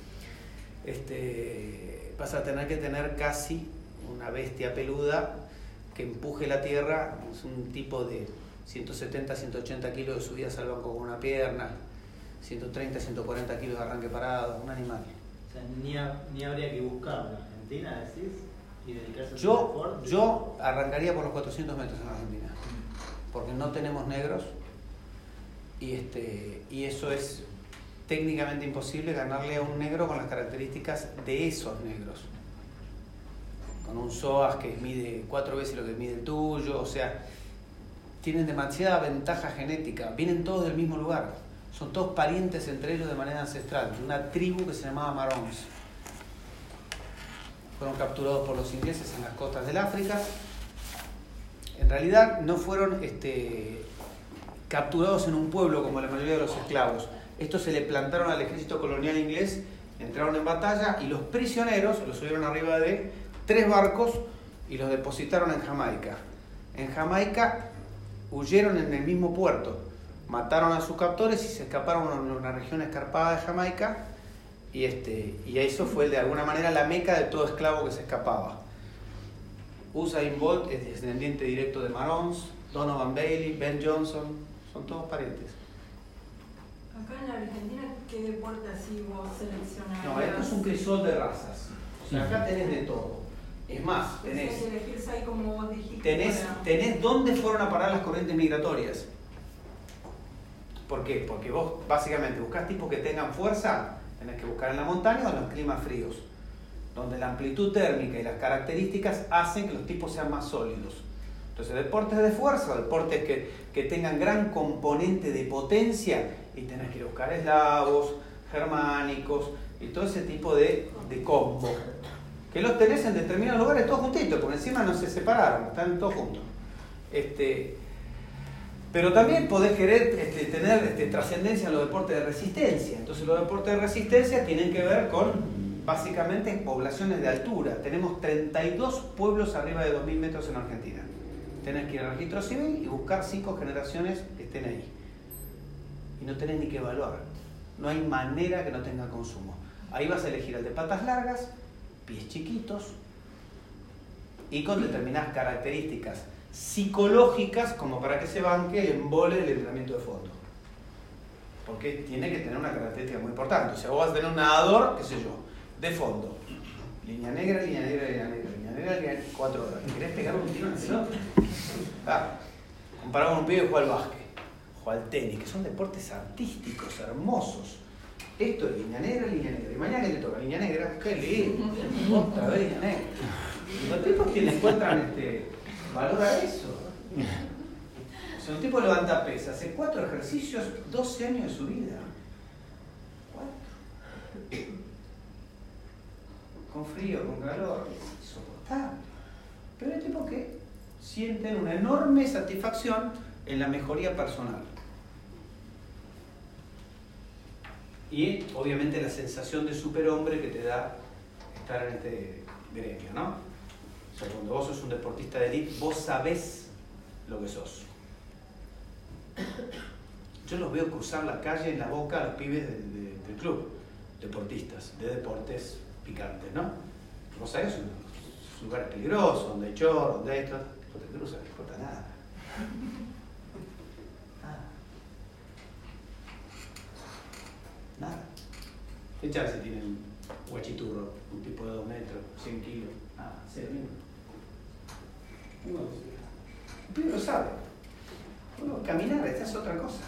este, vas a tener que tener casi una bestia peluda que empuje la tierra. Es un tipo de ciento setenta a ciento ochenta kilos de subida al banco con una pierna, ciento treinta a ciento cuarenta kilos de arranque parado, un animal. O sea, ni, ha- ni habría que buscarlo en Argentina, decís, y dedicarse a Yo, ese deporte. yo arrancaría por los cuatrocientos metros en Argentina, porque no tenemos negros y, este, y eso es técnicamente imposible ganarle a un negro con las características de esos negros. Con un psoas que mide cuatro veces lo que mide el tuyo, o sea, tienen demasiada ventaja genética, vienen todos del mismo lugar, son todos parientes entre ellos de manera ancestral, de una tribu que se llamaba Marons. Fueron capturados por los ingleses en las costas del África. En realidad no fueron este, capturados en un pueblo como la mayoría de los esclavos. Estos se le plantaron al ejército colonial inglés, entraron en batalla y los prisioneros los subieron arriba de tres barcos y los depositaron en Jamaica. En Jamaica huyeron en el mismo puerto, mataron a sus captores y se escaparon a una región escarpada de Jamaica y, este, y eso fue de alguna manera la meca de todo esclavo que se escapaba. Usain Bolt es descendiente directo de Marons, Donovan Bailey, Ben Johnson, son todos parientes. Acá en la Argentina, ¿qué deporte así vos seleccionás? No, esto es un crisol de razas. O sea, acá tenés de todo. Es más, tenés, que elegirse ahí como vos dijiste, tenés, para... tenés dónde fueron a parar las corrientes migratorias. ¿Por qué? Porque vos básicamente buscás tipos que tengan fuerza, tenés que buscar en la montaña o en los climas fríos, donde la amplitud térmica y las características hacen que los tipos sean más sólidos. Entonces, deportes de fuerza, deportes que, que tengan gran componente de potencia, y tenés que buscar eslavos, germánicos y todo ese tipo de, de combo. Que los tenés en determinados lugares todos juntitos, porque encima no se separaron, están todos juntos. Este, pero también podés querer este, tener este, trascendencia en los deportes de resistencia. Entonces los deportes de resistencia tienen que ver con, básicamente, poblaciones de altura. Tenemos treinta y dos pueblos arriba de dos mil metros en Argentina. Tenés que ir al registro civil y buscar cinco generaciones que estén ahí. Y no tenés ni que evaluar. No hay manera que no tenga consumo. Ahí vas a elegir el de patas largas, pies chiquitos y con determinadas características psicológicas como para que se banque el embole del entrenamiento de fondo. Porque tiene que tener una característica muy importante. O sea, vos vas a tener un nadador, qué sé yo, de fondo. Línea negra, línea negra, línea negra, línea negra, línea negra, cuatro horas. ¿Te querés pegar un tiro en el pelota? Claro. Comparado con un pibe que juega al básquet, juega al tenis, que son deportes artísticos, hermosos. Esto es línea negra, línea negra. Y mañana que te toca línea negra, qué lindo. Otra vez línea negra. Y los tipos que le encuentran este, valor a eso. O sea, un tipo levanta pesas, hace cuatro ejercicios, doce años de su vida. Cuatro. Con frío, con calor, es insoportable. Pero hay tipos que sienten una enorme satisfacción en la mejoría personal. Y obviamente la sensación de superhombre que te da estar en este gremio, ¿no? O sea, cuando vos sos un deportista de élite, vos sabés lo que sos. Yo los veo cruzar la calle en la boca a los pibes de, de, del club, deportistas, de deportes picantes, ¿no? Vos sabés, son lugares peligrosos, donde hay chorro, donde hay esto, no te cruzas, no importa nada. Nada. ¿Qué chance tiene un guachiturro, un tipo de dos metros, cien kilos? Ah, cero mismo. El pibe lo sabe. Bueno, caminar, esta es otra cosa.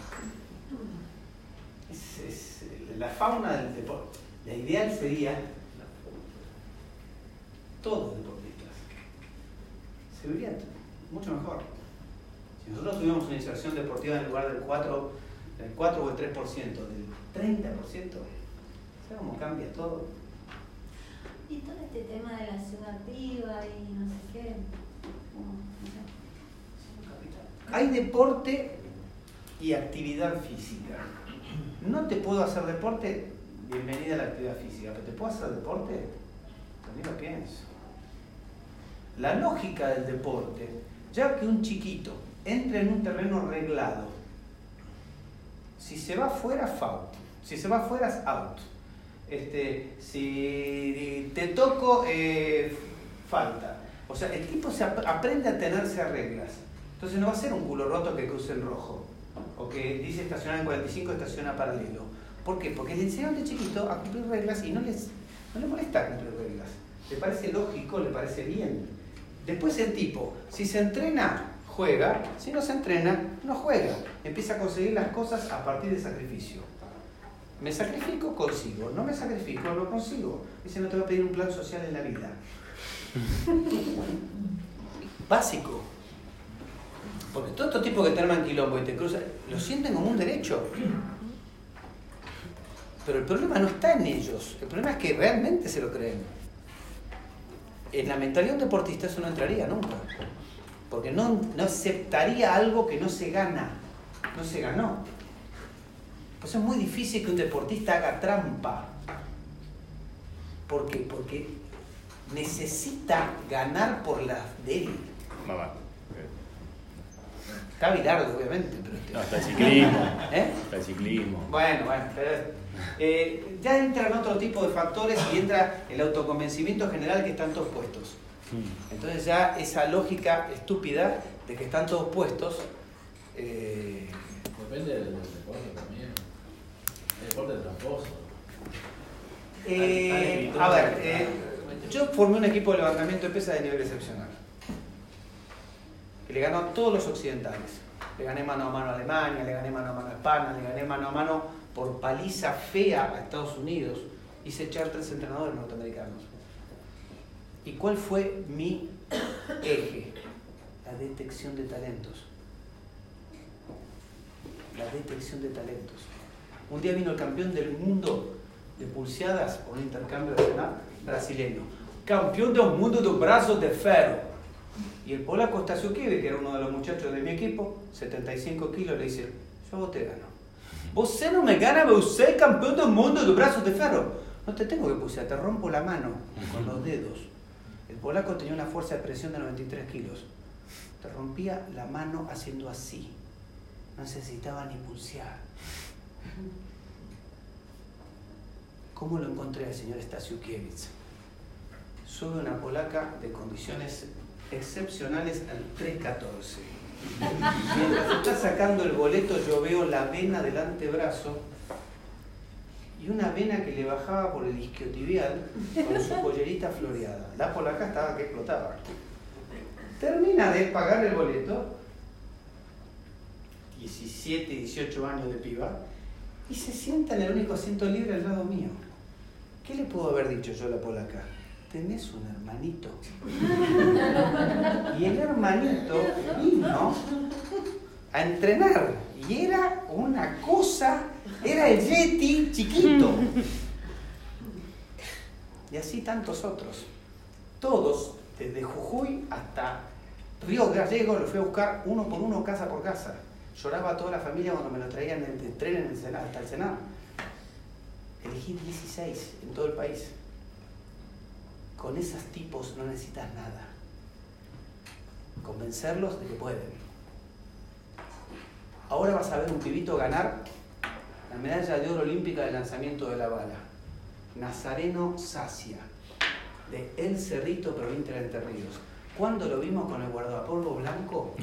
Es, es la fauna del deporte. La ideal sería todos los deportistas. Se vivirían mucho mejor. Si nosotros tuviéramos una inserción deportiva en lugar del cuatro, del cuatro o el tres por ciento, del treinta por ciento, ¿sabes cómo cambia todo? Y todo este tema de la ciudad viva y no sé qué, no, no sé. Hay deporte y actividad física. No te puedo hacer deporte, bienvenida a la actividad física, pero te puedo hacer deporte, también lo pienso. La lógica del deporte, ya que un chiquito entra en un terreno reglado, si se va fuera, foul. Si se va fuera, es out. Este, si te toco, eh, falta. O sea, el tipo se ap aprende a tenerse a reglas. Entonces no va a ser un culo roto que cruce el rojo. O que dice estacionar en cuarenta y cinco, estaciona paralelo. ¿Por qué? Porque le enseñaron de chiquito a cumplir reglas y no les, no les molesta cumplir reglas. Le parece lógico, le parece bien. Después el tipo, si se entrena, juega. Si no se entrena, no juega. Empieza a conseguir las cosas a partir de sacrificio. Me sacrifico, consigo. No me sacrifico, no consigo. Dice, no te voy a pedir un plan social en la vida. Básico. Porque todos estos tipos que te arman quilombo y te cruzan, lo sienten como un derecho. Pero el problema no está en ellos. El problema es que realmente se lo creen. En la mentalidad de un deportista eso no entraría nunca. Porque no, no aceptaría algo que no se gana. No se ganó. Pues es muy difícil que un deportista haga trampa. ¿Por qué? Porque necesita ganar por la de él. Mamá. Está Bilardo, obviamente. Pero este... No, está el ciclismo. ¿Eh? Está el ciclismo. Bueno, bueno, pero eh, ya entran otro tipo de factores y entra el autoconvencimiento general que están todos puestos. Entonces ya esa lógica estúpida de que están todos puestos... Eh... Depende del deporte también. El deporte es tramposo. Eh, a ver, eh, yo formé un equipo de levantamiento de pesas de nivel excepcional. Que le ganó a todos los occidentales. Le gané mano a mano a Alemania, le gané mano a mano a España, le gané mano a mano por paliza fea a Estados Unidos. Hice echar tres entrenadores norteamericanos. ¿Y cuál fue mi eje? La detección de talentos. La detección de talentos. Un día vino el campeón del mundo de pulseadas por un intercambio nacional brasileño. Campeón del mundo de brazos de ferro. Y el polaco Stasiukiewicz, que era uno de los muchachos de mi equipo, setenta y cinco kilos, le dice, yo a vos te gano. Vos no me gana, vos sos campeón del mundo de brazos de ferro. No te tengo que pulsear, te rompo la mano con los dedos. El polaco tenía una fuerza de presión de noventa y tres kilos. Te rompía la mano haciendo así. No necesitaba ni pulsear. ¿Cómo lo encontré al señor Stasiukiewicz? Sube una polaca de condiciones excepcionales al tres catorce. Mientras está sacando el boleto, yo veo la vena del antebrazo y una vena que le bajaba por el isquiotibial con su pollerita floreada. La polaca estaba que explotaba. Termina de pagar el boleto, diecisiete, dieciocho años de piba, y se sienta en el único asiento libre al lado mío. ¿Qué le puedo haber dicho yo a la polaca? Tenés un hermanito. Y el hermanito vino a entrenar. Y era una cosa, era el Yeti chiquito. Y así tantos otros. Todos, desde Jujuy hasta Río Gallegos, los fui a buscar uno por uno, casa por casa. Lloraba toda la familia cuando me lo traían de, de tren en el Senado, hasta el Senado. Elegí dieciséis en todo el país. Con esos tipos no necesitas nada. Convencerlos de que pueden. Ahora vas a ver un pibito ganar la medalla de oro olímpica del lanzamiento de la bala. Nazareno Sacia, de El Cerrito, provincia de Entre Ríos. ¿Cuándo lo vimos con el guardapolvo blanco?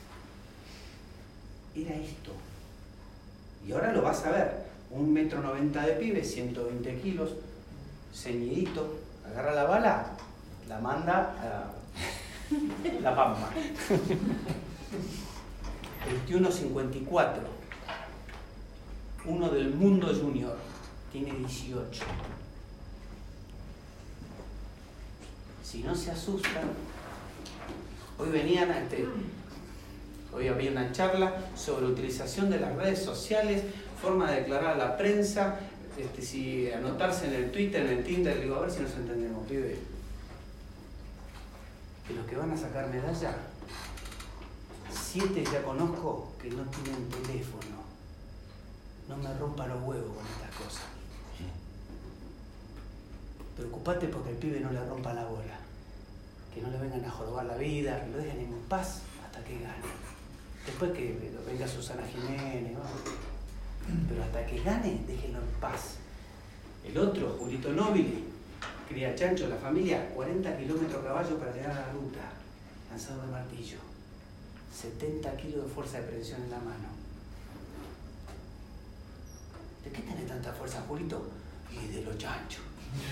Era esto. Y ahora lo vas a ver. Un metro noventa de pibe, ciento veinte kilos, ceñidito, agarra la bala, la manda a la pampa. veintiuno cincuenta y cuatro. Uno del mundo junior. Tiene dieciocho. Si no se asustan, hoy venían a este, hoy había una charla sobre utilización de las redes sociales, forma de declarar a la prensa, este, si anotarse en el Twitter, en el Tinder. Le digo, a ver si nos entendemos, pibe. Que los que van a sacar medalla, siete ya conozco que no tienen teléfono. No me rompa los huevos con estas cosas. Preocupate porque el pibe no le rompa la bola. Que no le vengan a jorobar la vida, que lo dejen en paz hasta que gane. Después que venga Susana Jiménez, ¿no? Pero hasta que gane, déjenlo en paz. El otro, Julito Nobili, cría chancho, la familia, cuarenta kilómetros a caballo para llegar a la ruta, lanzado de martillo, setenta kilos de fuerza de presión en la mano. ¿De qué tiene tanta fuerza, Julito? Y de los chanchos.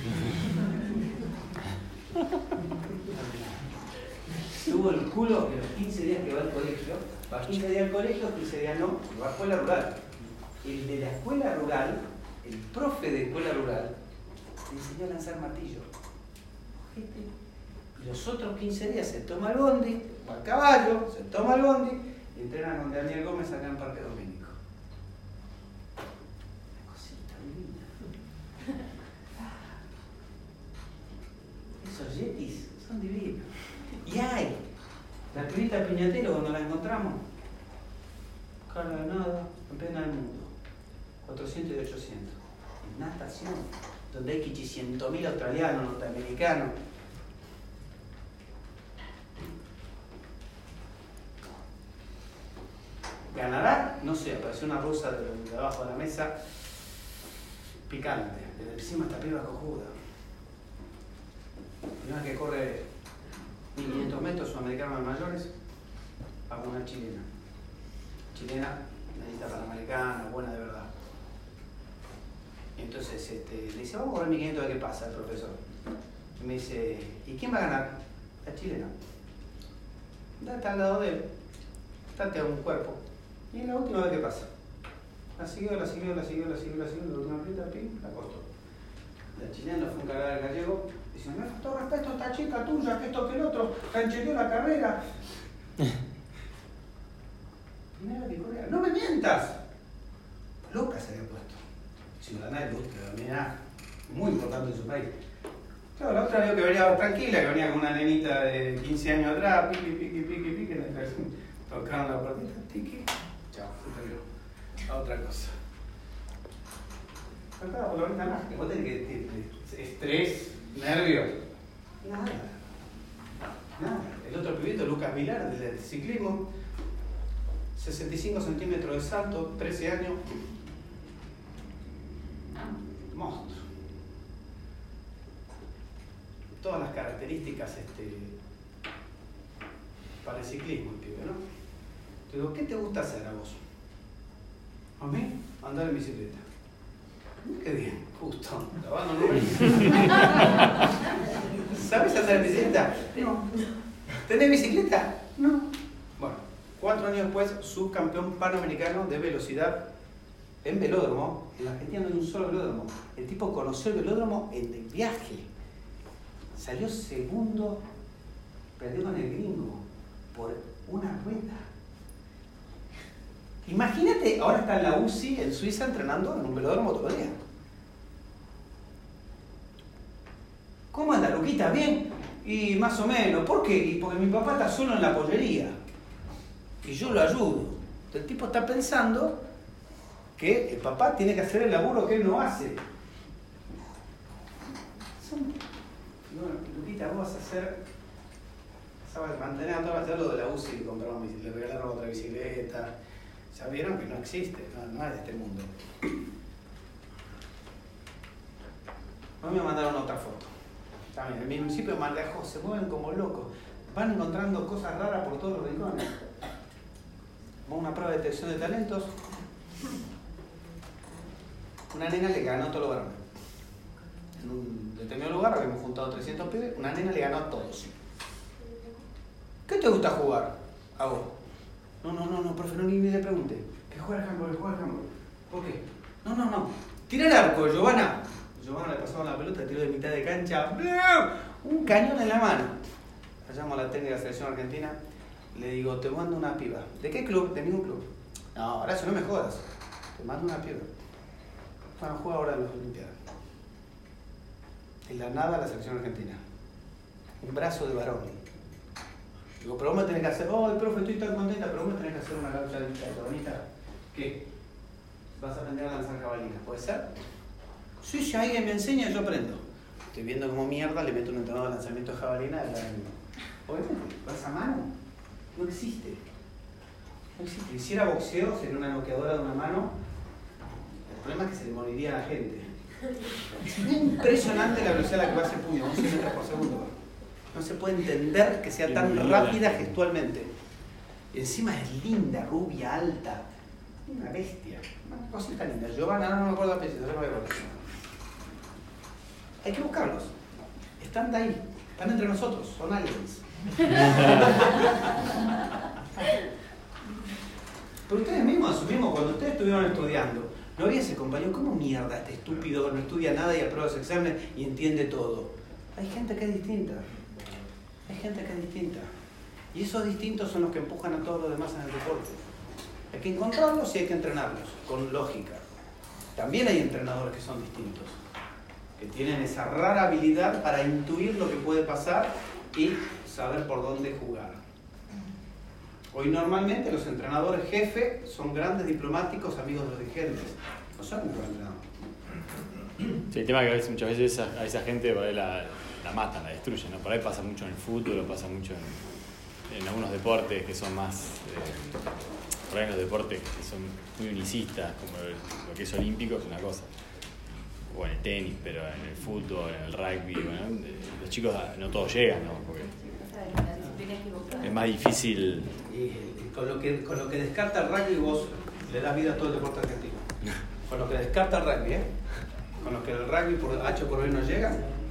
Tuvo el culo que los quince días que va al colegio, va quince días al colegio, quince días no, va a escuela rural. El de la escuela rural el profe de escuela rural le enseñó a lanzar martillo. Y los otros quince días se toma el bondi, va a caballo, se toma el bondi y entrenan con Daniel Gómez acá en Parque Domínico. Una cosita linda. Esos yetis son divinos. Y hay la pibita Piñatero cuando la encontramos, cara de nada, campeona del mundo, cuatrocientos y ochocientos. En natación, donde hay quinientos mil australianos, norteamericanos. ¿Ganará? No sé, apareció una rusa de, de abajo de la mesa, picante, desde encima esta piba cojuda. Primera que corre mil quinientos metros, sudamericana de mayores, a una chilena. Chilena, medallista panamericana, buena de verdad. Y entonces este, le dice, vamos a correr mil quinientos a ver qué pasa el profesor. Y me dice, ¿y quién va a ganar? La chilena. Date al lado de él, date a un cuerpo. Y en la última vez qué pasa. La siguió, la siguió, la siguió, la siguió, la siguió, la última pista, pim, la costó. La chilena fue encargada del gallego, dice, me faltó respeto a esta chica tuya, que esto, que el otro, cancheteó la carrera. Primera que corría, no me mientas. Loca se había puesto. Ciudadana de luz, que venía muy importante en su país. Claro, la otra vio que venía tranquila, que venía con una nenita de quince años atrás, piqui, piqui, piqui, piqui, tocaron la puertita, tiqui, chao, se perdió. A otra cosa. Acá por la horita más, que vos tenés que estrés, nervios. Nada. Nada. El otro pibito, Lucas Vilar, del ciclismo, sesenta y cinco centímetros de salto, trece años. Monstruo. Todas las características este, para el ciclismo, el pibe, ¿no? Te digo, ¿qué te gusta hacer a vos? A mí, andar en bicicleta. Qué bien, justo. ¿Sabes andar en bicicleta? No. ¿Tenés bicicleta? No. Bueno, cuatro años después, subcampeón panamericano de velocidad en velódromo. En la Argentina no hay un solo velódromo. El tipo conoció el velódromo en el viaje. Salió segundo, perdió con el gringo por una rueda. Imagínate, ahora está en la U C I en Suiza entrenando en un velódromo todo el día. ¿Cómo anda, Luquita? ¿Bien? Y más o menos. ¿Por qué? Y porque mi papá está solo en la pollería. Y yo lo ayudo. El tipo está pensando que el papá tiene que hacer el laburo que él no hace. Son... Bueno, Luquita, vos vas a hacer... Sabes, mantener a todas las lo de la U C I, compramos, le regalaron otra bicicleta. Ya vieron que no existe, no, no es de este mundo. A mí me mandaron otra foto. También, en mi municipio de Marlejo se mueven como locos. Van encontrando cosas raras por todos los rincones. Vamos a una prueba de detección de talentos. Una nena le ganó a todos los varones. En un determinado lugar, habíamos juntado trescientos pibes, una nena le ganó a todos. ¿Qué te gusta jugar? A vos. No, no, no, no, profe, no ni le pregunte. Que juega al handball, que juega al handball. ¿Por qué? No, no, no. Tira el arco, Giovanna. Giovanna le pasaba la pelota, tiró de mitad de cancha. Un cañón en la mano. La llamo a la técnica de la selección argentina. Le digo, te mando una piba. ¿De qué club? De ningún club. No, ahora eso no me jodas. Te mando una piba. Bueno, juega ahora en las Olimpiadas. En la nada la selección argentina. Un brazo de varón. Digo, pero vos me tenés que hacer, oh, el profe, estoy tan contenta, pero vos me tenés que hacer una gaucha de bonita. ¿Qué? Vas a aprender a lanzar jabalinas, ¿puede ser? Sí, si alguien me enseña, yo aprendo. Estoy viendo como mierda, le meto un entrenador de lanzamiento de jabalina. Obviamente, ¿vas a mano? No existe. No existe. Si hiciera boxeo, sería una noqueadora de una mano. El problema es que se le moriría a la gente. Es impresionante la velocidad a la que va ese puño, once metros por segundo. No se puede entender que sea tan rápida gestualmente. Y encima es linda, rubia, alta. Una bestia. Una cosita linda. Giovanna, no, no me acuerdo la apellido, no me acuerdo. Hay que buscarlos. Están de ahí. Están entre nosotros. Son aliens. Pero ustedes mismos asumimos, cuando ustedes estuvieron estudiando, No había ese compañero, ¿cómo mierda este estúpido no estudia nada y aprueba su examen y entiende todo? Hay gente que es distinta. Hay gente que es distinta. Y esos distintos son los que empujan a todos los demás en el deporte. Hay que encontrarlos y hay que entrenarlos, con lógica. También hay entrenadores que son distintos, que tienen esa rara habilidad para intuir lo que puede pasar y saber por dónde jugar. Hoy normalmente los entrenadores jefe son grandes diplomáticos, amigos de los dirigentes. No son un buen entrenador. Sí, el tema es que a veces, muchas veces esa, a esa gente por ahí la, la matan, la destruyen, ¿no? Por ahí pasa mucho en el fútbol, o pasa mucho en, en algunos deportes que son más... Eh, por ahí en los deportes que son muy unicistas, como el, lo que es olímpico es una cosa. O en el tenis, pero en el fútbol, en el rugby, bueno, los chicos no todos llegan, ¿no? Porque es más difícil. Y con lo que, con lo que descarta el rugby vos le das vida a todo el deporte argentino. Con lo que descarta el rugby, ¿eh? Con lo que el rugby por H o por B no llega,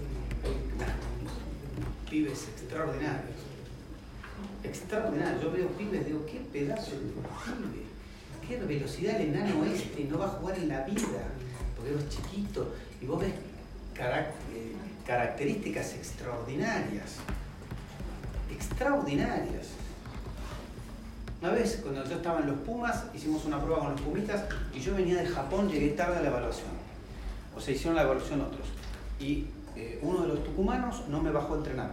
pibes extraordinarios. Extraordinarios. Yo veo pibes, digo, qué pedazo de pibe. Qué velocidad el enano este, no va a jugar en la vida. Porque es chiquito y vos ves carac eh, características extraordinarias. Extraordinarias. Una vez, cuando yo estaba en los Pumas, hicimos una prueba con los Pumitas y yo venía de Japón, llegué tarde a la evaluación. O sea, hicieron la evaluación otros. Y eh, uno de los tucumanos no me bajó a entrenar.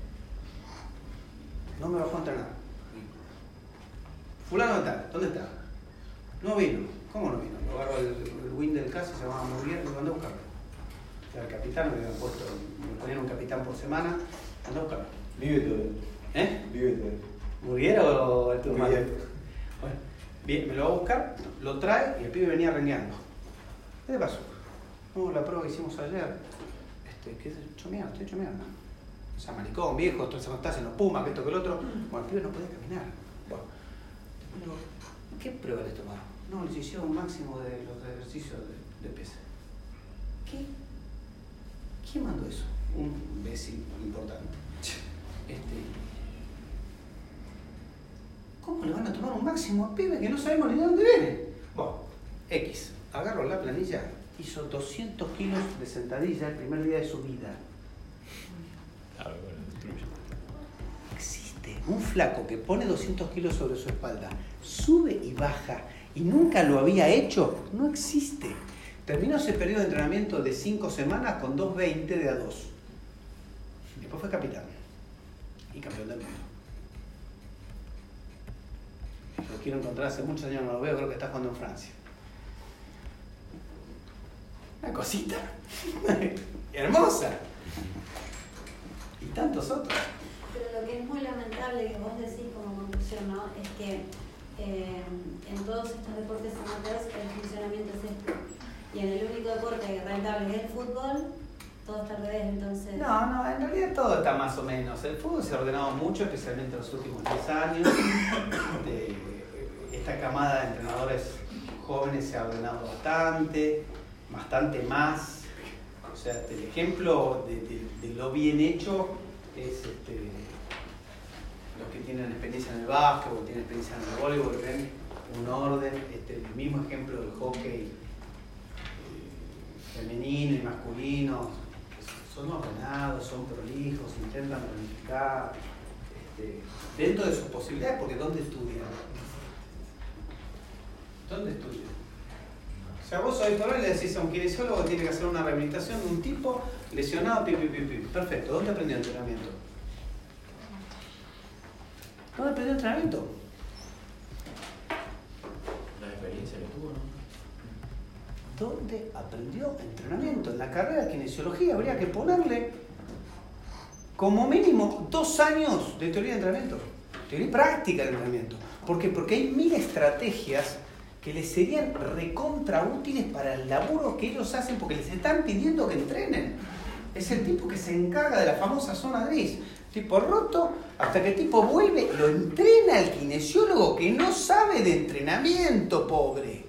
No me bajó a entrenar. Fulano de tal, ¿dónde está? No vino. ¿Cómo no vino? Lo agarro el, el win del caso, se llamaba Muriel, lo mandé a buscar. Era el capitán, me habían puesto, me ponían un capitán por semana, mandé a buscar. Vive todo. ¿Eh? Vive todo. ¿Muriel o el tucumano? Muriel. Bueno, bien, me lo va a buscar, lo trae y el pibe venía rengueando. ¿Qué te pasó? No, la prueba que hicimos ayer. Este, ¿qué es? Chomeando, estoy chomeando. O sea, maricón, viejo, tú estás en los Pumas, que esto, que el otro. Bueno, el pibe no podía caminar. Bueno, pero, ¿qué prueba le tomaron? No, les hicieron un máximo de los ejercicios de, de pesa. ¿Qué? ¿Quién mandó eso? Un imbécil importante. Este, ¿Cómo le van a tomar un máximo al pibe que no sabemos ni de dónde viene? Bueno, X, agarro la planilla, hizo doscientos kilos de sentadilla el primer día de su vida. Existe un flaco que pone doscientos kilos sobre su espalda, sube y baja, y nunca lo había hecho. No existe. Terminó ese periodo de entrenamiento de cinco semanas con dos veinte de a dos. Después fue capitán y campeón del mundo. Lo quiero encontrar, hace muchos años no lo veo, creo que está jugando en Francia. Una cosita hermosa. Y tantos otros. Pero lo que es muy lamentable que vos decís como conclusión, ¿no? Es que eh, en todos estos deportes amateurs el funcionamiento es este. Y en el único deporte rentable es el fútbol, todo está al revés, entonces... No, no, en realidad todo está más o menos. El fútbol se ha ordenado mucho, especialmente en los últimos diez años. De, esta camada de entrenadores jóvenes se ha ordenado bastante, bastante más. O sea, el ejemplo de, de, de lo bien hecho es este, los que tienen experiencia en el básquetbol, tienen experiencia en el voleibol, ven un orden, este, el mismo ejemplo del hockey femenino y masculino, son ordenados, son prolijos, intentan planificar este, dentro de sus posibilidades, porque ¿dónde estudian? ¿Dónde estudian? O sea, vos hoy por hoy le decís a un kinesiólogo que tiene que hacer una rehabilitación de un tipo lesionado, pi, pi, pi, pi. Perfecto, ¿dónde aprendió entrenamiento? ¿Dónde aprendió entrenamiento? La experiencia que tuvo, ¿no? ¿Dónde aprendió entrenamiento? En la carrera de kinesiología habría que ponerle como mínimo dos años de teoría de entrenamiento, teoría y práctica de entrenamiento. ¿Por qué? Porque hay mil estrategias que les serían recontra útiles para el laburo que ellos hacen porque les están pidiendo que entrenen. Es el tipo que se encarga de la famosa zona gris. Tipo roto, hasta que el tipo vuelve, lo entrena el kinesiólogo que no sabe de entrenamiento, pobre.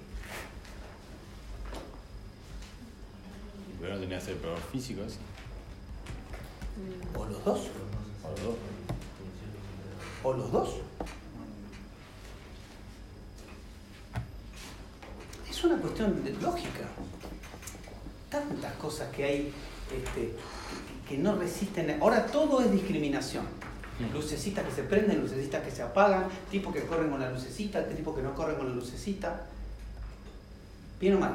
Pero no tenía que ser preparador físico, ¿sí? O los dos. O los dos. O los dos. Es una cuestión de lógica. Tantas cosas que hay este, que, que no resisten. Ahora todo es discriminación. Lucecitas que se prenden, lucecitas que se apagan, tipos que corren con la lucecita, tipos que no corren con la lucecita. ¿Bien o mal?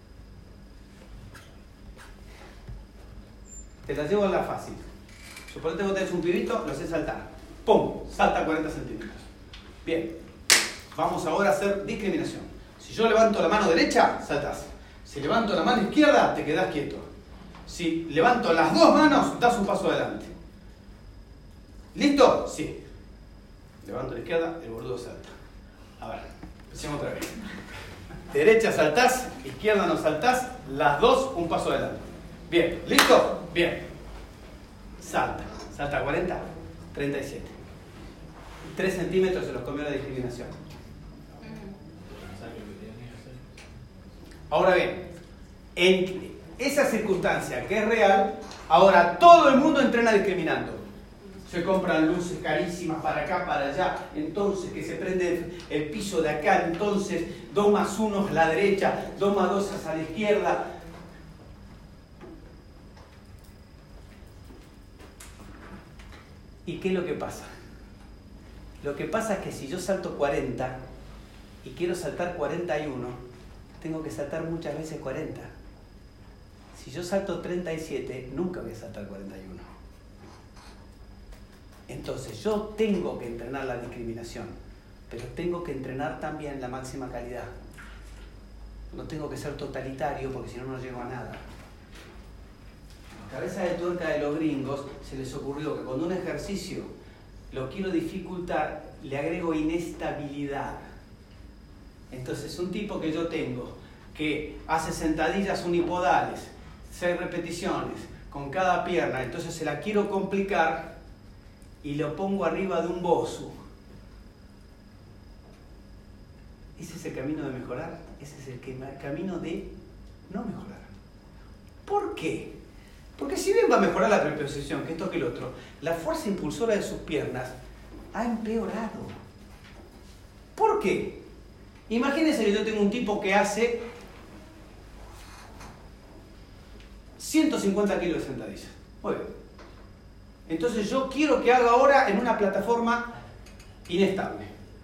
Te la llevo a la fácil. Suponete que vos tenés un pibito, lo haces saltar. ¡Pum! Salta cuarenta centímetros. Bien. Vamos ahora a hacer discriminación. Si yo levanto la mano derecha, saltás. Si levanto la mano izquierda, te quedás quieto. Si levanto las dos manos, das un paso adelante. ¿Listo? Sí. Levanto la izquierda, el boludo salta. A ver, empecemos otra vez. Derecha saltás, izquierda no saltás, las dos un paso adelante. Bien, ¿listo? Bien. Salta. Salta cuarenta, treinta y siete. tres centímetros se los comió la discriminación. Ahora bien, en esa circunstancia que es real, ahora todo el mundo entrena discriminando. Se compran luces carísimas para acá, para allá, entonces que se prende el piso de acá, entonces dos más uno a la derecha, dos más dos a la izquierda. ¿Y qué es lo que pasa? Lo que pasa es que si yo salto cuarenta y quiero saltar cuarenta y uno, tengo que saltar muchas veces cuarenta. Si yo salto treinta y siete, nunca voy a saltar cuarenta y uno. Entonces yo tengo que entrenar la discriminación, pero tengo que entrenar también la máxima calidad. No tengo que ser totalitario porque si no, no llego a nada. Cabeza de tuerca de los gringos se les ocurrió que cuando un ejercicio lo quiero dificultar, le agrego inestabilidad. Entonces un tipo que yo tengo que hace sentadillas unipodales, seis repeticiones con cada pierna, entonces se la quiero complicar y lo pongo arriba de un bosu. ¿Ese es el camino de mejorar? Ese es el camino de no mejorar. ¿Por qué? Porque si bien va a mejorar la preposición, que esto que el otro, la fuerza impulsora de sus piernas ha empeorado. ¿Por qué? Imagínense que yo tengo un tipo que hace ciento cincuenta kilos de sentadillas. Muy bien. Entonces yo quiero que haga ahora en una plataforma inestable.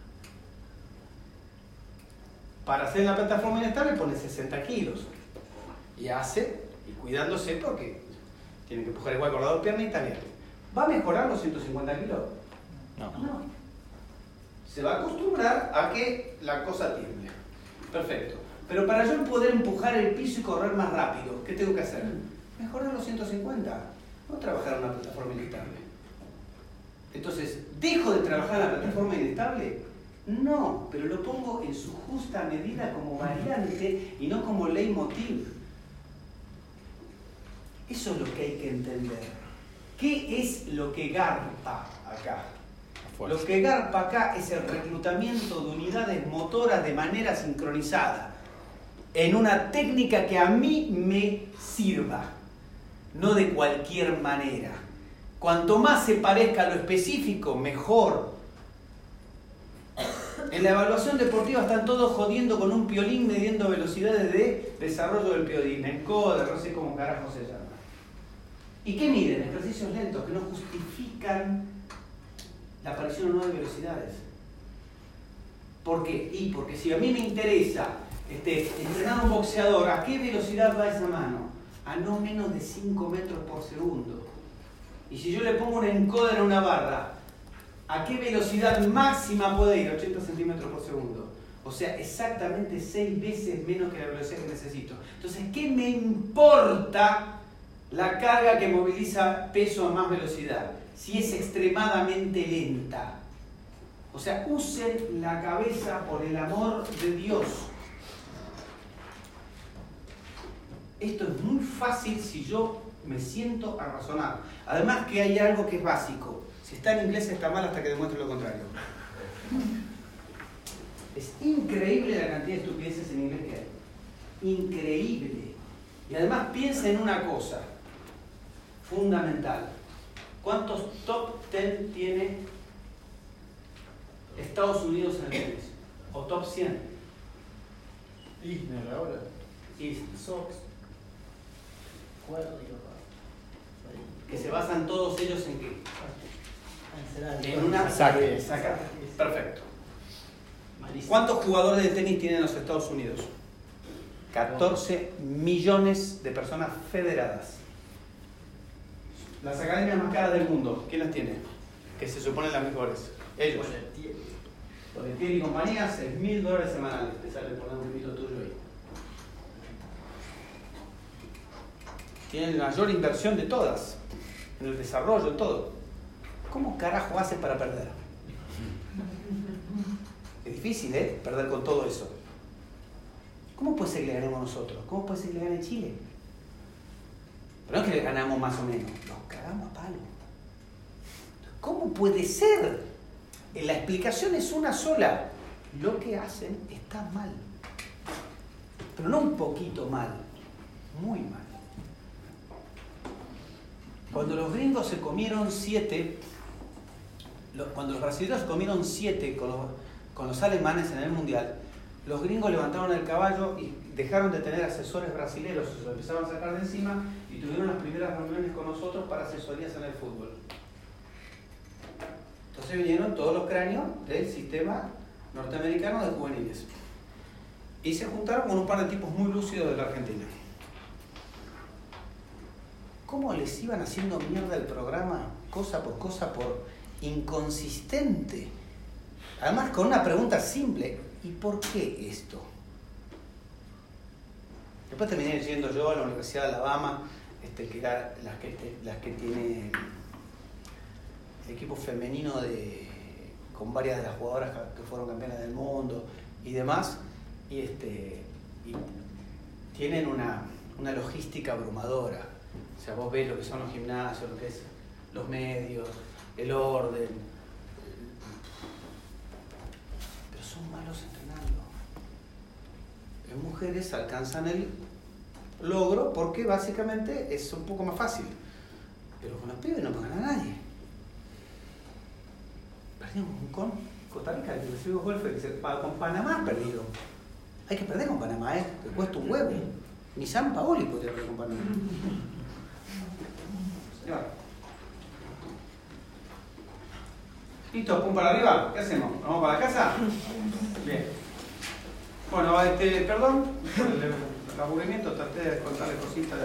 Para hacer la plataforma inestable pone sesenta kilos. Y hace, y cuidándose porque tiene que empujar igual con las dos piernas y está bien. ¿Va a mejorar los ciento cincuenta kilos? No. No. Se va a acostumbrar a que la cosa tiemble. Perfecto. Pero para yo poder empujar el piso y correr más rápido, ¿qué tengo que hacer? Mejorar los ciento cincuenta. No trabajar en una plataforma inestable. Entonces, ¿dejo de trabajar en la plataforma inestable? No, pero lo pongo en su justa medida como variante y no como leitmotiv. Eso es lo que hay que entender. ¿Qué es lo que garpa acá? Lo que garpa acá es el reclutamiento de unidades motoras de manera sincronizada, en una técnica que a mí me sirva, no de cualquier manera. Cuanto más se parezca a lo específico, mejor. En la evaluación deportiva están todos jodiendo con un piolín midiendo velocidades de desarrollo del piolín, encoder, no sé cómo carajo se llama. ¿Y qué miden? Ejercicios lentos que no justifican la aparición o no de velocidades. ¿Por qué? Y porque si a mí me interesa este, entrenar a un boxeador, ¿a qué velocidad va esa mano? A no menos de cinco metros por segundo. Y si yo le pongo un encoder a una barra, ¿a qué velocidad máxima puede ir? ochenta centímetros por segundo. O sea, exactamente seis veces menos que la velocidad que necesito. Entonces, ¿qué me importa la carga que moviliza peso a más velocidad si es extremadamente lenta? O sea, usen la cabeza por el amor de Dios. Esto es muy fácil si yo me siento a razonar. Además que hay algo que es básico. Si está en inglés está mal hasta que demuestre lo contrario. Es increíble la cantidad de estupideces en inglés que hay. Increíble. Y además piensa en una cosa fundamental. ¿Cuántos top diez tiene Estados Unidos en el tenis? ¿O top cien? Isner ahora. Eastern Sox, Cuerda y ropa. que se basan todos ellos en qué? Encerrar. En una Saque. saca. Perfecto. Malísimo. ¿Cuántos jugadores de tenis tienen en los Estados Unidos? catorce millones de personas federadas. Las academias más caras del mundo, ¿quién las tiene? Que se suponen las mejores. Ellos. Boletier y compañía, seis mil dólares semanales. Te sale poner un pito tuyo ahí. Tienen la mayor inversión de todas. En el desarrollo, en todo. ¿Cómo carajo haces para perder? Es difícil, ¿eh? Perder con todo eso. ¿Cómo puede ser que le ganemos nosotros? ¿Cómo puede ser que le gane Chile? Pero no es que le ganamos más o menos. Los cagamos a palo. ¿Cómo puede ser? La explicación es una sola. Lo que hacen está mal. Pero no un poquito mal. Muy mal. Cuando los gringos se comieron siete, los, cuando los brasileños se comieron siete con los, con los alemanes en el mundial, los gringos levantaron el caballo y dejaron de tener asesores brasileños, se lo empezaron a sacar de encima y tuvieron las primeras reuniones con nosotros para asesorías en el fútbol. Entonces vinieron todos los cráneos del sistema norteamericano de juveniles y se juntaron con un par de tipos muy lúcidos de la Argentina. ¿Cómo les iban haciendo mierda el programa, cosa por cosa, por inconsistente? Además con una pregunta simple, ¿y por qué esto? Después terminé yendo yo a la Universidad de Alabama, este, que era las que, las que tiene el equipo femenino de, con varias de las jugadoras que fueron campeonas del mundo y demás, y, este, y tienen una, una logística abrumadora. O sea, vos ves lo que son los gimnasios, lo que es los medios, el orden, pero son malos entrenando. Las mujeres alcanzan el logro porque básicamente es un poco más fácil, pero con los pibes no pagan a nadie. Perdimos con Costa Rica, que recibió golpe, que se paga con Panamá, perdido. Hay que perder con Panamá, ¿eh? Que cuesta un huevo. Ni San Paoli podría perder con Panamá. ¿Listo? ¿Pum para arriba? ¿Qué hacemos? ¿Vamos para la casa? Bien. Bueno, este, perdón por el, el aburrimiento, traté de contarle cositas.